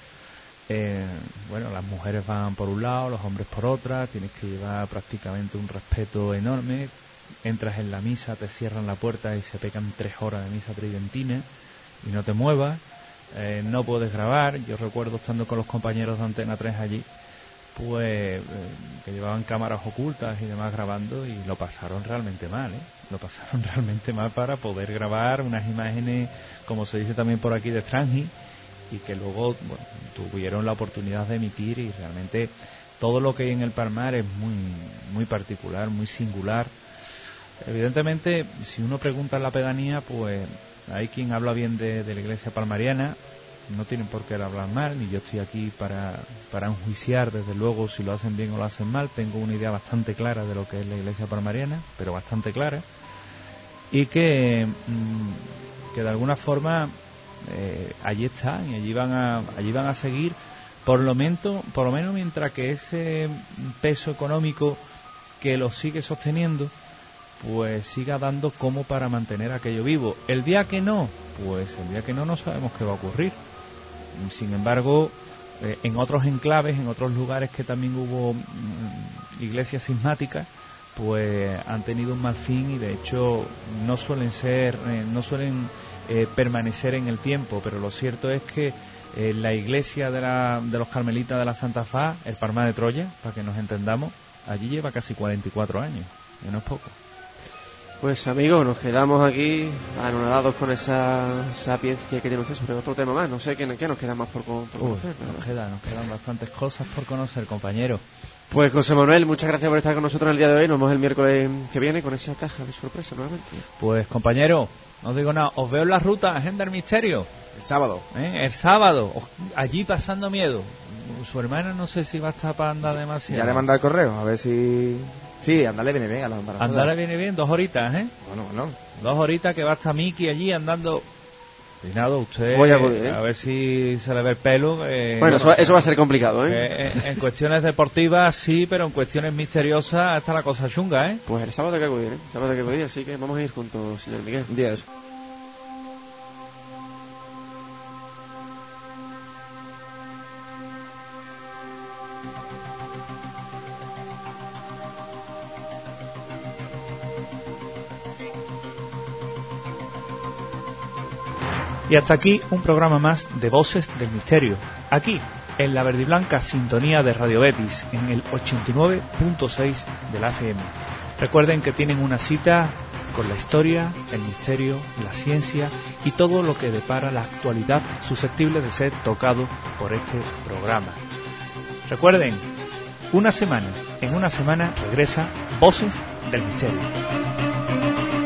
las mujeres van por un lado, los hombres por otra, tienes que llevar prácticamente un respeto enorme. Entras en la misa, te cierran la puerta y se pegan 3 horas de misa tridentina y no te muevas, no puedes grabar. Yo recuerdo estando con los compañeros de Antena 3 allí, pues que llevaban cámaras ocultas y demás grabando, y lo pasaron realmente mal, lo pasaron realmente mal para poder grabar unas imágenes, como se dice también por aquí, de Strange, y que luego tuvieron la oportunidad de emitir. Y realmente todo lo que hay en el Palmar es muy, muy particular, muy singular. Evidentemente, si uno pregunta en la pedanía, pues hay quien habla bien de la iglesia palmariana, no tienen por qué hablar mal, ni yo estoy aquí para enjuiciar, desde luego, si lo hacen bien o lo hacen mal. Tengo una idea bastante clara de lo que es la iglesia palmariana, pero bastante clara, y que de alguna forma allí están, y allí van a seguir, por lo menos mientras que ese peso económico que los sigue sosteniendo pues siga dando como para mantener aquello vivo. El día que no sabemos qué va a ocurrir. Sin embargo, en otros enclaves, en otros lugares que también hubo iglesias cismáticas, pues han tenido un mal fin, y de hecho no suelen permanecer en el tiempo. Pero lo cierto es que la iglesia de los Carmelitas de la Santa Faz, el Palmar de Troya, para que nos entendamos, allí lleva casi 44 años, y no es poco. Pues amigos, nos quedamos aquí anonadados con esa sapiencia que tiene usted sobre otro tema más. No sé qué nos queda más por conocer. Nos quedan bastantes cosas por conocer, compañero. Pues José Manuel, muchas gracias por estar con nosotros el día de hoy. Nos vemos el miércoles que viene con esa caja de sorpresa nuevamente. Pues compañero, no os digo nada, os veo en la ruta Agenda del Misterio el sábado. El sábado, allí pasando miedo. Su hermana no sé si va a estar para andar demasiado. Ya le manda el correo, a ver si... Sí, andale viene bien a las embarazadas. Andale viene bien, 2 horitas, Bueno. 2 horitas que va a estar Miki allí andando. Y nada, usted voy a acudir, a ver si se le ve el pelo. Bueno, eso va a ser complicado, en cuestiones deportivas sí, pero en cuestiones misteriosas está la cosa chunga, Pues el sábado hay que acudir, sábado hay que acudir, así que vamos a ir juntos, señor Miguel. Días. Y hasta aquí un programa más de Voces del Misterio, aquí en la verdiblanca sintonía de Radio Betis, en el 89.6 de la FM. Recuerden que tienen una cita con la historia, el misterio, la ciencia y todo lo que depara la actualidad susceptible de ser tocado por este programa. Recuerden, en una semana regresa Voces del Misterio.